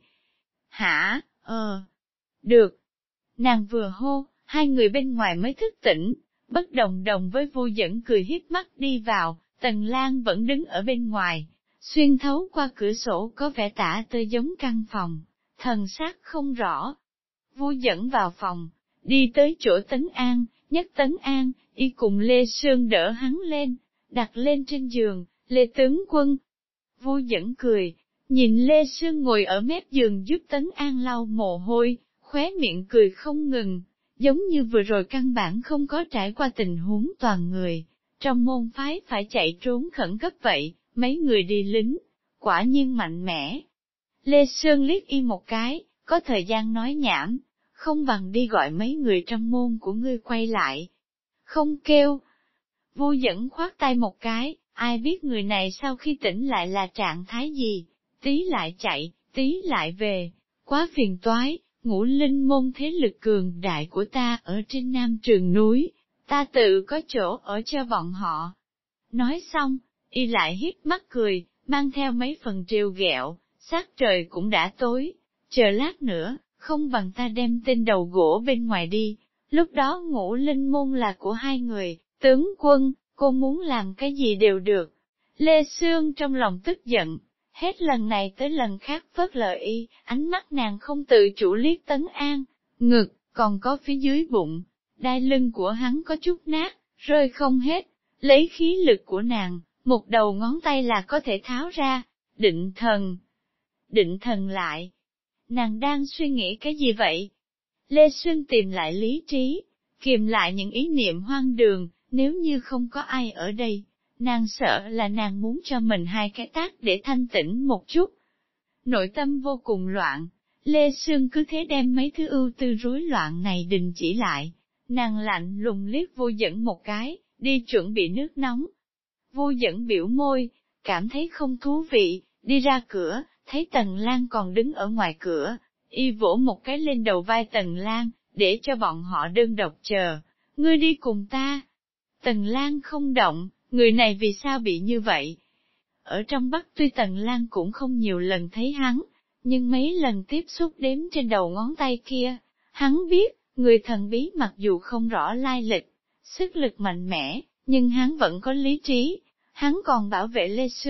Hả, ờ, được. Nàng vừa hô, hai người bên ngoài mới thức tỉnh, bất đồng đồng với vui dẫn cười hiếp mắt đi vào, Tần Lan vẫn đứng ở bên ngoài. Xuyên thấu qua cửa sổ có vẻ tả tơi giống căn phòng, thần sắc không rõ. Vui dẫn vào phòng, đi tới chỗ Tấn An, nhấc Tấn An, y cùng Lê Sương đỡ hắn lên, đặt lên trên giường, Lê tướng quân. Vui dẫn cười, nhìn Lê Sương ngồi ở mép giường giúp Tấn An lau mồ hôi, khóe miệng cười không ngừng, giống như vừa rồi căn bản không có trải qua tình huống toàn người, trong môn phái phải chạy trốn khẩn cấp vậy. Mấy người đi lính, quả nhiên mạnh mẽ. Lê Sương liếc y một cái, có thời gian nói nhảm, không bằng đi gọi mấy người trong môn của ngươi quay lại. Không kêu. Vui dẫn khoát tay một cái, ai biết người này sau khi tỉnh lại là trạng thái gì, tí lại chạy, tí lại về, quá phiền toái, Ngũ Linh môn thế lực cường đại của ta ở trên nam trường núi, ta tự có chỗ ở cho bọn họ. Nói xong, y lại hiếp mắt cười, mang theo mấy phần trêu ghẹo, sát trời cũng đã tối, chờ lát nữa, không bằng ta đem tên đầu gỗ bên ngoài đi, lúc đó Ngũ Linh môn là của hai người, tướng quân, cô muốn làm cái gì đều được. Lê Sương trong lòng tức giận, hết lần này tới lần khác phớt lờ y, ánh mắt nàng không tự chủ liếc Tấn An, ngực, còn có phía dưới bụng, đai lưng của hắn có chút nát, rơi không hết, lấy khí lực của nàng. Một đầu ngón tay là có thể tháo ra, định thần. Định thần lại. Nàng đang suy nghĩ cái gì vậy? Lê Sương tìm lại lý trí, kiềm lại những ý niệm hoang đường, nếu như không có ai ở đây, nàng sợ là nàng muốn cho mình hai cái tát để thanh tĩnh một chút. Nội tâm vô cùng loạn, Lê Sương cứ thế đem mấy thứ ưu tư rối loạn này đình chỉ lại. Nàng lạnh lùng liếc Vô Dẫn một cái, đi chuẩn bị nước nóng. Vô Dẫn biểu môi, cảm thấy không thú vị, đi ra cửa, thấy Tần Lan còn đứng ở ngoài cửa, y vỗ một cái lên đầu vai Tần Lan, để cho bọn họ đơn độc chờ, ngươi đi cùng ta. Tần Lan không động, người này vì sao bị như vậy? Ở trong Bắc tuy Tần Lan cũng không nhiều lần thấy hắn, nhưng mấy lần tiếp xúc đếm trên đầu ngón tay kia, hắn biết, người thần bí mặc dù không rõ lai lịch, sức lực mạnh mẽ, nhưng hắn vẫn có lý trí, hắn còn bảo vệ Lê Sương,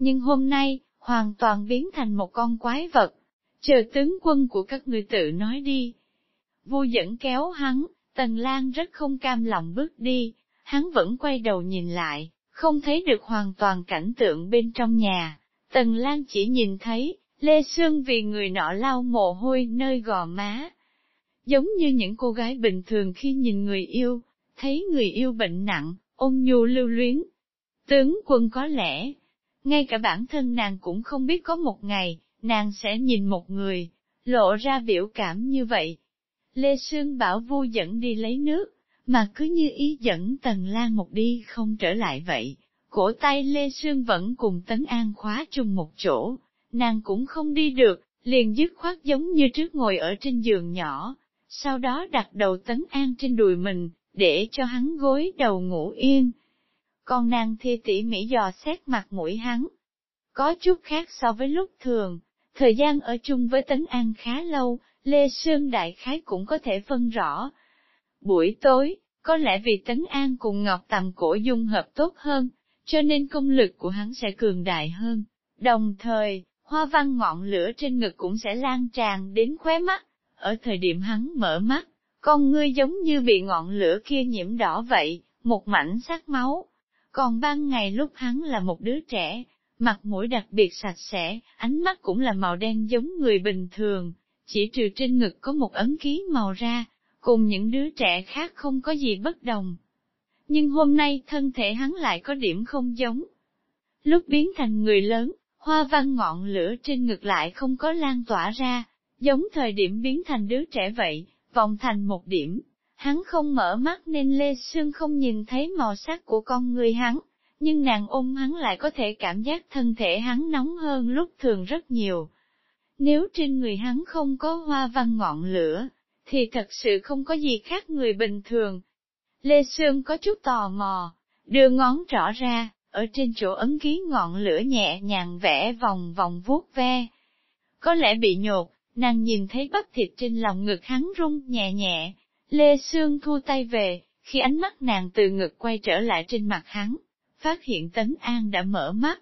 nhưng hôm nay, hoàn toàn biến thành một con quái vật. Chờ tướng quân của các ngươi tự nói đi. Vu Dẫn kéo hắn, Tần Lan rất không cam lòng bước đi, hắn vẫn quay đầu nhìn lại, không thấy được hoàn toàn cảnh tượng bên trong nhà. Tần Lan chỉ nhìn thấy, Lê Sương vì người nọ lau mồ hôi nơi gò má. Giống như những cô gái bình thường khi nhìn người yêu, thấy người yêu bệnh nặng, ôn nhu lưu luyến. Tướng quân có lẽ, ngay cả bản thân nàng cũng không biết có một ngày, nàng sẽ nhìn một người, lộ ra biểu cảm như vậy. Lê Sương bảo Vu Dẫn đi lấy nước, mà cứ như ý dẫn Tần Lan một đi không trở lại vậy. Cổ tay Lê Sương vẫn cùng Tấn An khóa chung một chỗ, nàng cũng không đi được, liền dứt khoát giống như trước ngồi ở trên giường nhỏ, sau đó đặt đầu Tấn An trên đùi mình, để cho hắn gối đầu ngủ yên. Còn nàng thì tỉ mỉ dò xét mặt mũi hắn. Có chút khác so với lúc thường, thời gian ở chung với Tấn An khá lâu, Lê Sương đại khái cũng có thể phân rõ. Buổi tối, có lẽ vì Tấn An cùng Ngọc Tầm Cổ dung hợp tốt hơn, cho nên công lực của hắn sẽ cường đại hơn. Đồng thời, hoa văn ngọn lửa trên ngực cũng sẽ lan tràn đến khóe mắt. Ở thời điểm hắn mở mắt, con ngươi giống như bị ngọn lửa kia nhiễm đỏ vậy, một mảnh sắc máu. Còn ban ngày lúc hắn là một đứa trẻ, mặt mũi đặc biệt sạch sẽ, ánh mắt cũng là màu đen giống người bình thường, chỉ trừ trên ngực có một ấn ký màu ra, cùng những đứa trẻ khác không có gì bất đồng. Nhưng hôm nay thân thể hắn lại có điểm không giống. Lúc biến thành người lớn, hoa văn ngọn lửa trên ngực lại không có lan tỏa ra, giống thời điểm biến thành đứa trẻ vậy, vòng thành một điểm. Hắn không mở mắt nên Lê Sương không nhìn thấy màu sắc của con người hắn, nhưng nàng ôm hắn lại có thể cảm giác thân thể hắn nóng hơn lúc thường rất nhiều. Nếu trên người hắn không có hoa văn ngọn lửa, thì thật sự không có gì khác người bình thường. Lê Sương có chút tò mò, đưa ngón trỏ ra, ở trên chỗ ấn ký ngọn lửa nhẹ nhàng vẽ vòng vòng vuốt ve. Có lẽ bị nhột, nàng nhìn thấy bắp thịt trên lòng ngực hắn rung nhẹ nhẹ. Lê Sương thu tay về, khi ánh mắt nàng từ ngực quay trở lại trên mặt hắn, phát hiện Tấn An đã mở mắt.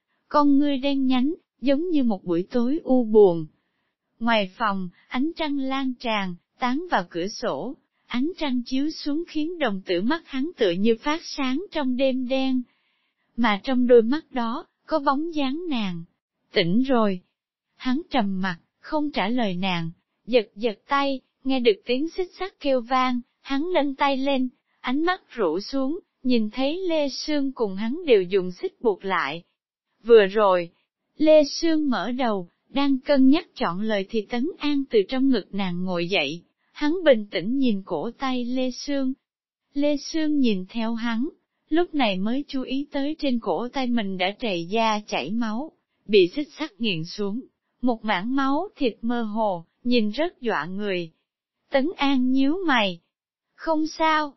Con ngươi đen nhánh, giống như một buổi tối u buồn. Ngoài phòng, ánh trăng lan tràn, tán vào cửa sổ, ánh trăng chiếu xuống khiến đồng tử mắt hắn tựa như phát sáng trong đêm đen. Mà trong đôi mắt đó, có bóng dáng nàng. Tỉnh rồi. Hắn trầm mặt, không trả lời nàng, giật giật tay. Nghe được tiếng xích sắt kêu vang, hắn nâng tay lên, ánh mắt rũ xuống, nhìn thấy Lê Sương cùng hắn đều dùng xích buộc lại. Vừa rồi, Lê Sương mở đầu, đang cân nhắc chọn lời thì Tấn An từ trong ngực nàng ngồi dậy, hắn bình tĩnh nhìn cổ tay Lê Sương. Lê Sương nhìn theo hắn, lúc này mới chú ý tới trên cổ tay mình đã trầy da chảy máu, bị xích sắt nghiền xuống, một mảng máu thịt mơ hồ, nhìn rất dọa người. Tấn An nhíu mày. Không sao.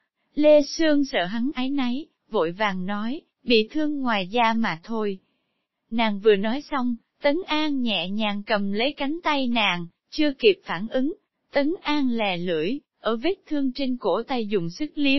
Lê Sương sợ hắn áy náy, vội vàng nói, bị thương ngoài da mà thôi. Nàng vừa nói xong, Tấn An nhẹ nhàng cầm lấy cánh tay nàng, chưa kịp phản ứng. Tấn An lè lưỡi, ở vết thương trên cổ tay dùng sức liếm.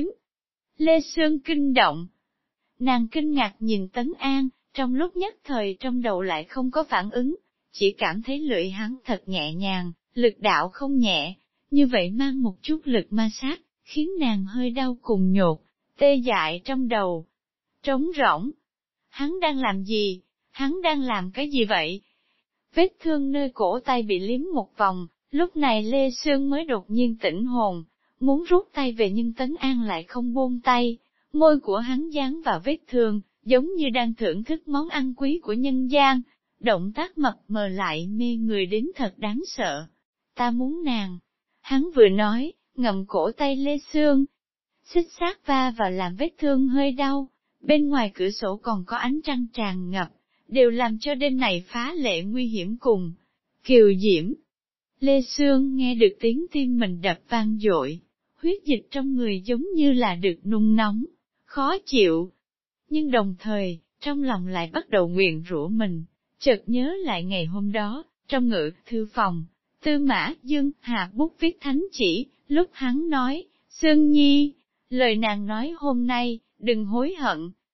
Lê Sương kinh động. Nàng kinh ngạc nhìn Tấn An, trong lúc nhất thời trong đầu lại không có phản ứng, chỉ cảm thấy lưỡi hắn thật nhẹ nhàng, lực đạo không nhẹ. Như vậy mang một chút lực ma sát, khiến nàng hơi đau cùng nhột, tê dại trong đầu. Trống rỗng. Hắn đang làm gì? Hắn đang làm cái gì vậy? Vết thương nơi cổ tay bị liếm một vòng, lúc này Lê Sương mới đột nhiên tỉnh hồn, muốn rút tay về nhưng Tấn An lại không buông tay, môi của hắn dán vào vết thương, giống như đang thưởng thức món ăn quý của nhân gian, động tác mập mờ lại mê người đến thật đáng sợ. Ta muốn nàng. Hắn vừa nói, ngậm cổ tay Lê Sương. Xích sát va vào làm vết thương hơi đau, bên ngoài cửa sổ còn có ánh trăng tràn ngập, đều làm cho đêm này phá lệ nguy hiểm cùng. Kiều diễm. Lê Sương nghe được tiếng tim mình đập vang dội, huyết dịch trong người giống như là được nung nóng, khó chịu. Nhưng đồng thời, trong lòng lại bắt đầu nguyền rủa mình, chợt nhớ lại ngày hôm đó, trong ngự thư phòng. Tư Mã Dương hạ bút viết thánh chỉ, lúc hắn nói, Sương Nhi, lời nàng nói hôm nay, đừng hối hận.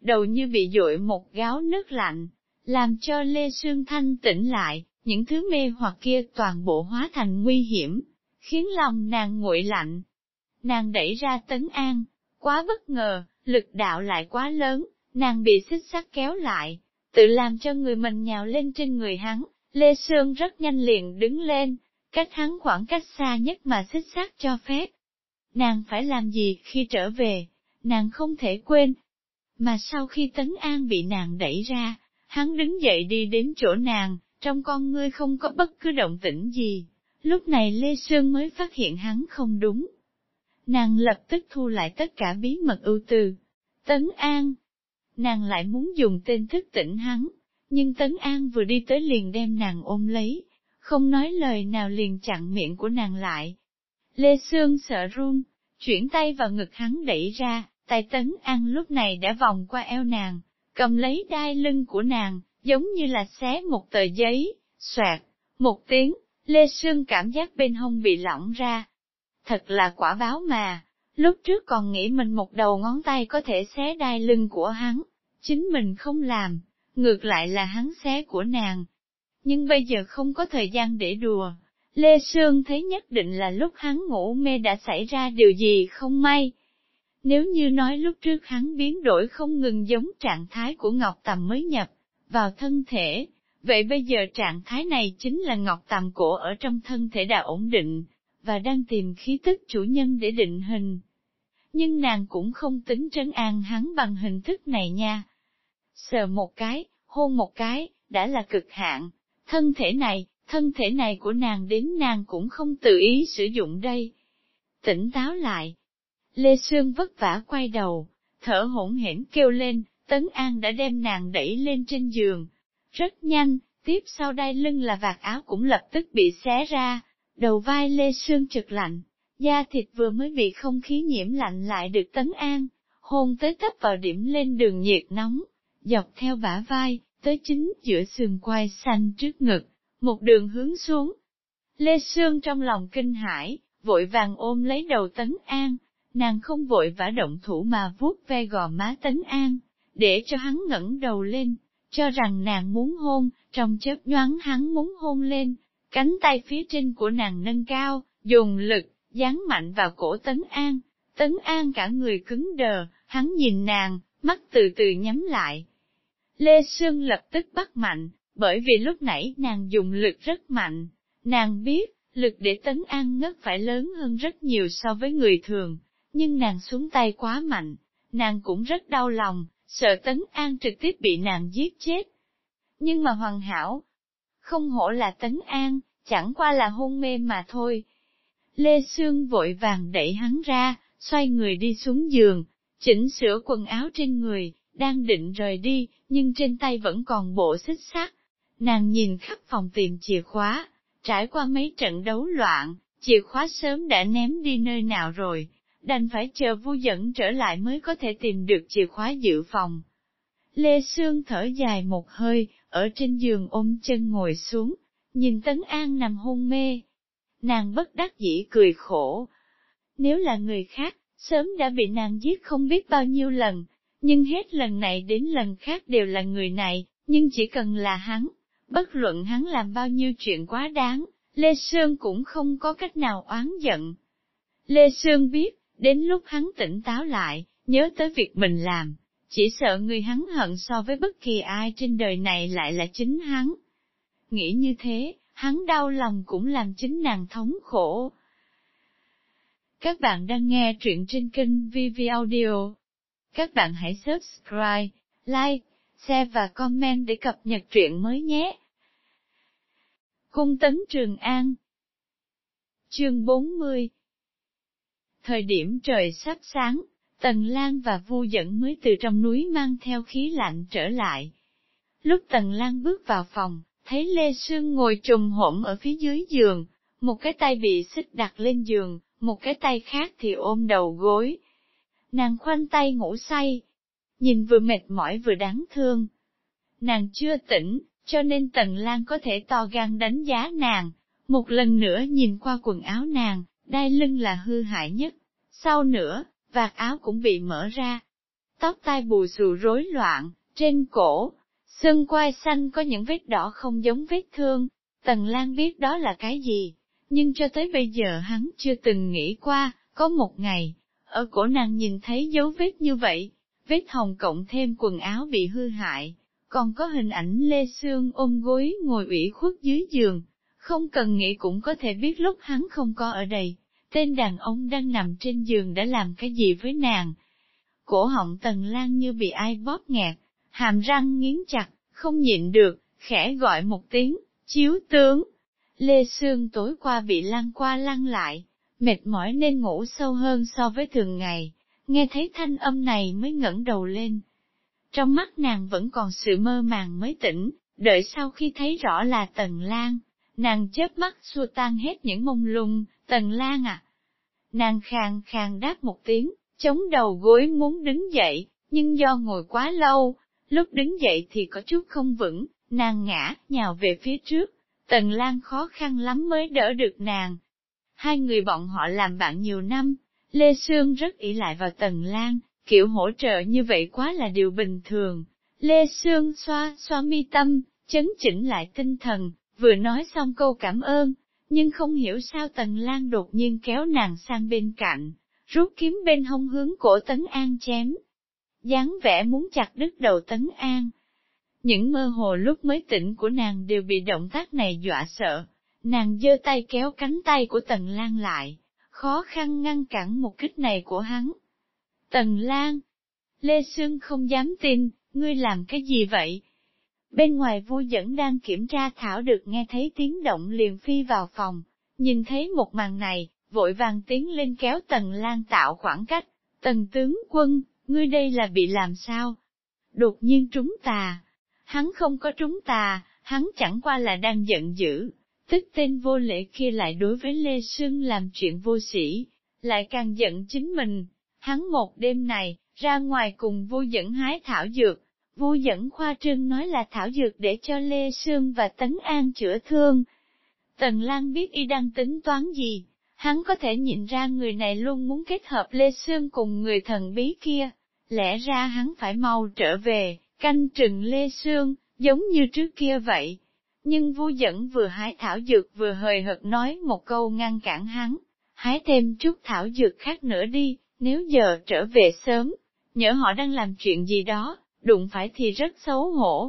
đầu như bị dội một gáo nước lạnh, làm cho Lê Sương thanh tỉnh lại, những thứ mê hoặc kia toàn bộ hóa thành nguy hiểm, khiến lòng nàng nguội lạnh. Nàng đẩy ra Tấn An, quá bất ngờ, lực đạo lại quá lớn, nàng bị xích sắt kéo lại, tự làm cho người mình nhào lên trên người hắn. Lê Sương rất nhanh liền đứng lên, cách hắn khoảng cách xa nhất mà xích sắt cho phép. Nàng phải làm gì khi trở về, nàng không thể quên. Mà sau khi Tấn An bị nàng đẩy ra, hắn đứng dậy đi đến chỗ nàng, trong con ngươi không có bất cứ động tĩnh gì. Lúc này Lê Sương mới phát hiện hắn không đúng. Nàng lập tức thu lại tất cả bí mật ưu tư. Tấn An. Nàng lại muốn dùng tên thức tỉnh hắn, nhưng Tấn An vừa đi tới liền đem nàng ôm lấy, không nói lời nào liền chặn miệng của nàng lại. Lê Sương sợ run, chuyển tay vào ngực hắn đẩy ra, tay Tấn An lúc này đã vòng qua eo nàng, cầm lấy đai lưng của nàng, giống như là xé một tờ giấy, xoẹt, một tiếng, Lê Sương cảm giác bên hông bị lỏng ra. Thật là quả báo mà, lúc trước còn nghĩ mình một đầu ngón tay có thể xé đai lưng của hắn, chính mình không làm, ngược lại là hắn xé của nàng. Nhưng bây giờ không có thời gian để đùa, Lê Sương thấy nhất định là lúc hắn ngủ mê đã xảy ra điều gì không may. Nếu như nói lúc trước hắn biến đổi không ngừng giống trạng thái của Ngọc Tầm mới nhập vào thân thể, vậy bây giờ trạng thái này chính là Ngọc Tầm cổ ở trong thân thể đã ổn định, và đang tìm khí tức chủ nhân để định hình. Nhưng nàng cũng không tính trấn an hắn bằng hình thức này nha. Sờ một cái, hôn một cái, đã là cực hạn. Thân thể này, thân thể này của nàng đến nàng cũng không tự ý sử dụng đây. Tỉnh táo lại. Lê Sương vất vả quay đầu, thở hổn hển kêu lên, Tấn An đã đem nàng đẩy lên trên giường. Rất nhanh, tiếp sau đai lưng là vạt áo cũng lập tức bị xé ra, đầu vai Lê Sương chực lạnh, da thịt vừa mới bị không khí nhiễm lạnh lại được Tấn An, hôn tới tấp vào điểm lên đường nhiệt nóng, dọc theo bả vai, tới chính giữa sườn quai xanh trước ngực, một đường hướng xuống. Lê Sương trong lòng kinh hãi, vội vàng ôm lấy đầu Tấn An, nàng không vội vã động thủ mà vuốt ve gò má Tấn An, để cho hắn ngẩng đầu lên, cho rằng nàng muốn hôn, trong chớp nhoáng hắn muốn hôn lên, cánh tay phía trên của nàng nâng cao, dùng lực, dán mạnh vào cổ Tấn An. Tấn An cả người cứng đờ, hắn nhìn nàng, mắt từ từ nhắm lại. Lê Sương lập tức bắt mạnh, bởi vì lúc nãy nàng dùng lực rất mạnh. Nàng biết, lực để Tấn An ngất phải lớn hơn rất nhiều so với người thường, nhưng nàng xuống tay quá mạnh, nàng cũng rất đau lòng, sợ Tấn An trực tiếp bị nàng giết chết. Nhưng mà hoàn hảo, không hổ là Tấn An, chẳng qua là hôn mê mà thôi. Lê Sương vội vàng đẩy hắn ra, xoay người đi xuống giường, chỉnh sửa quần áo trên người, đang định rời đi, nhưng trên tay vẫn còn bộ xích sắt. Nàng nhìn khắp phòng tìm chìa khóa, trải qua mấy trận đấu loạn, chìa khóa sớm đã ném đi nơi nào rồi, đành phải chờ Vu Dẫn trở lại mới có thể tìm được chìa khóa dự phòng. Lê Sương thở dài một hơi, ở trên giường ôm chân ngồi xuống, nhìn Tấn An nằm hôn mê. Nàng bất đắc dĩ cười khổ. Nếu là người khác, sớm đã bị nàng giết không biết bao nhiêu lần, nhưng hết lần này đến lần khác đều là người này, nhưng chỉ cần là hắn, bất luận hắn làm bao nhiêu chuyện quá đáng, Lê Sương cũng không có cách nào oán giận. Lê Sương biết, đến lúc hắn tỉnh táo lại, nhớ tới việc mình làm, chỉ sợ người hắn hận so với bất kỳ ai trên đời này lại là chính hắn. Nghĩ như thế, hắn đau lòng cũng làm chính nàng thống khổ. Các bạn đang nghe truyện trên kênh vê vê Audio. Các bạn hãy subscribe, like, share và comment để cập nhật truyện mới nhé. Cung Tấn Trường An. Chương bốn mươi. Thời điểm trời sắp sáng, Tần Lan và Vu Dẫn mới từ trong núi mang theo khí lạnh trở lại. Lúc Tần Lan bước vào phòng, thấy Lê Sương ngồi trùm hổm ở phía dưới giường, một cái tay bị xích đặt lên giường, một cái tay khác thì ôm đầu gối. Nàng khoanh tay ngủ say, nhìn vừa mệt mỏi vừa đáng thương. Nàng chưa tỉnh, cho nên Tần Lan có thể to gan đánh giá nàng, một lần nữa nhìn qua quần áo nàng, đai lưng là hư hại nhất, sau nữa, vạt áo cũng bị mở ra. tóc tai bù xù rối loạn, trên cổ, xương quai xanh có những vết đỏ không giống vết thương. Tần Lan biết đó là cái gì, nhưng cho tới bây giờ hắn chưa từng nghĩ qua, có một ngày, ở cổ nàng nhìn thấy dấu vết như vậy, vết hồng cộng thêm quần áo bị hư hại, còn có hình ảnh Lê Sương ôm gối ngồi ủy khuất dưới giường, không cần nghĩ cũng có thể biết lúc hắn không có ở đây, tên đàn ông đang nằm trên giường đã làm cái gì với nàng. Cổ họng Tần Lan như bị ai bóp nghẹt, hàm răng nghiến chặt, không nhịn được, khẽ gọi một tiếng, chiếu tướng. Lê Sương tối qua bị lăn qua lăn lại, mệt mỏi nên ngủ sâu hơn so với thường ngày, nghe thấy thanh âm này mới ngẩng đầu lên. Trong mắt nàng vẫn còn sự mơ màng mới tỉnh, đợi sau khi thấy rõ là Tần Lan, nàng chớp mắt xua tan hết những mông lung. Tần Lan à! Nàng khàn khàn đáp một tiếng, chống đầu gối muốn đứng dậy, nhưng do ngồi quá lâu, lúc đứng dậy thì có chút không vững, nàng ngã, nhào về phía trước. Tần Lan khó khăn lắm mới đỡ được nàng. Hai người bọn họ làm bạn nhiều năm, Lê Sương rất ỷ lại vào Tần Lan, kiểu hỗ trợ như vậy quá là điều bình thường. Lê Sương xoa xoa mi tâm, chấn chỉnh lại tinh thần, vừa nói xong câu cảm ơn, nhưng không hiểu sao Tần Lan đột nhiên kéo nàng sang bên cạnh, rút kiếm bên hông hướng cổ Tấn An chém. Dáng vẻ muốn chặt đứt đầu Tấn An. Những mơ hồ lúc mới tỉnh của nàng đều bị động tác này dọa sợ, nàng giơ tay kéo cánh tay của Tần Lan lại, khó khăn ngăn cản một kích này của hắn. Tần Lan! Lê Sương không dám tin, ngươi làm cái gì vậy? Bên ngoài Vui Dẫn đang kiểm tra thảo được nghe thấy tiếng động liền phi vào phòng, nhìn thấy một màn này, vội vàng tiến lên kéo Tần Lan tạo khoảng cách. Tần tướng quân, ngươi đây là bị làm sao? Đột nhiên trúng tà. Hắn không có trúng tà, hắn chẳng qua là đang giận dữ, tức tên vô lễ kia lại đối với Lê Sương làm chuyện vô sĩ, lại càng giận chính mình. Hắn một đêm này, ra ngoài cùng Vui Dẫn hái thảo dược, Vui Dẫn khoa trương nói là thảo dược để cho Lê Sương và Tấn An chữa thương. Tần Lan biết y đang tính toán gì, hắn có thể nhìn ra người này luôn muốn kết hợp Lê Sương cùng người thần bí kia, lẽ ra hắn phải mau trở về, canh chừng Lê Sương, giống như trước kia vậy. Nhưng Vui Dẫn vừa hái thảo dược vừa hời hợt nói một câu ngăn cản hắn, hái thêm chút thảo dược khác nữa đi, nếu giờ trở về sớm, nhỡ họ đang làm chuyện gì đó, đụng phải thì rất xấu hổ.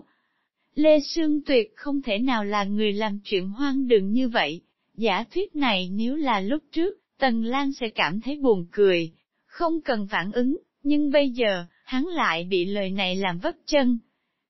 Lê Sương tuyệt không thể nào là người làm chuyện hoang đường như vậy, giả thuyết này nếu là lúc trước, Tần Lan sẽ cảm thấy buồn cười, không cần phản ứng, nhưng bây giờ, hắn lại bị lời này làm vấp chân.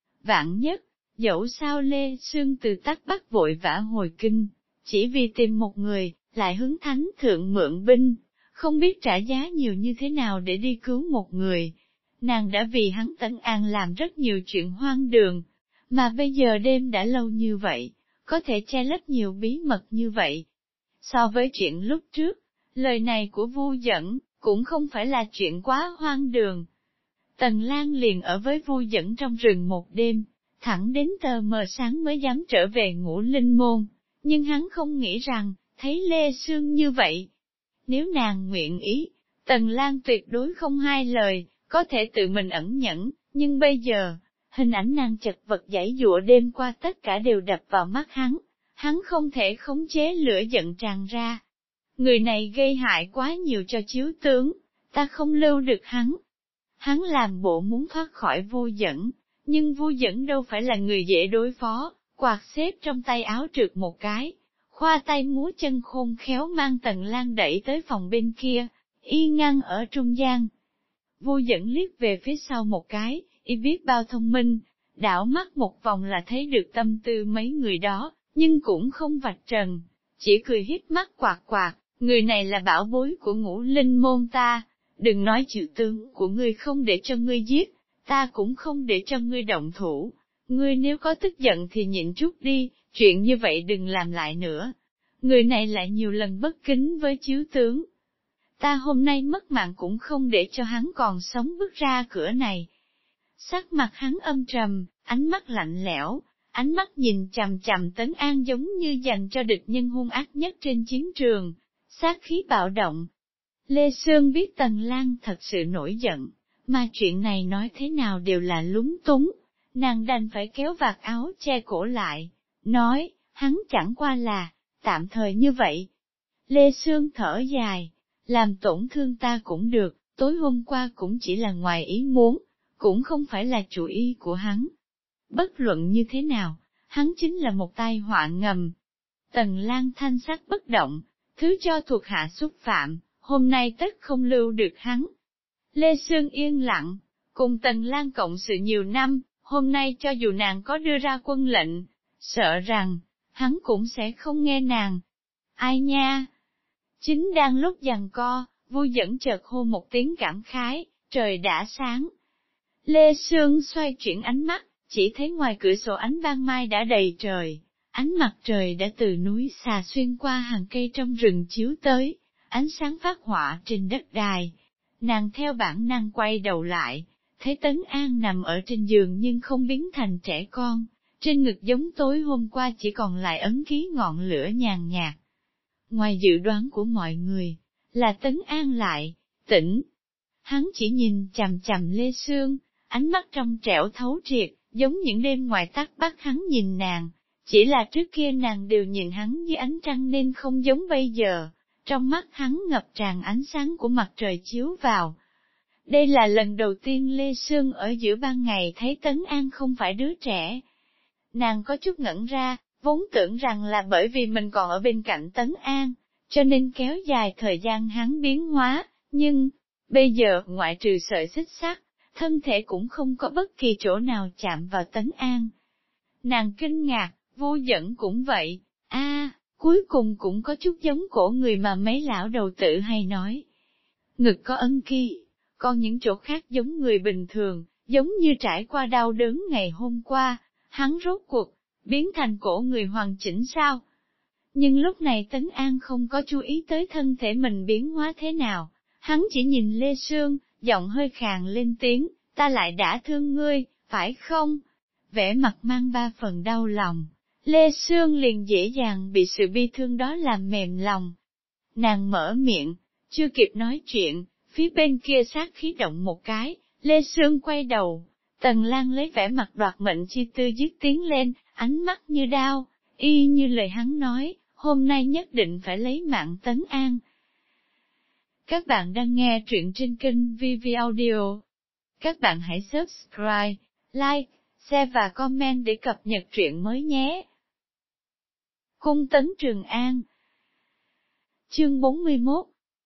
Vạn nhất, dẫu sao Lê Sương từ Tắc Bắc vội vã hồi kinh, chỉ vì tìm một người, lại hướng thánh thượng mượn binh, không biết trả giá nhiều như thế nào để đi cứu một người. Nàng đã vì hắn Tấn An làm rất nhiều chuyện hoang đường, mà bây giờ đêm đã lâu như vậy, có thể che lấp nhiều bí mật như vậy. So với chuyện lúc trước, lời này của Vui Dẫn cũng không phải là chuyện quá hoang đường. Tần Lan liền ở với Vui Dẫn trong rừng một đêm, thẳng đến tờ mờ sáng mới dám trở về Ngũ Linh Môn, nhưng hắn không nghĩ rằng, thấy Lê Sương như vậy. Nếu nàng nguyện ý, Tần Lan tuyệt đối không hai lời, có thể tự mình ẩn nhẫn, nhưng bây giờ, hình ảnh nàng chật vật giãy giụa đêm qua tất cả đều đập vào mắt hắn, hắn không thể khống chế lửa giận tràn ra. Người này gây hại quá nhiều cho chiếu tướng, ta không lưu được hắn. Hắn làm bộ muốn thoát khỏi Vui Dẫn, nhưng Vui Dẫn đâu phải là người dễ đối phó, quạt xếp trong tay áo trượt một cái, khoa tay múa chân khôn khéo mang Tần Lan đẩy tới phòng bên kia, y ngăn ở trung gian. Vui Dẫn liếc về phía sau một cái, y biết bao thông minh, đảo mắt một vòng là thấy được tâm tư mấy người đó, nhưng cũng không vạch trần, chỉ cười híp mắt quạt quạt, người này là bảo bối của Ngũ Linh Môn ta, đừng nói chịu tướng của ngươi không để cho ngươi giết, ta cũng không để cho ngươi động thủ, ngươi nếu có tức giận thì nhịn chút đi, chuyện như vậy đừng làm lại nữa. Người này lại nhiều lần bất kính với chiếu tướng. Ta hôm nay mất mạng cũng không để cho hắn còn sống bước ra cửa này. Sắc mặt hắn âm trầm, ánh mắt lạnh lẽo, ánh mắt nhìn chằm chằm Tấn An giống như dành cho địch nhân hung ác nhất trên chiến trường, sát khí bạo động. Lê Sương biết Tần Lan thật sự nổi giận, Mà chuyện này nói thế nào đều là lúng túng, nàng đành phải kéo vạt áo che cổ lại, nói, hắn chẳng qua là, tạm thời như vậy. Lê Sương thở dài, làm tổn thương ta cũng được, tối hôm qua cũng chỉ là ngoài ý muốn, cũng không phải là chủ ý của hắn. Bất luận như thế nào, hắn chính là một tai họa ngầm. Tần Lan thanh sắc bất động, thứ cho thuộc hạ xúc phạm, hôm nay tất không lưu được hắn. Lê Sương yên lặng, cùng Tần Lan cộng sự nhiều năm, hôm nay cho dù nàng có đưa ra quân lệnh, sợ rằng, hắn cũng sẽ không nghe nàng. Ai nha? Chính đang lúc giằng co, vui dẫn chợt hô một tiếng cảm khái, trời đã sáng. Lê Sương xoay chuyển ánh mắt, chỉ thấy ngoài cửa sổ ánh ban mai đã đầy trời, ánh mặt trời đã từ núi xà xuyên qua hàng cây trong rừng chiếu tới, ánh sáng phát họa trên đất đai. Nàng theo bản năng quay đầu lại, thấy Tấn An nằm ở trên giường nhưng không biến thành trẻ con, trên ngực giống tối hôm qua chỉ còn lại ấn ký ngọn lửa nhàn nhạt. Ngoài dự đoán của mọi người, là Tấn An lại, tỉnh. Hắn chỉ nhìn chằm chằm Lê Sương, ánh mắt trong trẻo thấu triệt, giống những đêm ngoài Tắc Bắc hắn nhìn nàng, chỉ là trước kia nàng đều nhìn hắn như ánh trăng nên không giống bây giờ, trong mắt hắn ngập tràn ánh sáng của mặt trời chiếu vào. Đây là lần đầu tiên Lê Sương ở giữa ban ngày thấy Tấn An không phải đứa trẻ. Nàng có chút ngẩn ra, vốn tưởng rằng là bởi vì mình còn ở bên cạnh Tấn An, cho nên kéo dài thời gian hắn biến hóa, nhưng, bây giờ ngoại trừ sợi xích sắt, thân thể cũng không có bất kỳ chỗ nào chạm vào Tấn An. Nàng kinh ngạc, vô dẫn cũng vậy, a cuối cùng cũng có chút giống cổ người mà mấy lão đầu tử hay nói. Ngực có ấn ký, còn những chỗ khác giống người bình thường, giống như trải qua đau đớn ngày hôm qua, hắn rốt cuộc, biến thành cổ người hoàn chỉnh sao? Nhưng lúc này Tấn An không có chú ý tới thân thể mình biến hóa thế nào, hắn chỉ nhìn Lê Sương, giọng hơi khàn lên tiếng, ta lại đã thương ngươi, phải không? Vẻ mặt mang ba phần đau lòng, Lê Sương liền dễ dàng bị sự bi thương đó làm mềm lòng. Nàng mở miệng, chưa kịp nói chuyện, phía bên kia sát khí động một cái, Lê Sương quay đầu, Tần Lan lấy vẻ mặt đoạt mệnh chi tư dứt tiếng lên, ánh mắt như đao, y như lời hắn nói, hôm nay nhất định phải lấy mạng Tấn An. Các bạn đang nghe truyện trên kênh vê vê Audio. Các bạn hãy subscribe, like, share và comment để cập nhật truyện mới nhé. Cung Tấn Trường An. Chương bốn mươi mốt.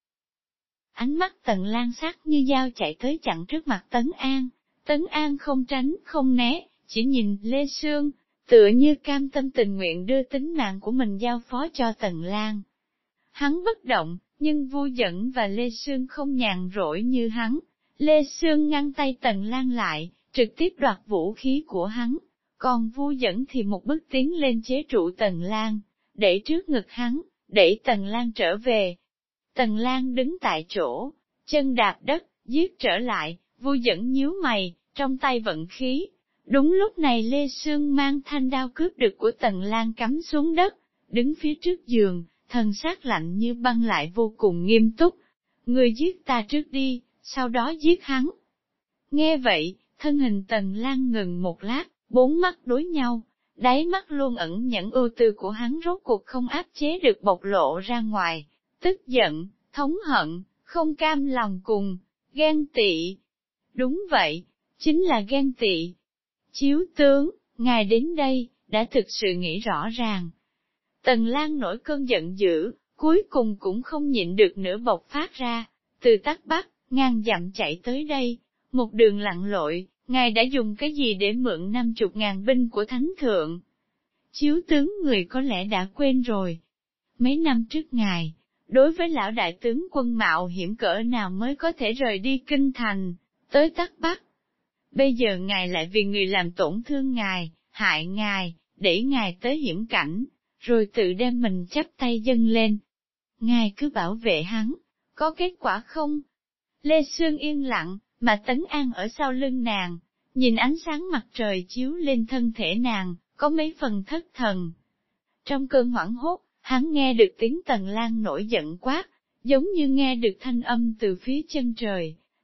Ánh mắt Tần Lan sắc như dao chạy tới chặn trước mặt Tấn An. Tấn An không tránh, không né, chỉ nhìn Lê Sương, tựa như cam tâm tình nguyện đưa tính mạng của mình giao phó cho Tần Lan. Hắn bất động, nhưng Vu Dẫn và Lê Sương không nhàn rỗi như hắn. Lê Sương ngăn tay Tần Lan lại, trực tiếp đoạt vũ khí của hắn, còn Vu Dẫn thì một bước tiến lên chế trụ Tần Lan, đẩy trước ngực hắn, đẩy Tần Lan trở về. Tần Lan đứng tại chỗ, chân đạp đất, giết trở lại, Vu Dẫn nhíu mày, trong tay vận khí. Đúng lúc này Lê Sương mang thanh đao cướp được của Tần Lan cắm xuống đất, đứng phía trước giường, thần sắc lạnh như băng lại vô cùng nghiêm túc. Người giết ta trước đi, sau đó giết hắn. Nghe vậy, thân hình Tần Lan ngừng một lát, bốn mắt đối nhau, đáy mắt luôn ẩn nhẫn ưu tư của hắn rốt cuộc không áp chế được bộc lộ ra ngoài, tức giận, thống hận, không cam lòng cùng, ghen tị. Đúng vậy, chính là ghen tị. Chiếu tướng, ngài đến đây, đã thực sự nghĩ rõ ràng. Tần Lan nổi cơn giận dữ, cuối cùng cũng không nhịn được nữa bộc phát ra, từ Tắc Bắc, ngàn dặm chạy tới đây, một đường lặn lội, ngài đã dùng cái gì để mượn năm chục ngàn binh của Thánh Thượng? Chiếu tướng người có lẽ đã quên rồi. Mấy năm trước ngài, đối với lão đại tướng quân mạo hiểm cỡ nào mới có thể rời đi kinh thành, tới Tắc Bắc. Bây giờ ngài lại vì người làm tổn thương ngài, hại ngài, đẩy ngài tới hiểm cảnh, rồi tự đem mình chắp tay dâng lên. Ngài cứ bảo vệ hắn, có kết quả không? Lê Sương yên lặng, mà Tấn An ở sau lưng nàng, nhìn ánh sáng mặt trời chiếu lên thân thể nàng, có mấy phần thất thần. Trong cơn hoảng hốt, hắn nghe được tiếng Tần Lan nổi giận quát, giống như nghe được thanh âm từ phía chân trời.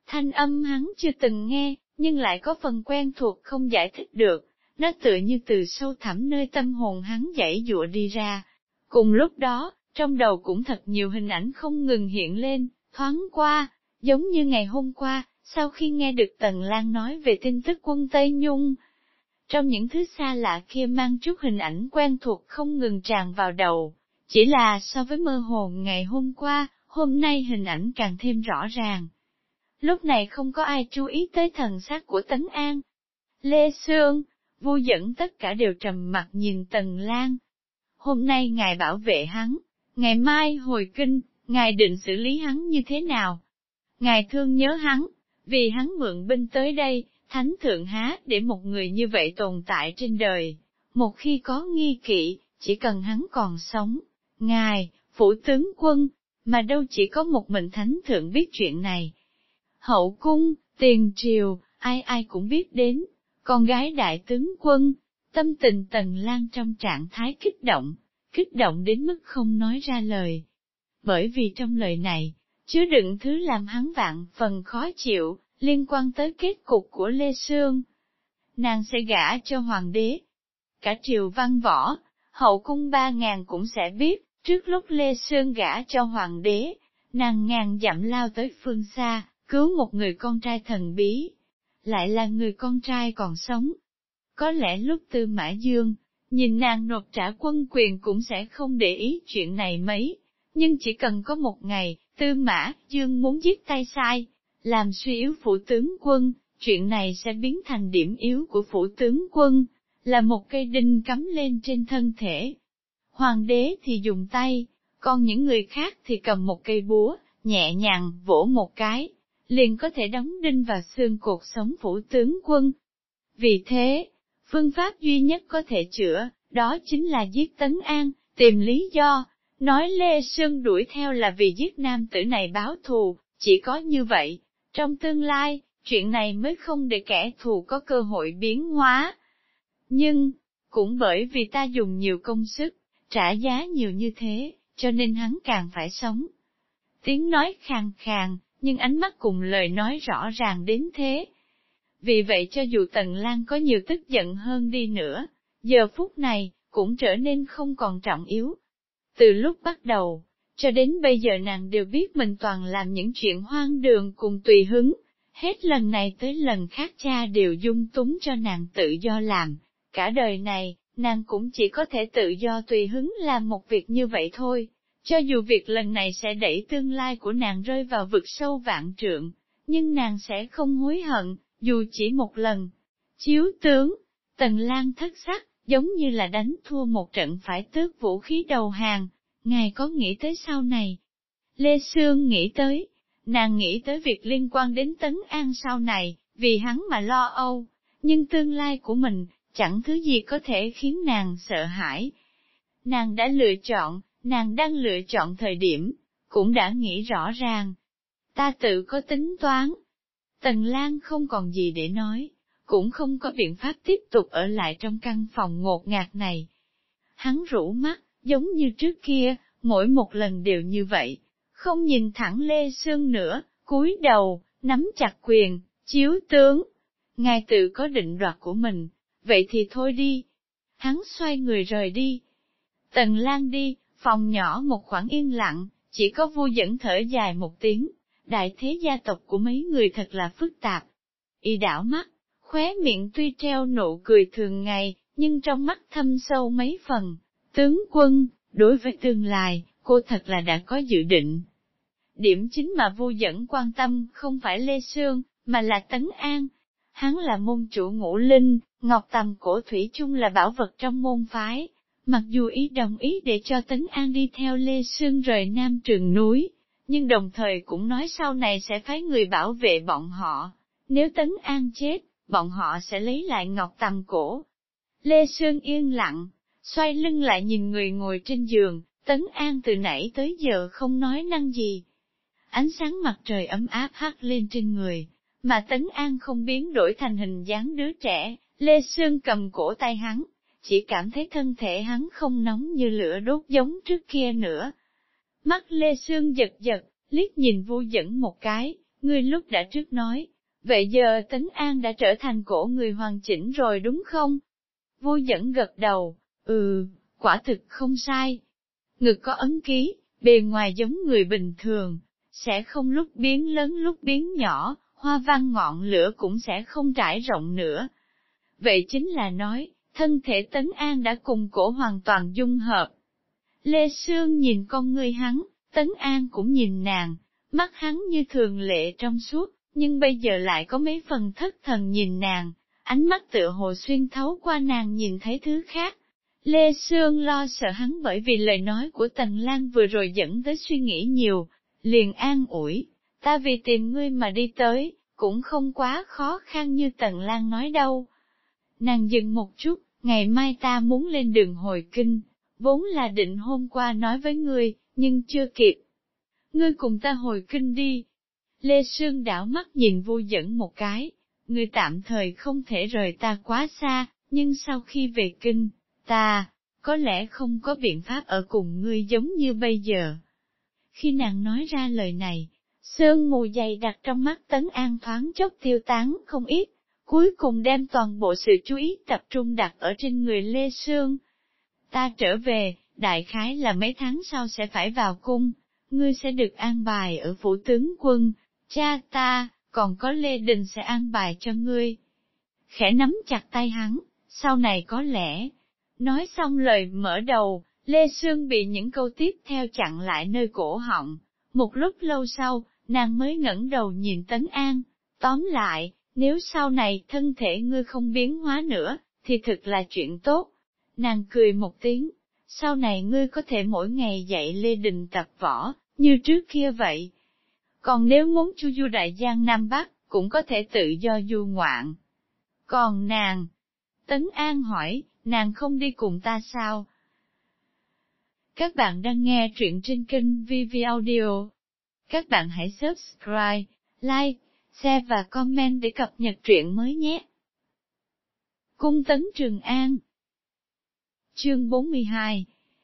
Thanh âm hắn chưa từng nghe, nhưng lại có phần quen thuộc không giải thích được, nó tựa như từ sâu thẳm nơi tâm hồn hắn giãy giụa đi ra. Cùng lúc đó, trong đầu cũng thật nhiều hình ảnh không ngừng hiện lên, thoáng qua, giống như ngày hôm qua, sau khi nghe được Tần Lan nói về tin tức quân Tây Nhung. Trong những thứ xa lạ kia mang chút hình ảnh quen thuộc không ngừng tràn vào đầu, chỉ là so với mơ hồ ngày hôm qua, hôm nay hình ảnh càng thêm rõ ràng. Lúc này không có ai chú ý tới thần sắc của Tấn An. Lê Sương, Vu Dẫn tất cả đều trầm mặt nhìn Tần Lan. Hôm nay ngài bảo vệ hắn, ngày mai hồi kinh, ngài định xử lý hắn như thế nào? Ngài thương nhớ hắn, vì hắn mượn binh tới đây, thánh thượng há để một người như vậy tồn tại trên đời. Một khi có nghi kỵ, chỉ cần hắn còn sống, ngài, phủ tướng quân, mà đâu chỉ có một mình thánh thượng biết chuyện này. Hậu cung, tiền triều, ai ai cũng biết đến, con gái đại tướng quân, tâm tình Tần Lan trong trạng thái kích động, kích động đến mức không nói ra lời. Bởi vì trong lời này, chứa đựng thứ làm hắn vạn phần khó chịu, liên quan tới kết cục của Lê Sương. Nàng sẽ gả cho hoàng đế. Cả triều văn võ, hậu cung ba ngàn cũng sẽ biết, trước lúc Lê Sương gả cho hoàng đế, nàng ngàn dặm lao tới phương xa, cứu một người con trai thần bí. Lại là người con trai còn sống. Có lẽ lúc Tư Mã Dương, nhìn nàng nộp trả quân quyền cũng sẽ không để ý chuyện này mấy, nhưng chỉ cần có một ngày, Tư Mã Dương muốn giết tay sai, làm suy yếu phủ tướng quân, chuyện này sẽ biến thành điểm yếu của phủ tướng quân, là một cây đinh cắm lên trên thân thể. Hoàng đế thì dùng tay, còn những người khác thì cầm một cây búa, nhẹ nhàng vỗ một cái, liền có thể đóng đinh vào xương cột sống phủ tướng quân. Vì thế, phương pháp duy nhất có thể chữa, đó chính là giết Tấn An, tìm lý do, nói Lê Sương đuổi theo là vì giết nam tử này báo thù, chỉ có như vậy, trong tương lai, chuyện này mới không để kẻ thù có cơ hội biến hóa. Nhưng, cũng bởi vì ta dùng nhiều công sức, trả giá nhiều như thế, cho nên hắn càng phải sống. Tiếng nói khàn khàn, nhưng ánh mắt cùng lời nói rõ ràng đến thế. Vì vậy cho dù Tần Lan có nhiều tức giận hơn đi nữa, giờ phút này, cũng trở nên không còn trọng yếu. Từ lúc bắt đầu, cho đến bây giờ nàng đều biết mình toàn làm những chuyện hoang đường cùng tùy hứng, hết lần này tới lần khác cha đều dung túng cho nàng tự do làm, cả đời này, nàng cũng chỉ có thể tự do tùy hứng làm một việc như vậy thôi. Cho dù việc lần này sẽ đẩy tương lai của nàng rơi vào vực sâu vạn trượng, nhưng nàng sẽ không hối hận, dù chỉ một lần. Chiếu tướng, Tần Lan thất sắc, giống như là đánh thua một trận phải tước vũ khí đầu hàng, ngài có nghĩ tới sau này? Lê Sương nghĩ tới, nàng nghĩ tới việc liên quan đến Tấn An sau này, vì hắn mà lo âu, nhưng tương lai của mình, chẳng thứ gì có thể khiến nàng sợ hãi. Nàng đã lựa chọn, nàng đang lựa chọn thời điểm, cũng đã nghĩ rõ ràng. Ta tự có tính toán. Tần Lan không còn gì để nói, cũng không có biện pháp tiếp tục ở lại trong căn phòng ngột ngạt này. Hắn rũ mắt, giống như trước kia, mỗi một lần đều như vậy, không nhìn thẳng Lê Sương nữa, cúi đầu, nắm chặt quyền, chiếu tướng. Ngài tự có định đoạt của mình, vậy thì thôi đi. Hắn xoay người rời đi. Tần Lan đi, phòng nhỏ một khoảng yên lặng, chỉ có Vu Dẫn thở dài một tiếng. Đại thế gia tộc của mấy người thật là phức tạp. Y đảo mắt, khóe miệng tuy treo nụ cười thường ngày, nhưng trong mắt thâm sâu mấy phần. Tướng quân, đối với tương lai, cô thật là đã có dự định. Điểm chính mà Vu Dẫn quan tâm không phải Lê Sương, mà là Tấn An. Hắn là môn chủ ngũ linh, ngọc tầm cổ thủy chung là bảo vật trong môn phái. Mặc dù ý đồng ý để cho Tấn An đi theo Lê Sương rời Nam Trường núi, nhưng đồng thời cũng nói sau này sẽ phái người bảo vệ bọn họ. Nếu Tấn An chết, bọn họ sẽ lấy lại ngọc tầm cổ. Lê Sương yên lặng, xoay lưng lại nhìn người ngồi trên giường, Tấn An từ nãy tới giờ không nói năng gì. Ánh sáng mặt trời ấm áp hắt lên trên người, mà Tấn An không biến đổi thành hình dáng đứa trẻ. Lê Sương cầm cổ tay hắn, chỉ cảm thấy thân thể hắn không nóng như lửa đốt giống trước kia nữa. Mắt Lê Sương giật giật, liếc nhìn Vu Dẫn một cái, ngươi lúc đã trước nói, vậy giờ Tấn An đã trở thành cổ người hoàn chỉnh rồi đúng không? Vô Dẫn gật đầu, ừ, quả thực không sai. Ngực có ấn ký, bề ngoài giống người bình thường, sẽ không lúc biến lớn lúc biến nhỏ, hoa văn ngọn lửa cũng sẽ không trải rộng nữa. Vậy chính là nói, thân thể Tấn An đã cùng cổ hoàn toàn dung hợp. Lê Sương nhìn con người hắn, Tấn An cũng nhìn nàng, mắt hắn như thường lệ trong suốt, nhưng bây giờ lại có mấy phần thất thần nhìn nàng, ánh mắt tựa hồ xuyên thấu qua nàng nhìn thấy thứ khác. Lê Sương lo sợ hắn bởi vì lời nói của Tần Lan vừa rồi dẫn tới suy nghĩ nhiều, liền an ủi, ta vì tìm ngươi mà đi tới, cũng không quá khó khăn như Tần Lan nói đâu. Nàng dừng một chút, ngày mai ta muốn lên đường hồi kinh, vốn là định hôm qua nói với ngươi, nhưng chưa kịp. Ngươi cùng ta hồi kinh đi. Lê Sương đảo mắt nhìn Vô Dẫn một cái, ngươi tạm thời không thể rời ta quá xa, nhưng sau khi về kinh, ta, có lẽ không có biện pháp ở cùng ngươi giống như bây giờ. Khi nàng nói ra lời này, sương mù dày đặc trong mắt Tấn An thoáng chốc tiêu tán không ít, cuối cùng đem toàn bộ sự chú ý tập trung đặt ở trên người Lê Sương. Ta trở về, đại khái là mấy tháng sau sẽ phải vào cung, ngươi sẽ được an bài ở phủ tướng quân, cha ta, còn có Lê Đình sẽ an bài cho ngươi. Khẽ nắm chặt tay hắn, sau này có lẽ. Nói xong lời mở đầu, Lê Sương bị những câu tiếp theo chặn lại nơi cổ họng. Một lúc lâu sau, nàng mới ngẩng đầu nhìn Tấn An. Tóm lại, nếu sau này thân thể ngươi không biến hóa nữa, thì thực là chuyện tốt. Nàng cười một tiếng, sau này ngươi có thể mỗi ngày dạy Lê Đình tập võ, như trước kia vậy. Còn nếu muốn chu du đại giang Nam Bắc, cũng có thể tự do du ngoạn. Còn nàng? Tấn An hỏi, nàng không đi cùng ta sao? Các bạn đang nghe truyện trên kênh vê vê Audio. Các bạn hãy subscribe, like, share và comment để cập nhật truyện mới nhé. Cung Tấn Trường An. Chương bốn mươi hai.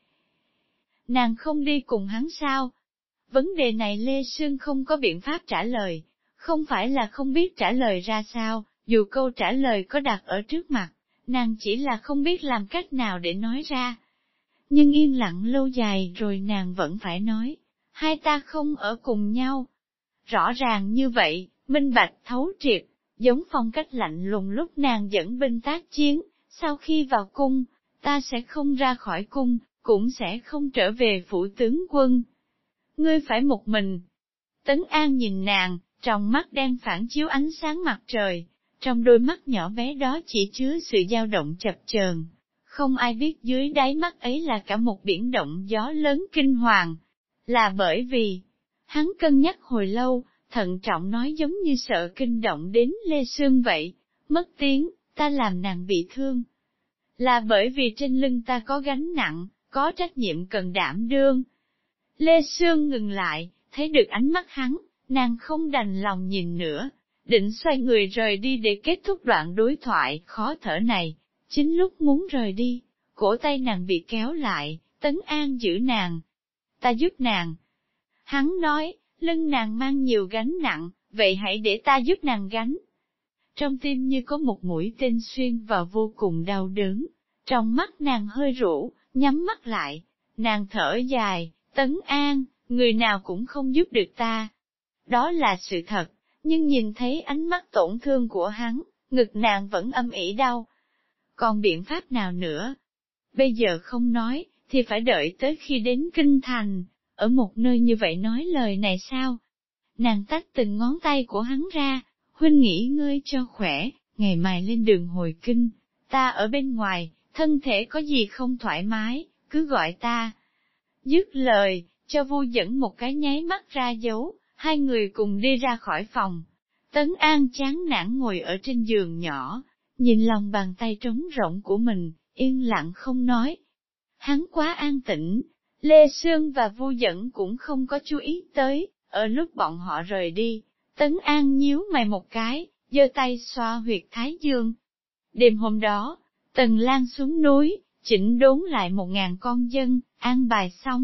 Nàng không đi cùng hắn sao? Vấn đề này Lê Sương không có biện pháp trả lời, không phải là không biết trả lời ra sao, dù câu trả lời có đặt ở trước mặt, nàng chỉ là không biết làm cách nào để nói ra. Nhưng yên lặng lâu dài rồi nàng vẫn phải nói, hai ta không ở cùng nhau. Rõ ràng như vậy, minh bạch thấu triệt, giống phong cách lạnh lùng lúc nàng dẫn binh tác chiến, sau khi vào cung, ta sẽ không ra khỏi cung, cũng sẽ không trở về phủ tướng quân. Ngươi phải một mình. Tấn An nhìn nàng, trong mắt đang phản chiếu ánh sáng mặt trời, trong đôi mắt nhỏ bé đó chỉ chứa sự dao động chập chờn. Không ai biết dưới đáy mắt ấy là cả một biển động gió lớn kinh hoàng. Là bởi vì, hắn cân nhắc hồi lâu, thận trọng nói giống như sợ kinh động đến Lê Sương vậy, mất tiếng, ta làm nàng bị thương. Là bởi vì trên lưng ta có gánh nặng, có trách nhiệm cần đảm đương. Lê Sương ngừng lại, thấy được ánh mắt hắn, nàng không đành lòng nhìn nữa, định xoay người rời đi để kết thúc đoạn đối thoại khó thở này. Chính lúc muốn rời đi, cổ tay nàng bị kéo lại, Tấn An giữ nàng. Ta giúp nàng. Hắn nói, lưng nàng mang nhiều gánh nặng, vậy hãy để ta giúp nàng gánh. Trong tim như có một mũi tên xuyên vào vô cùng đau đớn, trong mắt nàng hơi rũ, nhắm mắt lại, nàng thở dài, Tấn An, người nào cũng không giúp được ta. Đó là sự thật, nhưng nhìn thấy ánh mắt tổn thương của hắn, ngực nàng vẫn âm ỉ đau. Còn biện pháp nào nữa? Bây giờ không nói, thì phải đợi tới khi đến Kinh Thành, ở một nơi như vậy nói lời này sao? Nàng tách từng ngón tay của hắn ra, huynh nghỉ ngơi cho khỏe, ngày mai lên đường hồi kinh, ta ở bên ngoài, thân thể có gì không thoải mái, cứ gọi ta. Dứt lời, cho Vô Dẫn một cái nháy mắt ra dấu, hai người cùng đi ra khỏi phòng. Tấn An chán nản ngồi ở trên giường nhỏ, nhìn lòng bàn tay trống rỗng của mình, yên lặng không nói. Hắn quá an tĩnh, Lê Sương và Vô Dẫn cũng không có chú ý tới, ở lúc bọn họ rời đi, Tấn An nhíu mày một cái, giơ tay xoa huyệt thái dương. Đêm hôm đó, Tần Lan xuống núi, chỉnh đốn lại một ngàn con dân, an bài xong,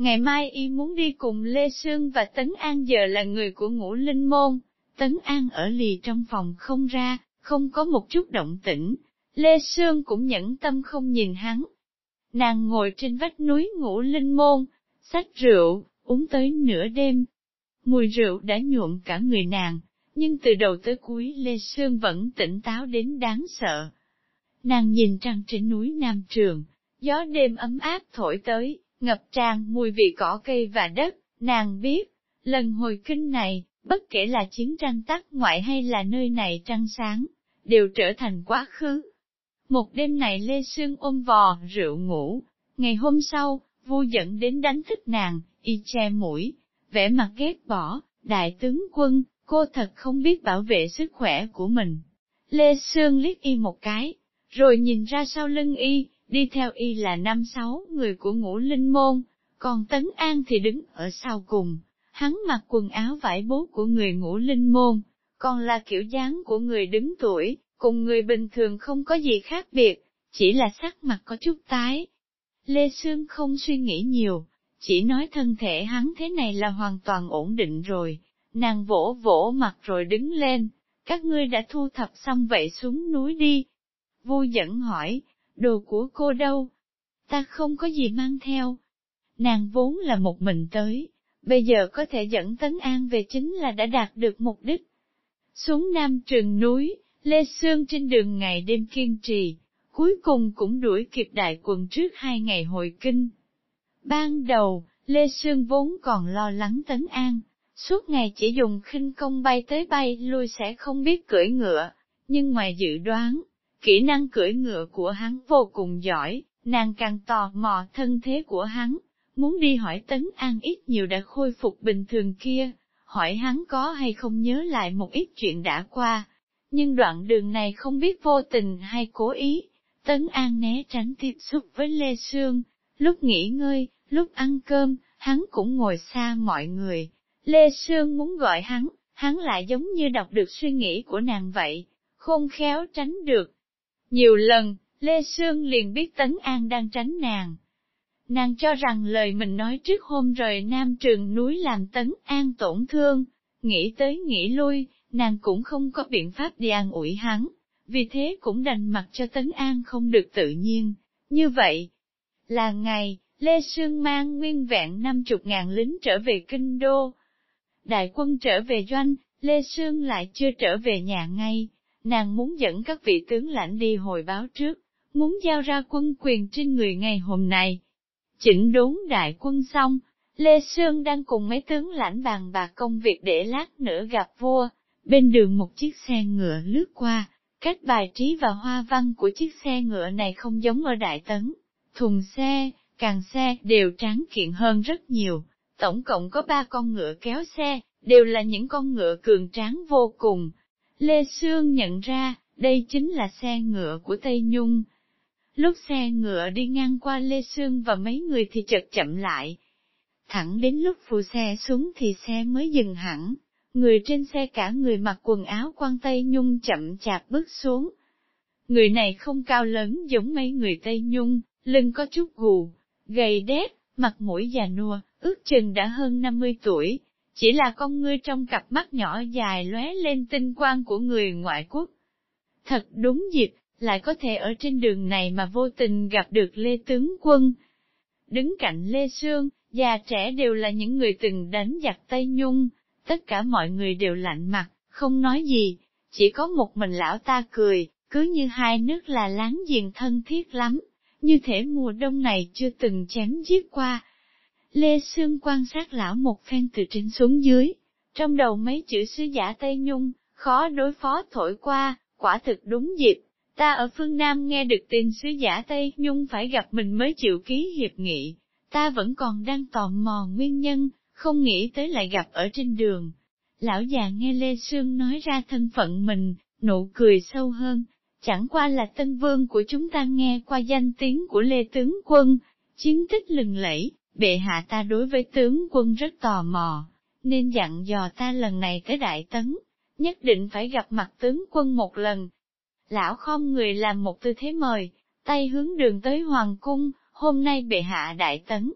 Ngày mai y muốn đi cùng Lê Sương và Tấn An, giờ là người của Ngũ Linh Môn. Tấn An ở lì trong phòng không ra, không có một chút động tĩnh. Lê Sương cũng nhẫn tâm không nhìn hắn. Nàng ngồi trên vách núi Ngũ Linh Môn, xách rượu, uống tới nửa đêm. Mùi rượu đã nhuộm cả người nàng, nhưng từ đầu tới cuối Lê Sương vẫn tỉnh táo đến đáng sợ. Nàng nhìn trăng trên núi Nam Trường, gió đêm ấm áp thổi tới, ngập tràn mùi vị cỏ cây và đất. Nàng biết, lần hồi kinh này, bất kể là chiến tranh tắc ngoại hay là nơi này trăng sáng, đều trở thành quá khứ. Một đêm này Lê Sương ôm vò rượu ngủ, ngày hôm sau, Vu dẫn đến đánh thức nàng, y che mũi, vẻ mặt ghét bỏ, đại tướng quân, cô thật không biết bảo vệ sức khỏe của mình. Lê Sương liếc y một cái, rồi nhìn ra sau lưng y, đi theo y là năm sáu người của Ngũ Linh Môn, còn Tấn An thì đứng ở sau cùng. Hắn mặc quần áo vải bố của người Ngũ Linh Môn, còn là kiểu dáng của người đứng tuổi, cùng người bình thường không có gì khác biệt, chỉ là sắc mặt có chút tái. Lê Sương không suy nghĩ nhiều, chỉ nói thân thể hắn thế này là hoàn toàn ổn định rồi. Nàng vỗ vỗ mặt rồi đứng lên, các ngươi đã thu thập xong vậy xuống núi đi. Vu dẫn hỏi, đồ của cô đâu? Ta không có gì mang theo. Nàng vốn là một mình tới, bây giờ có thể dẫn Tấn An về chính là đã đạt được mục đích. Xuống Nam Trường núi, Lê Sương trên đường ngày đêm kiên trì, cuối cùng cũng đuổi kịp đại quần trước hai ngày hồi kinh. Ban đầu, Lê Sương vốn còn lo lắng Tấn An, suốt ngày chỉ dùng khinh công bay tới bay lui sẽ không biết cưỡi ngựa, nhưng ngoài dự đoán, kỹ năng cưỡi ngựa của hắn vô cùng giỏi, nàng càng tò mò thân thế của hắn, muốn đi hỏi Tấn An ít nhiều đã khôi phục bình thường kia, hỏi hắn có hay không nhớ lại một ít chuyện đã qua. Nhưng đoạn đường này không biết vô tình hay cố ý, Tấn An né tránh tiếp xúc với Lê Sương, lúc nghỉ ngơi, lúc ăn cơm, hắn cũng ngồi xa mọi người. Lê Sương muốn gọi hắn, hắn lại giống như đọc được suy nghĩ của nàng vậy, khôn khéo tránh được. Nhiều lần, Lê Sương liền biết Tấn An đang tránh nàng. Nàng cho rằng lời mình nói trước hôm rời Nam Trường núi làm Tấn An tổn thương, nghĩ tới nghĩ lui, nàng cũng không có biện pháp đi an ủi hắn, vì thế cũng đành mặc cho Tấn An không được tự nhiên. Như vậy, là ngày, Lê Sương mang nguyên vẹn năm chục ngàn lính trở về kinh đô. Đại quân trở về doanh, Lê Sương lại chưa trở về nhà ngay, nàng muốn dẫn các vị tướng lãnh đi hồi báo trước, muốn giao ra quân quyền trên người ngày hôm nay. Chỉnh đốn đại quân xong, Lê Sương đang cùng mấy tướng lãnh bàn bạc công việc để lát nữa gặp vua. Bên đường một chiếc xe ngựa lướt qua, cách bài trí và hoa văn của chiếc xe ngựa này không giống ở Đại Tấn. Thùng xe, càng xe đều tráng kiện hơn rất nhiều, tổng cộng có ba con ngựa kéo xe, đều là những con ngựa cường tráng vô cùng. Lê Sương nhận ra, đây chính là xe ngựa của Tây Nhung. Lúc xe ngựa đi ngang qua Lê Sương và mấy người thì chợt chậm lại. Thẳng đến lúc phụ xe xuống thì xe mới dừng hẳn. Người trên xe cả người mặc quần áo quan Tây Nhung chậm chạp bước xuống. Người này không cao lớn giống mấy người Tây Nhung, lưng có chút gù, gầy đét, mặt mũi già nua, ước chừng đã hơn năm mươi tuổi, chỉ là con ngươi trong cặp mắt nhỏ dài lóe lên tinh quang của người ngoại quốc. Thật đúng dịp, lại có thể ở trên đường này mà vô tình gặp được Lê Tướng Quân. Đứng cạnh Lê Sương, già trẻ đều là những người từng đánh giặc Tây Nhung. Tất cả mọi người đều lạnh mặt, không nói gì, chỉ có một mình lão ta cười, cứ như hai nước là láng giềng thân thiết lắm, như thể mùa đông này chưa từng chém giết qua. Lê Sương quan sát lão một phen từ trên xuống dưới, trong đầu mấy chữ sứ giả Tây Nhung, khó đối phó thổi qua, quả thực đúng dịp, ta ở phương Nam nghe được tin sứ giả Tây Nhung phải gặp mình mới chịu ký hiệp nghị, ta vẫn còn đang tò mò nguyên nhân. Không nghĩ tới lại gặp ở trên đường. Lão già nghe Lê Sương nói ra thân phận mình, nụ cười sâu hơn. Chẳng qua là tân vương của chúng ta nghe qua danh tiếng của Lê Tướng Quân, chiến tích lừng lẫy, bệ hạ ta đối với tướng quân rất tò mò, nên dặn dò ta lần này tới Đại Tấn, nhất định phải gặp mặt tướng quân một lần. Lão khom người làm một tư thế mời, tay hướng đường tới Hoàng cung, hôm nay bệ hạ Đại Tấn.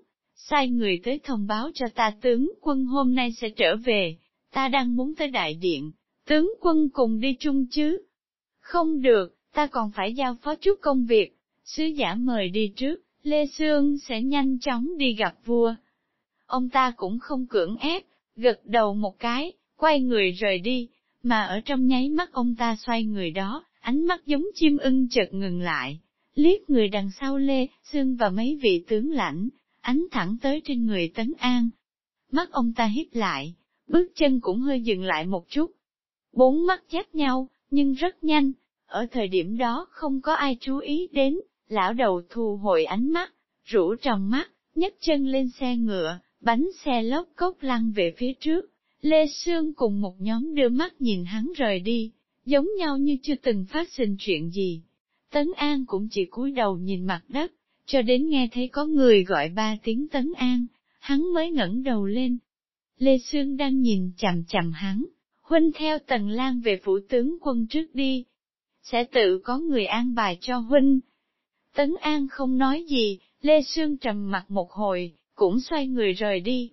sai người tới thông báo cho ta tướng quân hôm nay sẽ trở về, ta đang muốn tới đại điện, tướng quân cùng đi chung chứ. Không được, ta còn phải giao phó chút công việc, sứ giả mời đi trước, Lê Sương sẽ nhanh chóng đi gặp vua. Ông ta cũng không cưỡng ép, gật đầu một cái, quay người rời đi, mà ở trong nháy mắt ông ta xoay người đó, ánh mắt giống chim ưng chợt ngừng lại, liếc người đằng sau Lê Sương và mấy vị tướng lãnh, ánh thẳng tới trên người Tấn An. Mắt ông ta híp lại, bước chân cũng hơi dừng lại một chút. Bốn mắt giáp nhau, nhưng rất nhanh, ở thời điểm đó không có ai chú ý đến, lão đầu thu hồi ánh mắt, rũ trong mắt, nhấc chân lên xe ngựa, bánh xe lốp cốc lăn về phía trước. Lê Sương cùng một nhóm đưa mắt nhìn hắn rời đi, giống nhau như chưa từng phát sinh chuyện gì. Tấn An cũng chỉ cúi đầu nhìn mặt đất, cho đến nghe thấy có người gọi ba tiếng Tấn An, hắn mới ngẩng đầu lên. Lê Sương đang nhìn chằm chằm hắn, huynh theo Tần Lan về phủ tướng quân trước đi. Sẽ tự có người an bài cho huynh. Tấn An không nói gì, Lê Sương trầm mặt một hồi, cũng xoay người rời đi.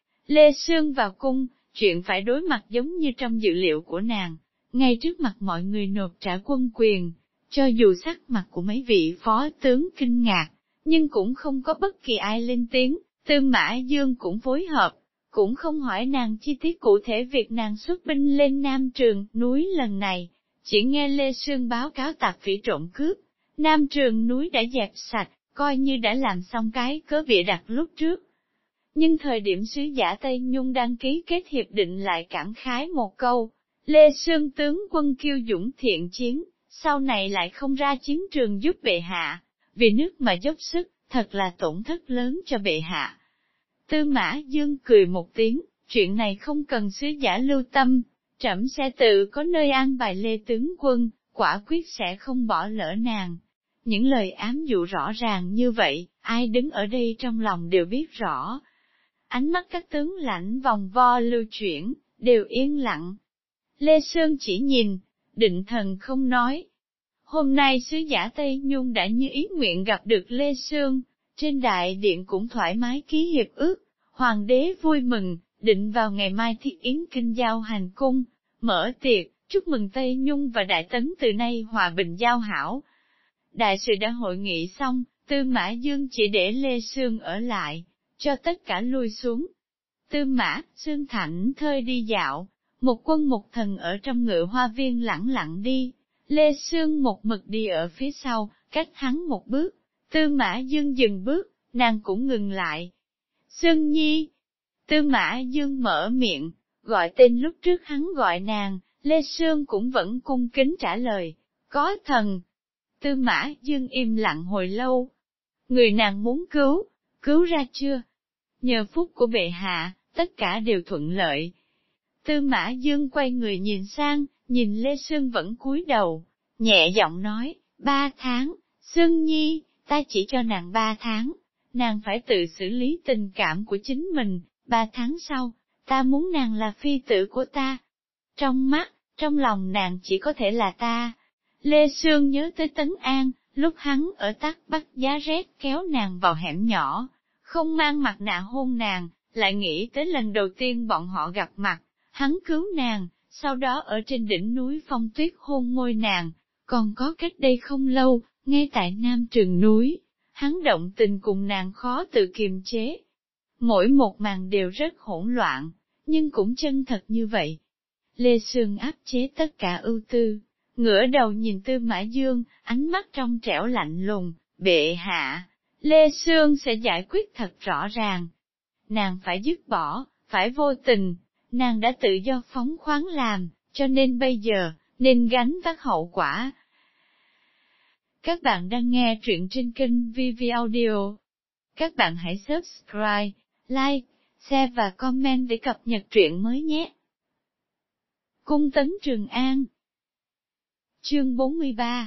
Lê Sương vào cung, chuyện phải đối mặt giống như trong dự liệu của nàng, ngay trước mặt mọi người nộp trả quân quyền, cho dù sắc mặt của mấy vị phó tướng kinh ngạc, nhưng cũng không có bất kỳ ai lên tiếng, Tư Mã Dương cũng phối hợp, cũng không hỏi nàng chi tiết cụ thể việc nàng xuất binh lên Nam Trường núi lần này, chỉ nghe Lê Sương báo cáo tặc phỉ trộm cướp, Nam Trường núi đã dẹp sạch, coi như đã làm xong cái cớ bịa đặt lúc trước. Nhưng thời điểm sứ giả Tây Nhung đăng ký kết hiệp định lại cảm khái một câu, Lê Sương tướng quân kiêu dũng thiện chiến, sau này lại không ra chiến trường giúp bệ hạ, vì nước mà dốc sức, thật là tổn thất lớn cho bệ hạ. Tư Mã Dương cười một tiếng, chuyện này không cần sứ giả lưu tâm, trẫm sẽ tự có nơi an bài Lê tướng quân, quả quyết sẽ không bỏ lỡ nàng. Những lời ám dụ rõ ràng như vậy, ai đứng ở đây trong lòng đều biết rõ. Ánh mắt các tướng lãnh vòng vo lưu chuyển, đều yên lặng. Lê Sương chỉ nhìn, định thần không nói. Hôm nay sứ giả Tây Nhung đã như ý nguyện gặp được Lê Sương, trên đại điện cũng thoải mái ký hiệp ước, hoàng đế vui mừng, định vào ngày mai thiết yến kinh giao hành cung, mở tiệc, chúc mừng Tây Nhung và Đại Tấn từ nay hòa bình giao hảo. Đại sự đã hội nghị xong, Tư Mã Dương chỉ để Lê Sương ở lại, cho tất cả lui xuống. Tư Mã, Sương thảnh thơi đi dạo, một quân một thần ở trong ngự hoa viên lẳng lặng đi, Lê Sương một mực đi ở phía sau, cách hắn một bước. Tư Mã Dương dừng bước, nàng cũng ngừng lại. Sương Nhi! Tư Mã Dương mở miệng, gọi tên lúc trước hắn gọi nàng, Lê Sương cũng vẫn cung kính trả lời, có thần. Tư Mã Dương im lặng hồi lâu. Người nàng muốn cứu, cứu ra chưa? Nhờ phúc của bệ hạ, tất cả đều thuận lợi. Tư Mã Dương quay người nhìn sang, nhìn Lê Sương vẫn cúi đầu, nhẹ giọng nói, ba tháng, Sương Nhi, ta chỉ cho nàng ba tháng, nàng phải tự xử lý tình cảm của chính mình, ba tháng sau, ta muốn nàng là phi tử của ta. Trong mắt, trong lòng nàng chỉ có thể là ta. Lê Sương nhớ tới Tấn An, lúc hắn ở Tắc Bắc giá rét kéo nàng vào hẻm nhỏ, không mang mặt nạ hôn nàng, lại nghĩ tới lần đầu tiên bọn họ gặp mặt, hắn cứu nàng, sau đó ở trên đỉnh núi Phong Tuyết hôn môi nàng, còn có cách đây không lâu, ngay tại Nam Trường núi, hắn động tình cùng nàng khó tự kiềm chế. Mỗi một màn đều rất hỗn loạn, nhưng cũng chân thật như vậy. Lê Sương áp chế tất cả ưu tư, ngửa đầu nhìn Tư Mã Dương, ánh mắt trong trẻo lạnh lùng, bệ hạ, Lê Sương sẽ giải quyết thật rõ ràng. Nàng phải dứt bỏ, phải vô tình, nàng đã tự do phóng khoáng làm, cho nên bây giờ, nên gánh vác hậu quả. Các bạn đang nghe truyện trên kênh vê vê Audio. Các bạn hãy subscribe, like, share và comment để cập nhật truyện mới nhé. Cung Tấn Trường An. Chương bốn mươi ba.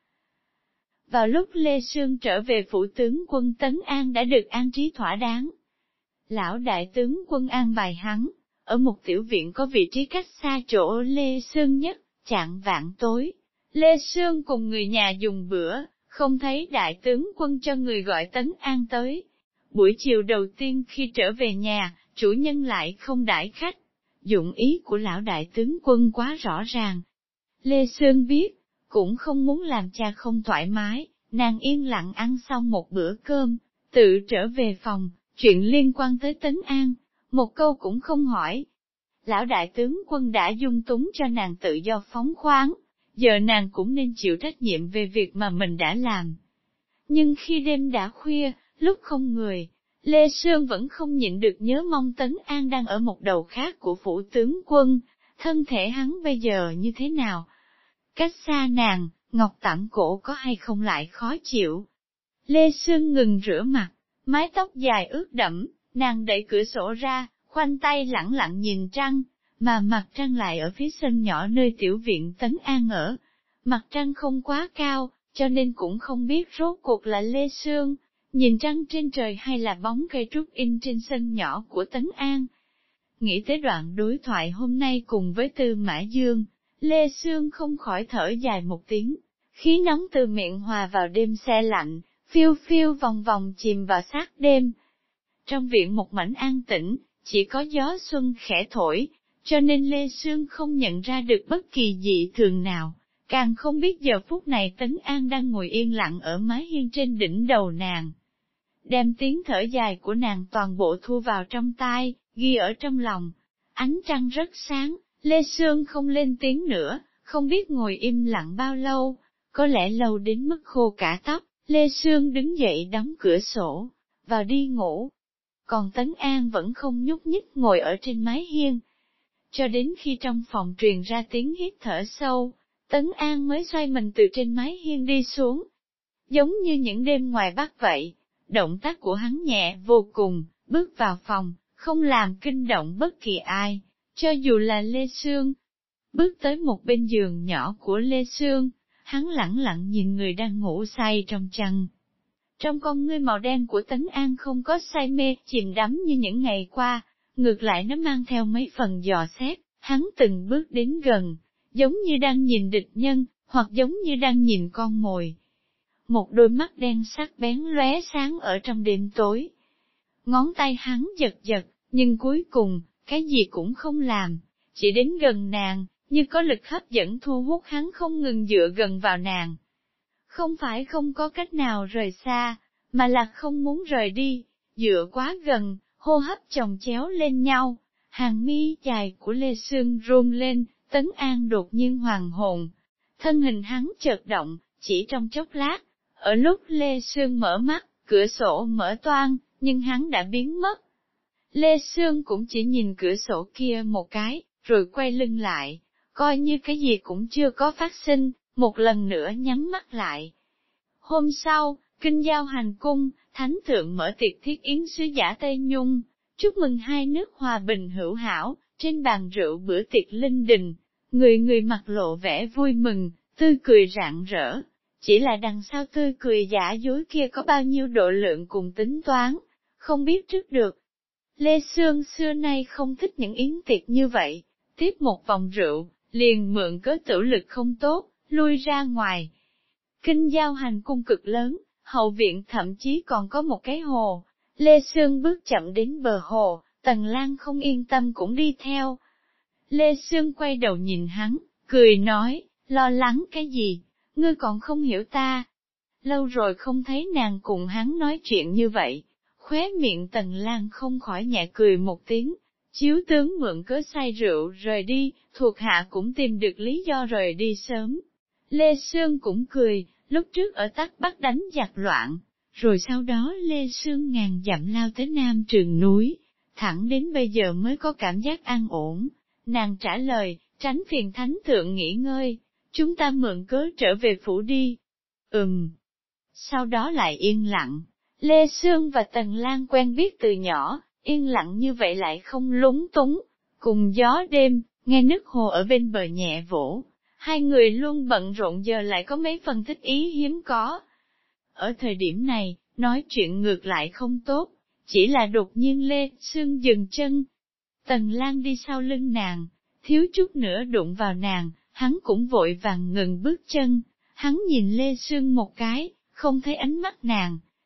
Vào lúc Lê Sương trở về phủ tướng quân Tấn An đã được an trí thỏa đáng. Lão đại tướng quân an bài hắn, ở một tiểu viện có vị trí cách xa chỗ Lê Sương nhất, chạng vạng tối. Lê Sương cùng người nhà dùng bữa, không thấy đại tướng quân cho người gọi Tấn An tới. Buổi chiều đầu tiên khi trở về nhà, chủ nhân lại không đãi khách. Dụng ý của lão đại tướng quân quá rõ ràng. Lê Sương biết, cũng không muốn làm cha không thoải mái, nàng yên lặng ăn xong một bữa cơm, tự trở về phòng, chuyện liên quan tới Tấn An, một câu cũng không hỏi. Lão đại tướng quân đã dung túng cho nàng tự do phóng khoáng, giờ nàng cũng nên chịu trách nhiệm về việc mà mình đã làm. Nhưng khi đêm đã khuya, lúc không người, Lê Sương vẫn không nhịn được nhớ mong Tấn An đang ở một đầu khác của phủ tướng quân, thân thể hắn bây giờ như thế nào. Cách xa nàng, Ngọc Tẩm cổ có hay không lại khó chịu. Lê Sương ngừng rửa mặt, mái tóc dài ướt đẫm, nàng đẩy cửa sổ ra, khoanh tay lẳng lặng nhìn trăng, mà mặt trăng lại ở phía sân nhỏ nơi tiểu viện Tấn An ở. Mặt trăng không quá cao, cho nên cũng không biết rốt cuộc là Lê Sương, nhìn trăng trên trời hay là bóng cây trúc in trên sân nhỏ của Tấn An. Nghĩ tới đoạn đối thoại hôm nay cùng với Tư Mã Dương, Lê Sương không khỏi thở dài một tiếng, khí nóng từ miệng hòa vào đêm se lạnh, phiêu phiêu vòng vòng chìm vào sát đêm. Trong viện một mảnh an tĩnh, chỉ có gió xuân khẽ thổi, cho nên Lê Sương không nhận ra được bất kỳ dị thường nào, càng không biết giờ phút này Tấn An đang ngồi yên lặng ở mái hiên trên đỉnh đầu nàng. Đem tiếng thở dài của nàng toàn bộ thu vào trong tai, ghi ở trong lòng. Ánh trăng rất sáng, Lê Sương không lên tiếng nữa, không biết ngồi im lặng bao lâu, có lẽ lâu đến mức khô cả tóc. Lê Sương đứng dậy đóng cửa sổ, vào đi ngủ. Còn Tấn An vẫn không nhúc nhích ngồi ở trên mái hiên. Cho đến khi trong phòng truyền ra tiếng hít thở sâu, Tấn An mới xoay mình từ trên mái hiên đi xuống. Giống như những đêm ngoài Bắc vậy, động tác của hắn nhẹ vô cùng, bước vào phòng, không làm kinh động bất kỳ ai, cho dù là Lê Sương. Bước tới một bên giường nhỏ của Lê Sương, hắn lẳng lặng nhìn người đang ngủ say trong chăn. Trong con ngươi màu đen của Tấn An không có say mê, chìm đắm như những ngày qua, ngược lại nó mang theo mấy phần dò xét, hắn từng bước đến gần, giống như đang nhìn địch nhân, hoặc giống như đang nhìn con mồi. Một đôi mắt đen sắc bén lóe sáng ở trong đêm tối. Ngón tay hắn giật giật, nhưng cuối cùng, cái gì cũng không làm, chỉ đến gần nàng, như có lực hấp dẫn thu hút hắn không ngừng dựa gần vào nàng. Không phải không có cách nào rời xa, mà là không muốn rời đi, dựa quá gần, hô hấp chồng chéo lên nhau, hàng mi dài của Lê Sương run lên, Tấn An đột nhiên hoàn hồn. Thân hình hắn chợt động, chỉ trong chốc lát, ở lúc Lê Sương mở mắt, cửa sổ mở toang, nhưng hắn đã biến mất. Lê Sương cũng chỉ nhìn cửa sổ kia một cái, rồi quay lưng lại, coi như cái gì cũng chưa có phát sinh, một lần nữa nhắm mắt lại. Hôm sau, Kinh Giao hành cung, Thánh Thượng mở tiệc thiết yến sứ giả Tây Nhung, chúc mừng hai nước hòa bình hữu hảo, trên bàn rượu bữa tiệc linh đình, người người mặt lộ vẻ vui mừng, tươi cười rạng rỡ. Chỉ là đằng sau tươi cười giả dối kia có bao nhiêu độ lượng cùng tính toán, không biết trước được. Lê Sương xưa nay không thích những yến tiệc như vậy, tiếp một vòng rượu, liền mượn cớ tửu lực không tốt, lui ra ngoài. Kinh Giao hành cung cực lớn, hậu viện thậm chí còn có một cái hồ. Lê Sương bước chậm đến bờ hồ, Tần Lan không yên tâm cũng đi theo. Lê Sương quay đầu nhìn hắn, cười nói, lo lắng cái gì, ngươi còn không hiểu ta. Lâu rồi không thấy nàng cùng hắn nói chuyện như vậy, khóe miệng Tần Lan không khỏi nhẹ cười một tiếng. Chiếu tướng mượn cớ say rượu rời đi, thuộc hạ cũng tìm được lý do rời đi sớm. Lê Sương cũng cười, lúc trước ở Tắc Bắc đánh giặc loạn, rồi sau đó Lê Sương ngàn dặm lao tới Nam Trường núi, thẳng đến bây giờ mới có cảm giác an ổn. Nàng trả lời, tránh phiền Thánh Thượng nghỉ ngơi, chúng ta mượn cớ trở về phủ đi. Ừm. Sau đó lại yên lặng, Lê Sương và Tần Lan quen biết từ nhỏ, yên lặng như vậy lại không lúng túng, cùng gió đêm, nghe nước hồ ở bên bờ nhẹ vỗ, hai người luôn bận rộn giờ lại có mấy phần thích ý hiếm có. Ở thời điểm này, nói chuyện ngược lại không tốt, chỉ là đột nhiên Lê Sương dừng chân. Tần Lan đi sau lưng nàng, thiếu chút nữa đụng vào nàng, hắn cũng vội vàng ngừng bước chân, hắn nhìn Lê Sương một cái, không thấy ánh mắt nàng,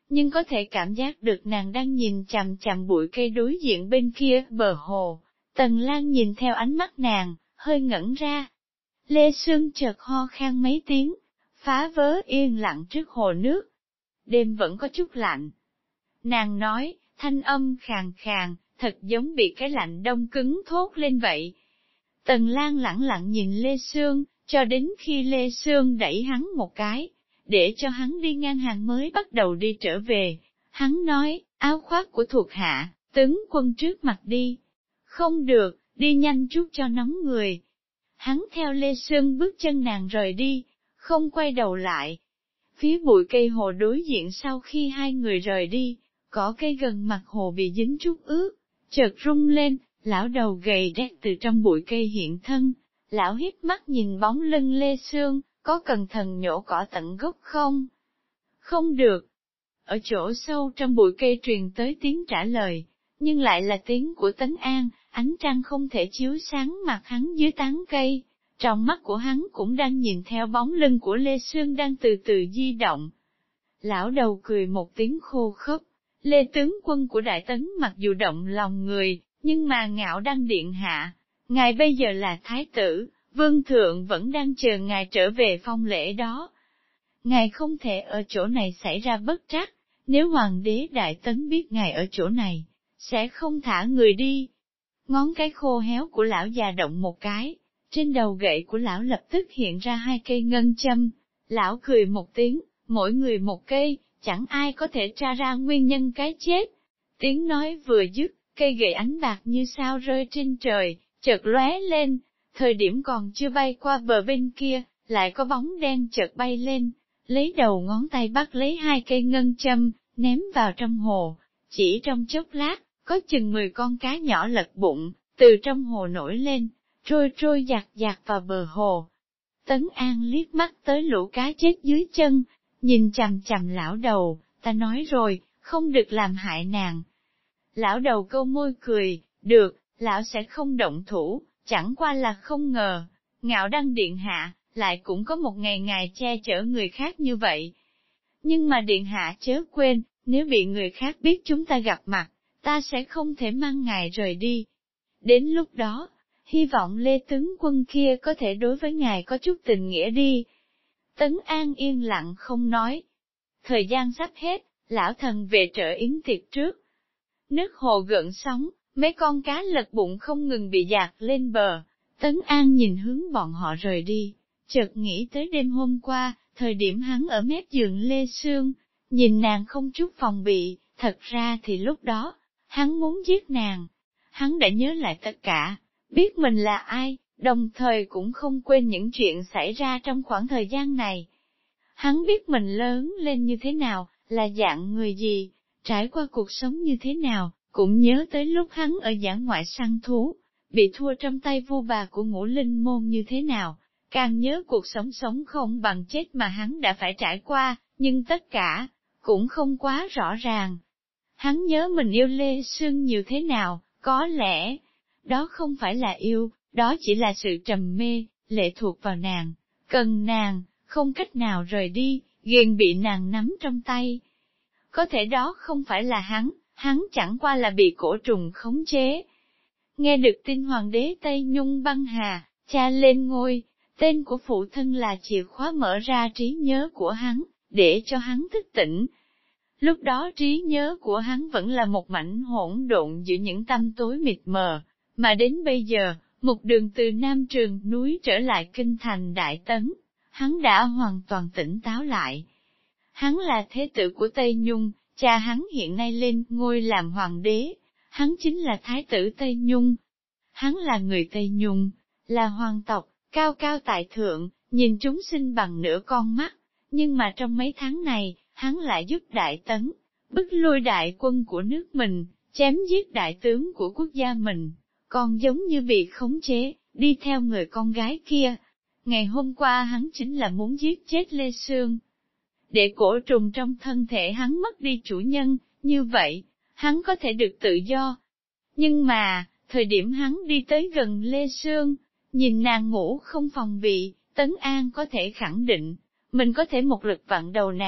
nhưng có thể cảm giác được nàng đang nhìn chằm chằm bụi cây đối diện bên kia bờ hồ. Tần Lan nhìn theo ánh mắt nàng, hơi ngẩn ra. Lê Sương chợt ho khan mấy tiếng, phá vỡ yên lặng trước hồ nước. Đêm vẫn có chút lạnh. Nàng nói, thanh âm khàn khàn, thật giống bị cái lạnh đông cứng thốt lên vậy. Tần Lan lẳng lặng nhìn Lê Sương, cho đến khi Lê Sương đẩy hắn một cái, để cho hắn đi ngang hàng mới bắt đầu đi trở về. Hắn nói, áo khoác của thuộc hạ, tướng quân trước mặt đi. Không được, đi nhanh chút cho nóng người. Hắn theo Lê Sương bước chân nàng rời đi, không quay đầu lại. Phía bụi cây hồ đối diện sau khi hai người rời đi, cỏ cây gần mặt hồ bị dính chút ướt, chợt rung lên, lão đầu gầy đét từ trong bụi cây hiện thân. Lão híp mắt nhìn bóng lưng Lê Sương, có cần thần nhổ cỏ tận gốc không? Không được. Ở chỗ sâu trong bụi cây truyền tới tiếng trả lời, nhưng lại là tiếng của Tấn An, ánh trăng không thể chiếu sáng mặt hắn dưới tán cây. Trong mắt của hắn cũng đang nhìn theo bóng lưng của Lê Sương đang từ từ di động. Lão đầu cười một tiếng khô khốc, Lê tướng quân của Đại Tấn mặc dù động lòng người, nhưng mà ngạo đăng điện hạ. Ngài bây giờ là thái tử, vương thượng vẫn đang chờ ngài trở về phong lễ đó. Ngài không thể ở chỗ này xảy ra bất trắc, nếu hoàng đế Đại Tấn biết ngài ở chỗ này, sẽ không thả người đi. Ngón cái khô héo của lão già động một cái, trên đầu gậy của lão lập tức hiện ra hai cây ngân châm. Lão cười một tiếng, mỗi người một cây, chẳng ai có thể tra ra nguyên nhân cái chết. Tiếng nói vừa dứt, cây gậy ánh bạc như sao rơi trên trời, chợt lóe lên, thời điểm còn chưa bay qua bờ bên kia, lại có bóng đen chợt bay lên, lấy đầu ngón tay bắt lấy hai cây ngân châm, ném vào trong hồ. Chỉ trong chốc lát, có chừng mười con cá nhỏ lật bụng, từ trong hồ nổi lên, trôi trôi giạt giạt vào bờ hồ. Tấn An liếc mắt tới lũ cá chết dưới chân, nhìn chằm chằm lão đầu, ta nói rồi, không được làm hại nàng. Lão đầu câu môi cười, được, lão sẽ không động thủ, chẳng qua là không ngờ, ngạo đăng điện hạ, lại cũng có một ngày ngài che chở người khác như vậy. Nhưng mà điện hạ chớ quên, nếu bị người khác biết chúng ta gặp mặt, ta sẽ không thể mang ngài rời đi. Đến lúc đó, hy vọng Lê tướng quân kia có thể đối với ngài có chút tình nghĩa đi. Tấn An yên lặng không nói. Thời gian sắp hết, lão thần về trợ yến tiệc trước. Nước hồ gợn sóng, mấy con cá lật bụng không ngừng bị dạt lên bờ. Tấn An nhìn hướng bọn họ rời đi, chợt nghĩ tới đêm hôm qua, thời điểm hắn ở mép giường Lê Sương, nhìn nàng không chút phòng bị, thật ra thì lúc đó, hắn muốn giết nàng. Hắn đã nhớ lại tất cả, biết mình là ai, đồng thời cũng không quên những chuyện xảy ra trong khoảng thời gian này. Hắn biết mình lớn lên như thế nào, là dạng người gì, trải qua cuộc sống như thế nào, cũng nhớ tới lúc hắn ở dã ngoại săn thú, bị thua trong tay vua bà của Ngũ Linh Môn như thế nào, càng nhớ cuộc sống sống không bằng chết mà hắn đã phải trải qua, nhưng tất cả, cũng không quá rõ ràng. Hắn nhớ mình yêu Lê Sương nhiều thế nào, có lẽ, đó không phải là yêu, đó chỉ là sự trầm mê, lệ thuộc vào nàng, cần nàng, không cách nào rời đi, ghiền bị nàng nắm trong tay. Có thể đó không phải là hắn, hắn chẳng qua là bị cổ trùng khống chế. Nghe được tin hoàng đế Tây Nhung băng hà, cha lên ngôi, tên của phụ thân là chìa khóa mở ra trí nhớ của hắn, để cho hắn thức tỉnh. Lúc đó trí nhớ của hắn vẫn là một mảnh hỗn độn giữa những tăm tối mịt mờ, mà đến bây giờ, một đường từ Nam Trường núi trở lại kinh thành Đại Tấn, hắn đã hoàn toàn tỉnh táo lại. Hắn là thế tử của Tây Nhung, cha hắn hiện nay lên ngôi làm hoàng đế, hắn chính là thái tử Tây Nhung. Hắn là người Tây Nhung, là hoàng tộc, cao cao tại thượng, nhìn chúng sinh bằng nửa con mắt, nhưng mà trong mấy tháng này, hắn lại giúp Đại Tấn, bức lui đại quân của nước mình, chém giết đại tướng của quốc gia mình, còn giống như bị khống chế, đi theo người con gái kia. Ngày hôm qua hắn chính là muốn giết chết Lê Sương, để cổ trùng trong thân thể hắn mất đi chủ nhân, như vậy, hắn có thể được tự do. Nhưng mà, thời điểm hắn đi tới gần Lê Sương, nhìn nàng ngủ không phòng bị, Tấn An có thể khẳng định, mình có thể một lực vặn đầu nàng,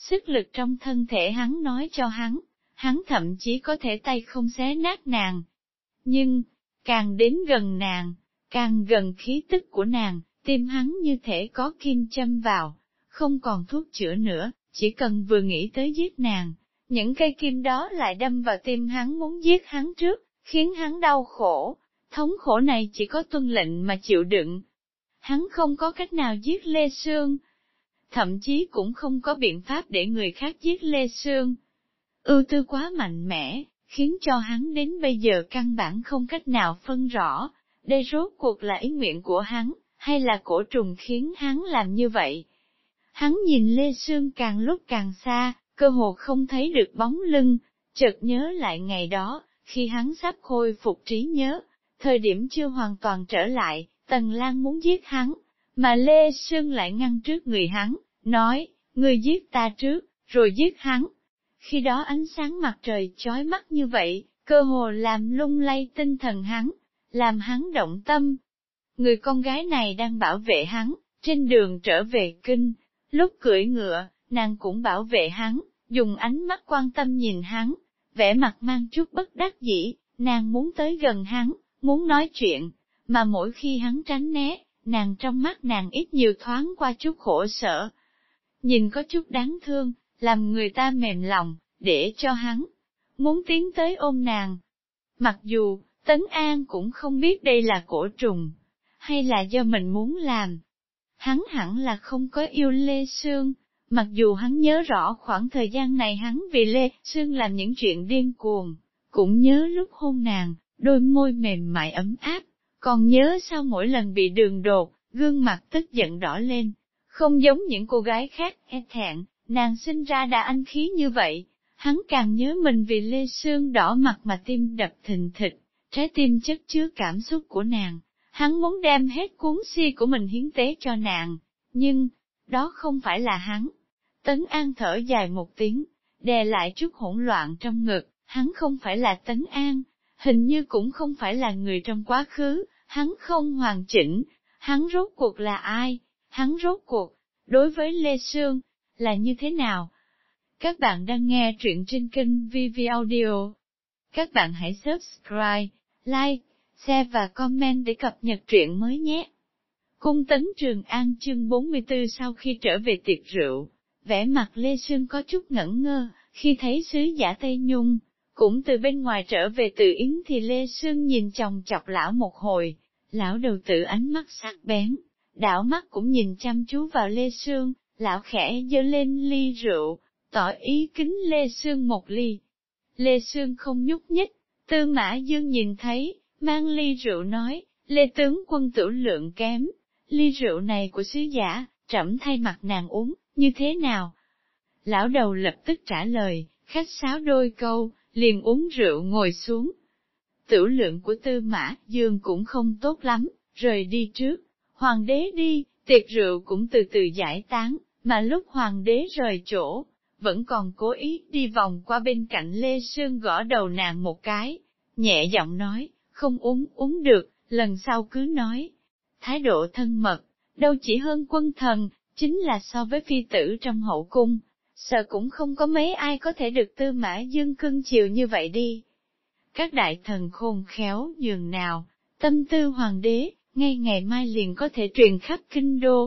sức lực trong thân thể hắn nói cho hắn, hắn thậm chí có thể tay không xé nát nàng. Nhưng, càng đến gần nàng, càng gần khí tức của nàng, tim hắn như thể có kim châm vào, không còn thuốc chữa nữa, chỉ cần vừa nghĩ tới giết nàng, những cây kim đó lại đâm vào tim hắn muốn giết hắn trước, khiến hắn đau khổ, thống khổ này chỉ có tuân lệnh mà chịu đựng. Hắn không có cách nào giết Lê Sương, thậm chí cũng không có biện pháp để người khác giết Lê Sương. Ưu tư quá mạnh mẽ, khiến cho hắn đến bây giờ căn bản không cách nào phân rõ, đây rốt cuộc là ý nguyện của hắn, hay là cổ trùng khiến hắn làm như vậy. Hắn nhìn Lê Sương càng lúc càng xa, cơ hồ không thấy được bóng lưng, chợt nhớ lại ngày đó, khi hắn sắp khôi phục trí nhớ, thời điểm chưa hoàn toàn trở lại, Tần Lan muốn giết hắn, mà Lê Sương lại ngăn trước người hắn, nói, ngươi giết ta trước, rồi giết hắn. Khi đó ánh sáng mặt trời chói mắt như vậy, cơ hồ làm lung lay tinh thần hắn, làm hắn động tâm. Người con gái này đang bảo vệ hắn, trên đường trở về kinh, lúc cưỡi ngựa, nàng cũng bảo vệ hắn, dùng ánh mắt quan tâm nhìn hắn, vẻ mặt mang chút bất đắc dĩ, nàng muốn tới gần hắn, muốn nói chuyện, mà mỗi khi hắn tránh né, nàng trong mắt nàng ít nhiều thoáng qua chút khổ sở. Nhìn có chút đáng thương, làm người ta mềm lòng, để cho hắn muốn tiến tới ôm nàng. Mặc dù, Tấn An cũng không biết đây là cổ trùng, hay là do mình muốn làm. Hắn hẳn là không có yêu Lê Sương, mặc dù hắn nhớ rõ khoảng thời gian này hắn vì Lê Sương làm những chuyện điên cuồng, cũng nhớ lúc hôn nàng, đôi môi mềm mại ấm áp, còn nhớ sau mỗi lần bị đường đột, gương mặt tức giận đỏ lên, không giống những cô gái khác e thẹn, nàng sinh ra đã anh khí như vậy. Hắn càng nhớ mình vì Lê Sương đỏ mặt mà tim đập thình thịch, trái tim chất chứa cảm xúc của nàng. Hắn muốn đem hết cuốn si của mình hiến tế cho nàng, nhưng, đó không phải là hắn. Tấn An thở dài một tiếng, đè lại chút hỗn loạn trong ngực, hắn không phải là Tấn An, hình như cũng không phải là người trong quá khứ, hắn không hoàn chỉnh, hắn rốt cuộc là ai, hắn rốt cuộc, đối với Lê Sương, là như thế nào? Các bạn đang nghe truyện trên kênh vê vê Audio. Các bạn hãy subscribe, like, share và comment để cập nhật truyện mới nhé. Cung Tấn Trường An chương bốn mươi tư. Sau khi trở về tiệc rượu, vẻ mặt Lê Sương có chút ngẩn ngơ, khi thấy sứ giả Tây Nhung, cũng từ bên ngoài trở về Từ Yến thì Lê Sương nhìn chòng chọc lão một hồi, lão đầu tử ánh mắt sắc bén, đảo mắt cũng nhìn chăm chú vào Lê Sương, lão khẽ giơ lên ly rượu, tỏ ý kính Lê Sương một ly. Lê Sương không nhúc nhích, Tư Mã Dương nhìn thấy, mang ly rượu nói, Lê tướng quân tử lượng kém, ly rượu này của sứ giả, trẫm thay mặt nàng uống, như thế nào? Lão đầu lập tức trả lời, khách sáo đôi câu, liền uống rượu ngồi xuống. Tử lượng của Tư Mã Dương cũng không tốt lắm, rời đi trước, hoàng đế đi, tiệc rượu cũng từ từ giải tán, mà lúc hoàng đế rời chỗ, vẫn còn cố ý đi vòng qua bên cạnh Lê Sương gõ đầu nàng một cái, nhẹ giọng nói, không uống uống được, lần sau cứ nói. Thái độ thân mật, đâu chỉ hơn quân thần, chính là so với phi tử trong hậu cung, sợ cũng không có mấy ai có thể được Tư Mã Dương cưng chiều như vậy đi. Các đại thần khôn khéo nhường nào, tâm tư hoàng đế, ngay ngày mai liền có thể truyền khắp kinh đô.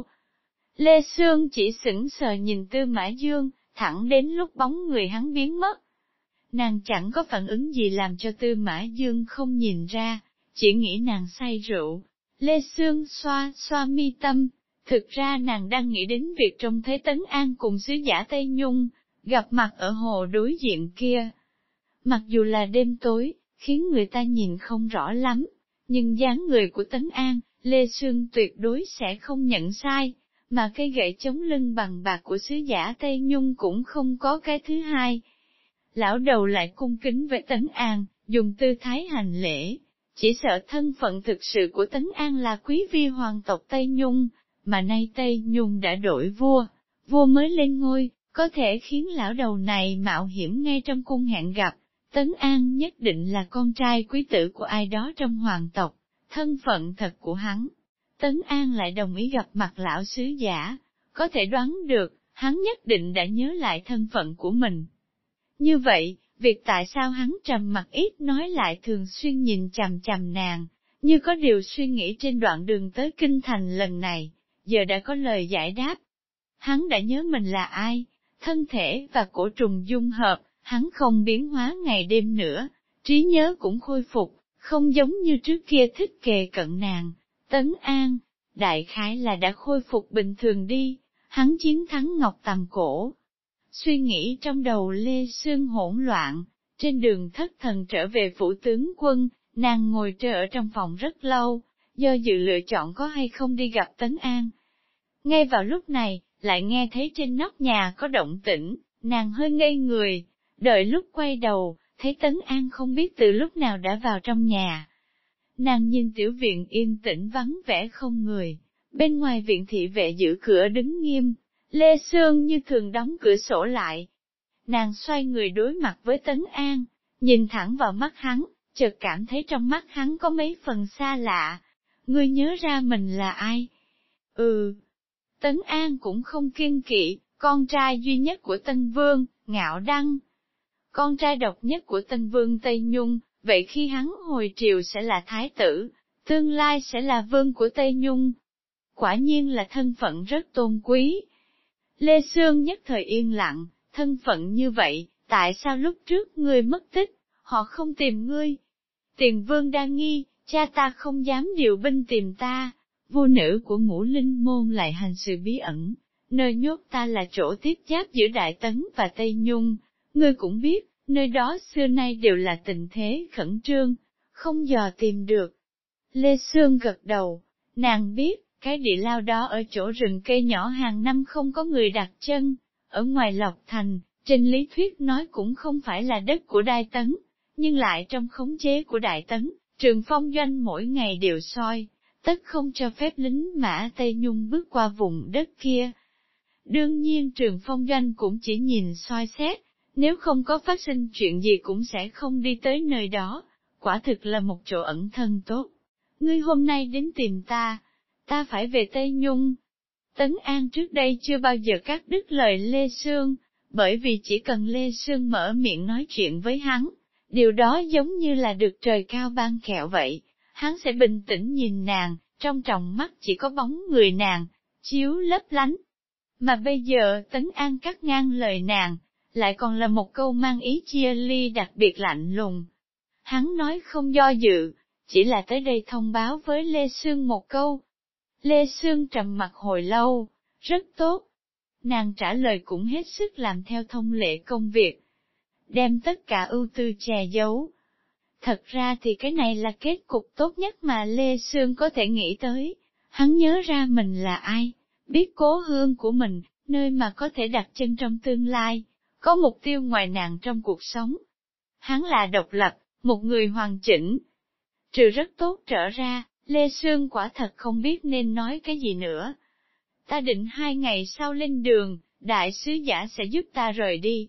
Lê Sương chỉ sững sờ nhìn Tư Mã Dương, thẳng đến lúc bóng người hắn biến mất. Nàng chẳng có phản ứng gì làm cho Tư Mã Dương không nhìn ra, chỉ nghĩ nàng say rượu. Lê Sương xoa xoa mi tâm, thực ra nàng đang nghĩ đến việc trông thấy Tấn An cùng sứ giả Tây Nhung, gặp mặt ở hồ đối diện kia. Mặc dù là đêm tối, khiến người ta nhìn không rõ lắm, nhưng dáng người của Tấn An, Lê Sương tuyệt đối sẽ không nhận sai, mà cây gậy chống lưng bằng bạc của sứ giả Tây Nhung cũng không có cái thứ hai. Lão đầu lại cung kính với Tấn An, dùng tư thái hành lễ, chỉ sợ thân phận thực sự của Tấn An là quý vi hoàng tộc Tây Nhung, mà nay Tây Nhung đã đổi vua, vua mới lên ngôi, có thể khiến lão đầu này mạo hiểm ngay trong cung hẹn gặp. Tấn An nhất định là con trai quý tử của ai đó trong hoàng tộc, thân phận thật của hắn. Tấn An lại đồng ý gặp mặt lão sứ giả, có thể đoán được, hắn nhất định đã nhớ lại thân phận của mình. Như vậy, việc tại sao hắn trầm mặc ít nói lại thường xuyên nhìn chằm chằm nàng, như có điều suy nghĩ trên đoạn đường tới kinh thành lần này, giờ đã có lời giải đáp. Hắn đã nhớ mình là ai, thân thể và cổ trùng dung hợp, hắn không biến hóa ngày đêm nữa, trí nhớ cũng khôi phục, không giống như trước kia thích kề cận nàng. Tấn An, đại khái là đã khôi phục bình thường đi, hắn chiến thắng Ngọc Tầm Cổ. Suy nghĩ trong đầu Lê Sương hỗn loạn, trên đường thất thần trở về phủ tướng quân, nàng ngồi chờ ở trong phòng rất lâu, do dự lựa chọn có hay không đi gặp Tấn An. Ngay vào lúc này, lại nghe thấy trên nóc nhà có động tĩnh, nàng hơi ngây người, đợi lúc quay đầu, thấy Tấn An không biết từ lúc nào đã vào trong nhà. Nàng nhìn tiểu viện yên tĩnh vắng vẻ không người, bên ngoài viện thị vệ giữ cửa đứng nghiêm, Lê Sương như thường đóng cửa sổ lại. Nàng xoay người đối mặt với Tấn An, nhìn thẳng vào mắt hắn, chợt cảm thấy trong mắt hắn có mấy phần xa lạ. Ngươi nhớ ra mình là ai? Ừ. Tấn An cũng không kiêng kỵ, con trai duy nhất của Tân Vương, Ngạo Đăng. Con trai độc nhất của Tân Vương Tây Nhung, vậy khi hắn hồi triều sẽ là thái tử, tương lai sẽ là vương của Tây Nhung. Quả nhiên là thân phận rất tôn quý. Lê Sương nhất thời yên lặng, thân phận như vậy, tại sao lúc trước ngươi mất tích, họ không tìm ngươi? Tiền Vương đa nghi, cha ta không dám điều binh tìm ta, vua nữ của Ngũ Linh Môn lại hành sự bí ẩn, nơi nhốt ta là chỗ tiếp giáp giữa Đại Tấn và Tây Nhung, ngươi cũng biết, nơi đó xưa nay đều là tình thế khẩn trương, không dò tìm được. Lê Sương gật đầu, nàng biết, cái địa lao đó ở chỗ rừng cây nhỏ hàng năm không có người đặt chân, ở ngoài Lộc Thành, trên lý thuyết nói cũng không phải là đất của Đại Tấn, nhưng lại trong khống chế của Đại Tấn, Trường Phong Doanh mỗi ngày đều soi, tất không cho phép lính mã Tây Nhung bước qua vùng đất kia. Đương nhiên Trường Phong Doanh cũng chỉ nhìn soi xét, nếu không có phát sinh chuyện gì cũng sẽ không đi tới nơi đó, quả thực là một chỗ ẩn thân tốt. Ngươi hôm nay đến tìm ta, ta phải về Tây Nhung. Tấn An trước đây chưa bao giờ cắt đứt lời Lê Sương, bởi vì chỉ cần Lê Sương mở miệng nói chuyện với hắn, điều đó giống như là được trời cao ban kẹo vậy, hắn sẽ bình tĩnh nhìn nàng, trong tròng mắt chỉ có bóng người nàng, chiếu lấp lánh. Mà bây giờ Tấn An cắt ngang lời nàng, lại còn là một câu mang ý chia ly đặc biệt lạnh lùng. Hắn nói không do dự, chỉ là tới đây thông báo với Lê Sương một câu. Lê Sương trầm mặt hồi lâu, rất tốt. Nàng trả lời cũng hết sức làm theo thông lệ công việc, đem tất cả ưu tư che giấu. Thật ra thì cái này là kết cục tốt nhất mà Lê Sương có thể nghĩ tới. Hắn nhớ ra mình là ai, biết cố hương của mình, nơi mà có thể đặt chân trong tương lai, có mục tiêu ngoài nàng trong cuộc sống. Hắn là độc lập, một người hoàn chỉnh. Trừ rất tốt trở ra, Lê Sương quả thật không biết nên nói cái gì nữa. Ta định hai ngày sau lên đường, đại sứ giả sẽ giúp ta rời đi.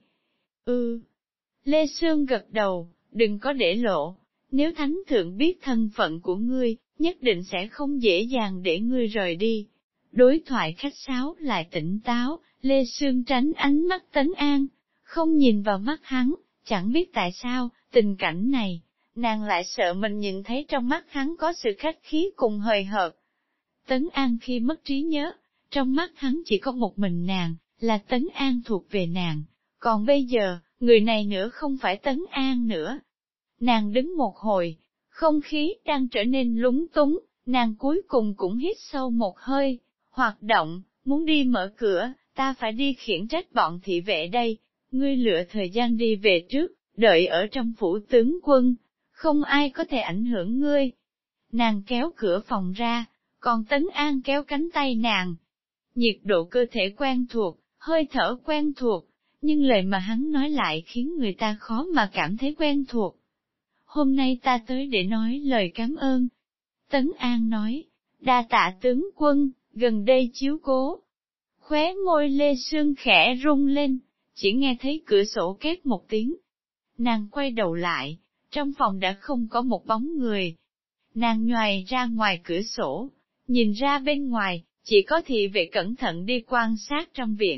Ừ. Lê Sương gật đầu, đừng có để lộ, nếu thánh thượng biết thân phận của ngươi, nhất định sẽ không dễ dàng để ngươi rời đi. Đối thoại khách sáo lại tỉnh táo, Lê Sương tránh ánh mắt Tấn An, không nhìn vào mắt hắn, chẳng biết tại sao, tình cảnh này, nàng lại sợ mình nhìn thấy trong mắt hắn có sự khách khí cùng hời hợt. Tấn An khi mất trí nhớ, trong mắt hắn chỉ có một mình nàng, là Tấn An thuộc về nàng, còn bây giờ, người này nữa không phải Tấn An nữa. Nàng đứng một hồi, không khí đang trở nên lúng túng, nàng cuối cùng cũng hít sâu một hơi, hoạt động, muốn đi mở cửa, ta phải đi khiển trách bọn thị vệ đây, ngươi lựa thời gian đi về trước, đợi ở trong phủ tướng quân, không ai có thể ảnh hưởng ngươi. Nàng kéo cửa phòng ra, còn Tấn An kéo cánh tay nàng. Nhiệt độ cơ thể quen thuộc, hơi thở quen thuộc, nhưng lời mà hắn nói lại khiến người ta khó mà cảm thấy quen thuộc. Hôm nay ta tới để nói lời cảm ơn. Tấn An nói, đa tạ tướng quân, gần đây chiếu cố. Khóe môi Lê Sương khẽ rung lên, chỉ nghe thấy cửa sổ két một tiếng. Nàng quay đầu lại, trong phòng đã không có một bóng người. Nàng nhoài ra ngoài cửa sổ, nhìn ra bên ngoài, chỉ có thị vệ cẩn thận đi quan sát trong viện.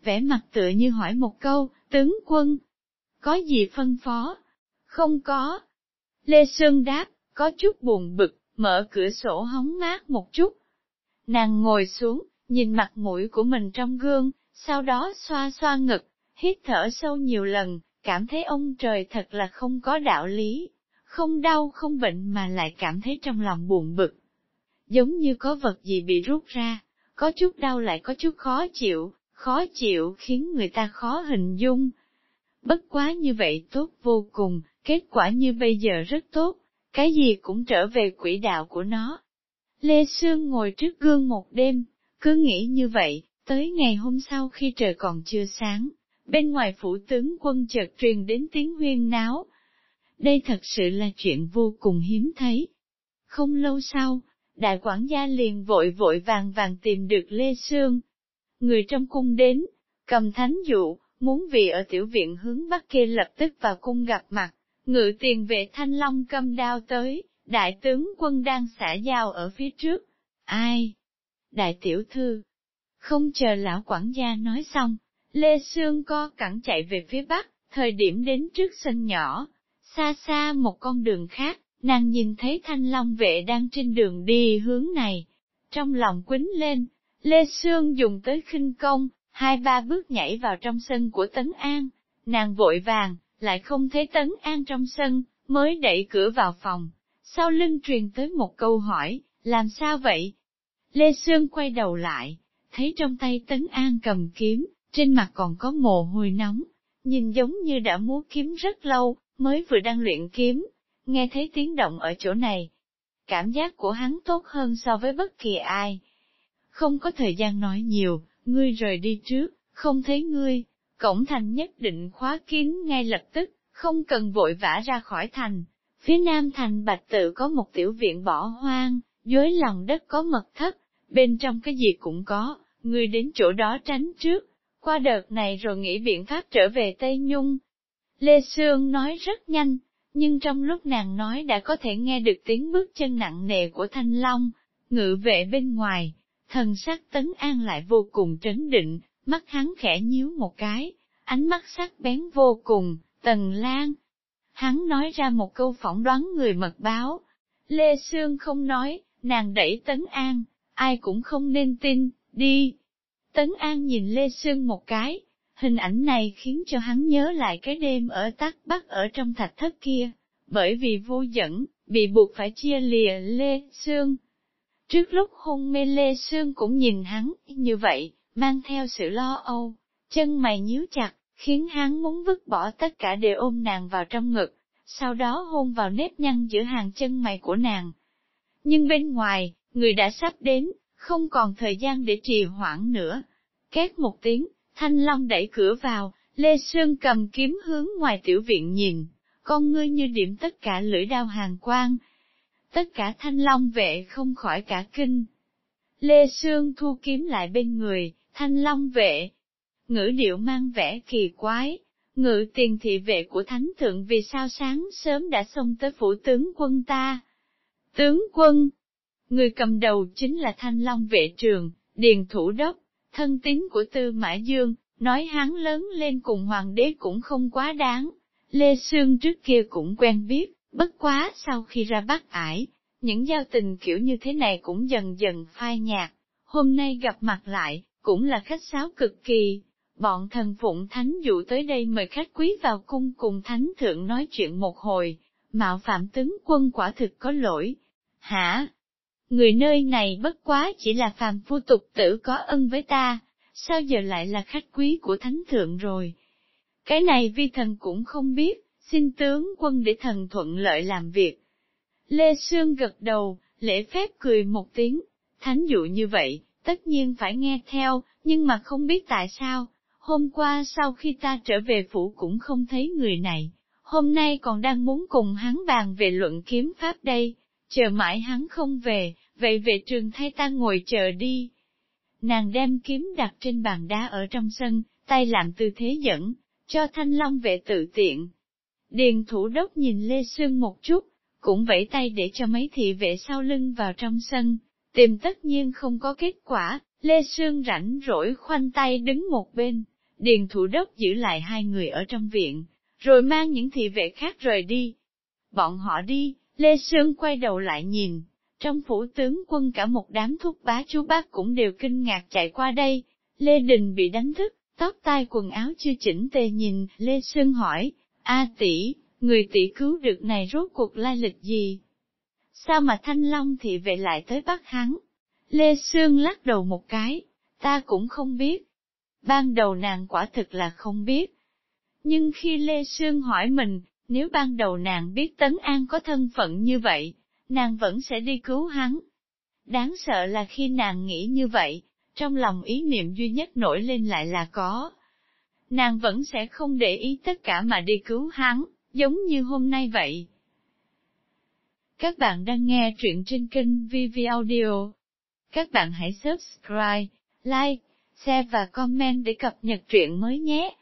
vẻ mặt tựa như hỏi một câu, tướng quân, có gì phân phó? Không có. Lê Sương đáp, có chút buồn bực, mở cửa sổ hóng mát một chút. Nàng ngồi xuống, nhìn mặt mũi của mình trong gương, sau đó xoa xoa ngực, hít thở sâu nhiều lần, cảm thấy ông trời thật là không có đạo lý, không đau không bệnh mà lại cảm thấy trong lòng buồn bực. Giống như có vật gì bị rút ra, có chút đau lại có chút khó chịu, khó chịu khiến người ta khó hình dung. Bất quá như vậy tốt vô cùng, kết quả như bây giờ rất tốt, cái gì cũng trở về quỹ đạo của nó. Lê Sương ngồi trước gương một đêm, cứ nghĩ như vậy, tới ngày hôm sau khi trời còn chưa sáng, bên ngoài phủ tướng quân chợt truyền đến tiếng huyên náo. Đây thật sự là chuyện vô cùng hiếm thấy. Không lâu sau, đại quản gia liền vội vội vàng vàng tìm được Lê Sương. Người trong cung đến, cầm thánh dụ, muốn vì ở tiểu viện hướng bắc kia lập tức vào cung gặp mặt. Ngự tiền vệ Thanh Long cầm đao tới, đại tướng quân đang xả dao ở phía trước. Ai? Đại tiểu thư. Không chờ lão quản gia nói xong, Lê Sương co cẳng chạy về phía bắc, thời điểm đến trước sân nhỏ. Xa xa một con đường khác, nàng nhìn thấy Thanh Long vệ đang trên đường đi hướng này. Trong lòng quýnh lên, Lê Sương dùng tới khinh công, hai ba bước nhảy vào trong sân của Tấn An. Nàng vội vàng, lại không thấy Tấn An trong sân, mới đẩy cửa vào phòng. Sau lưng truyền tới một câu hỏi, làm sao vậy? Lê Sương quay đầu lại, thấy trong tay Tấn An cầm kiếm, trên mặt còn có mồ hôi nóng, nhìn giống như đã múa kiếm rất lâu, mới vừa đang luyện kiếm, nghe thấy tiếng động ở chỗ này. Cảm giác của hắn tốt hơn so với bất kỳ ai. Không có thời gian nói nhiều, ngươi rời đi trước, không thấy ngươi, cổng thành nhất định khóa kín ngay lập tức, không cần vội vã ra khỏi thành. Phía nam thành Bạch Tự có một tiểu viện bỏ hoang, dưới lòng đất có mật thất, bên trong cái gì cũng có, ngươi đến chỗ đó tránh trước, qua đợt này rồi nghĩ biện pháp trở về Tây Nhung. Lê Sương nói rất nhanh, nhưng trong lúc nàng nói đã có thể nghe được tiếng bước chân nặng nề của Thanh Long, ngự vệ bên ngoài, thần sắc Tấn An lại vô cùng trấn định, mắt hắn khẽ nhíu một cái, ánh mắt sắc bén vô cùng, Tần Lan. Hắn nói ra một câu phỏng đoán người mật báo. Lê Sương không nói, nàng đẩy Tấn An, ai cũng không nên tin, đi. Tấn An nhìn Lê Sương một cái, hình ảnh này khiến cho hắn nhớ lại cái đêm ở Tắc Bắc ở trong thạch thất kia, bởi vì vô dẫn, bị buộc phải chia lìa Lê Sương. Trước lúc hôn mê Lê Sương cũng nhìn hắn như vậy, mang theo sự lo âu, chân mày nhíu chặt, khiến hắn muốn vứt bỏ tất cả để ôm nàng vào trong ngực, sau đó hôn vào nếp nhăn giữa hàng chân mày của nàng. Nhưng bên ngoài, người đã sắp đến, không còn thời gian để trì hoãn nữa. Két một tiếng, Thanh Long đẩy cửa vào, Lê Sương cầm kiếm hướng ngoài tiểu viện nhìn, con ngươi như điểm tất cả lưỡi đao hàn quang. Tất cả Thanh Long vệ không khỏi cả kinh. Lê Sương thu kiếm lại bên người, Thanh Long vệ. Ngữ điệu mang vẻ kỳ quái, ngự tiền thị vệ của Thánh Thượng vì sao sáng sớm đã xông tới phủ tướng quân ta. Tướng quân, người cầm đầu chính là Thanh Long vệ trường, Điền Thủ Đốc, thân tín của Tư Mã Dương, nói hắn lớn lên cùng hoàng đế cũng không quá đáng. Lê Sương trước kia cũng quen biết, bất quá sau khi ra Bắc Ải, những giao tình kiểu như thế này cũng dần dần phai nhạt. Hôm nay gặp mặt lại, cũng là khách sáo cực kỳ. Bọn thần phụng thánh dụ tới đây mời khách quý vào cung cùng thánh thượng nói chuyện một hồi, mạo phạm tướng quân quả thực có lỗi. Hả? Người nơi này bất quá chỉ là phàm phu tục tử có ân với ta, sao giờ lại là khách quý của thánh thượng rồi? Cái này vi thần cũng không biết, xin tướng quân để thần thuận lợi làm việc. Lê Sương gật đầu, lễ phép cười một tiếng, thánh dụ như vậy, tất nhiên phải nghe theo, nhưng mà không biết tại sao. Hôm qua sau khi ta trở về phủ cũng không thấy người này, hôm nay còn đang muốn cùng hắn bàn về luận kiếm pháp đây, chờ mãi hắn không về, vậy về trường thay ta ngồi chờ đi. Nàng đem kiếm đặt trên bàn đá ở trong sân, tay làm tư thế dẫn, cho Thanh Long vệ tự tiện. Điền Thủ Đốc nhìn Lê Sương một chút, cũng vẫy tay để cho mấy thị vệ sau lưng vào trong sân, tìm tất nhiên không có kết quả. Lê Sương rảnh rỗi khoanh tay đứng một bên, Điền Thủ Đốc giữ lại hai người ở trong viện, rồi mang những thị vệ khác rời đi. Bọn họ đi, Lê Sương quay đầu lại nhìn, trong phủ tướng quân cả một đám thúc bá chú bác cũng đều kinh ngạc chạy qua đây. Lê Đình bị đánh thức, tóc tai quần áo chưa chỉnh tề nhìn, Lê Sương hỏi, A tỷ, người tỷ cứu được này rốt cuộc lai lịch gì? Sao mà Thanh Long thị vệ lại tới bắt hắn? Lê Sương lắc đầu một cái, ta cũng không biết. Ban đầu nàng quả thực là không biết. Nhưng khi Lê Sương hỏi mình, nếu ban đầu nàng biết Tấn An có thân phận như vậy, nàng vẫn sẽ đi cứu hắn. Đáng sợ là khi nàng nghĩ như vậy, trong lòng ý niệm duy nhất nổi lên lại là có. Nàng vẫn sẽ không để ý tất cả mà đi cứu hắn, giống như hôm nay vậy. Các bạn đang nghe truyện trên kênh vê vê Audio. Các bạn hãy subscribe, like, share và comment để cập nhật truyện mới nhé.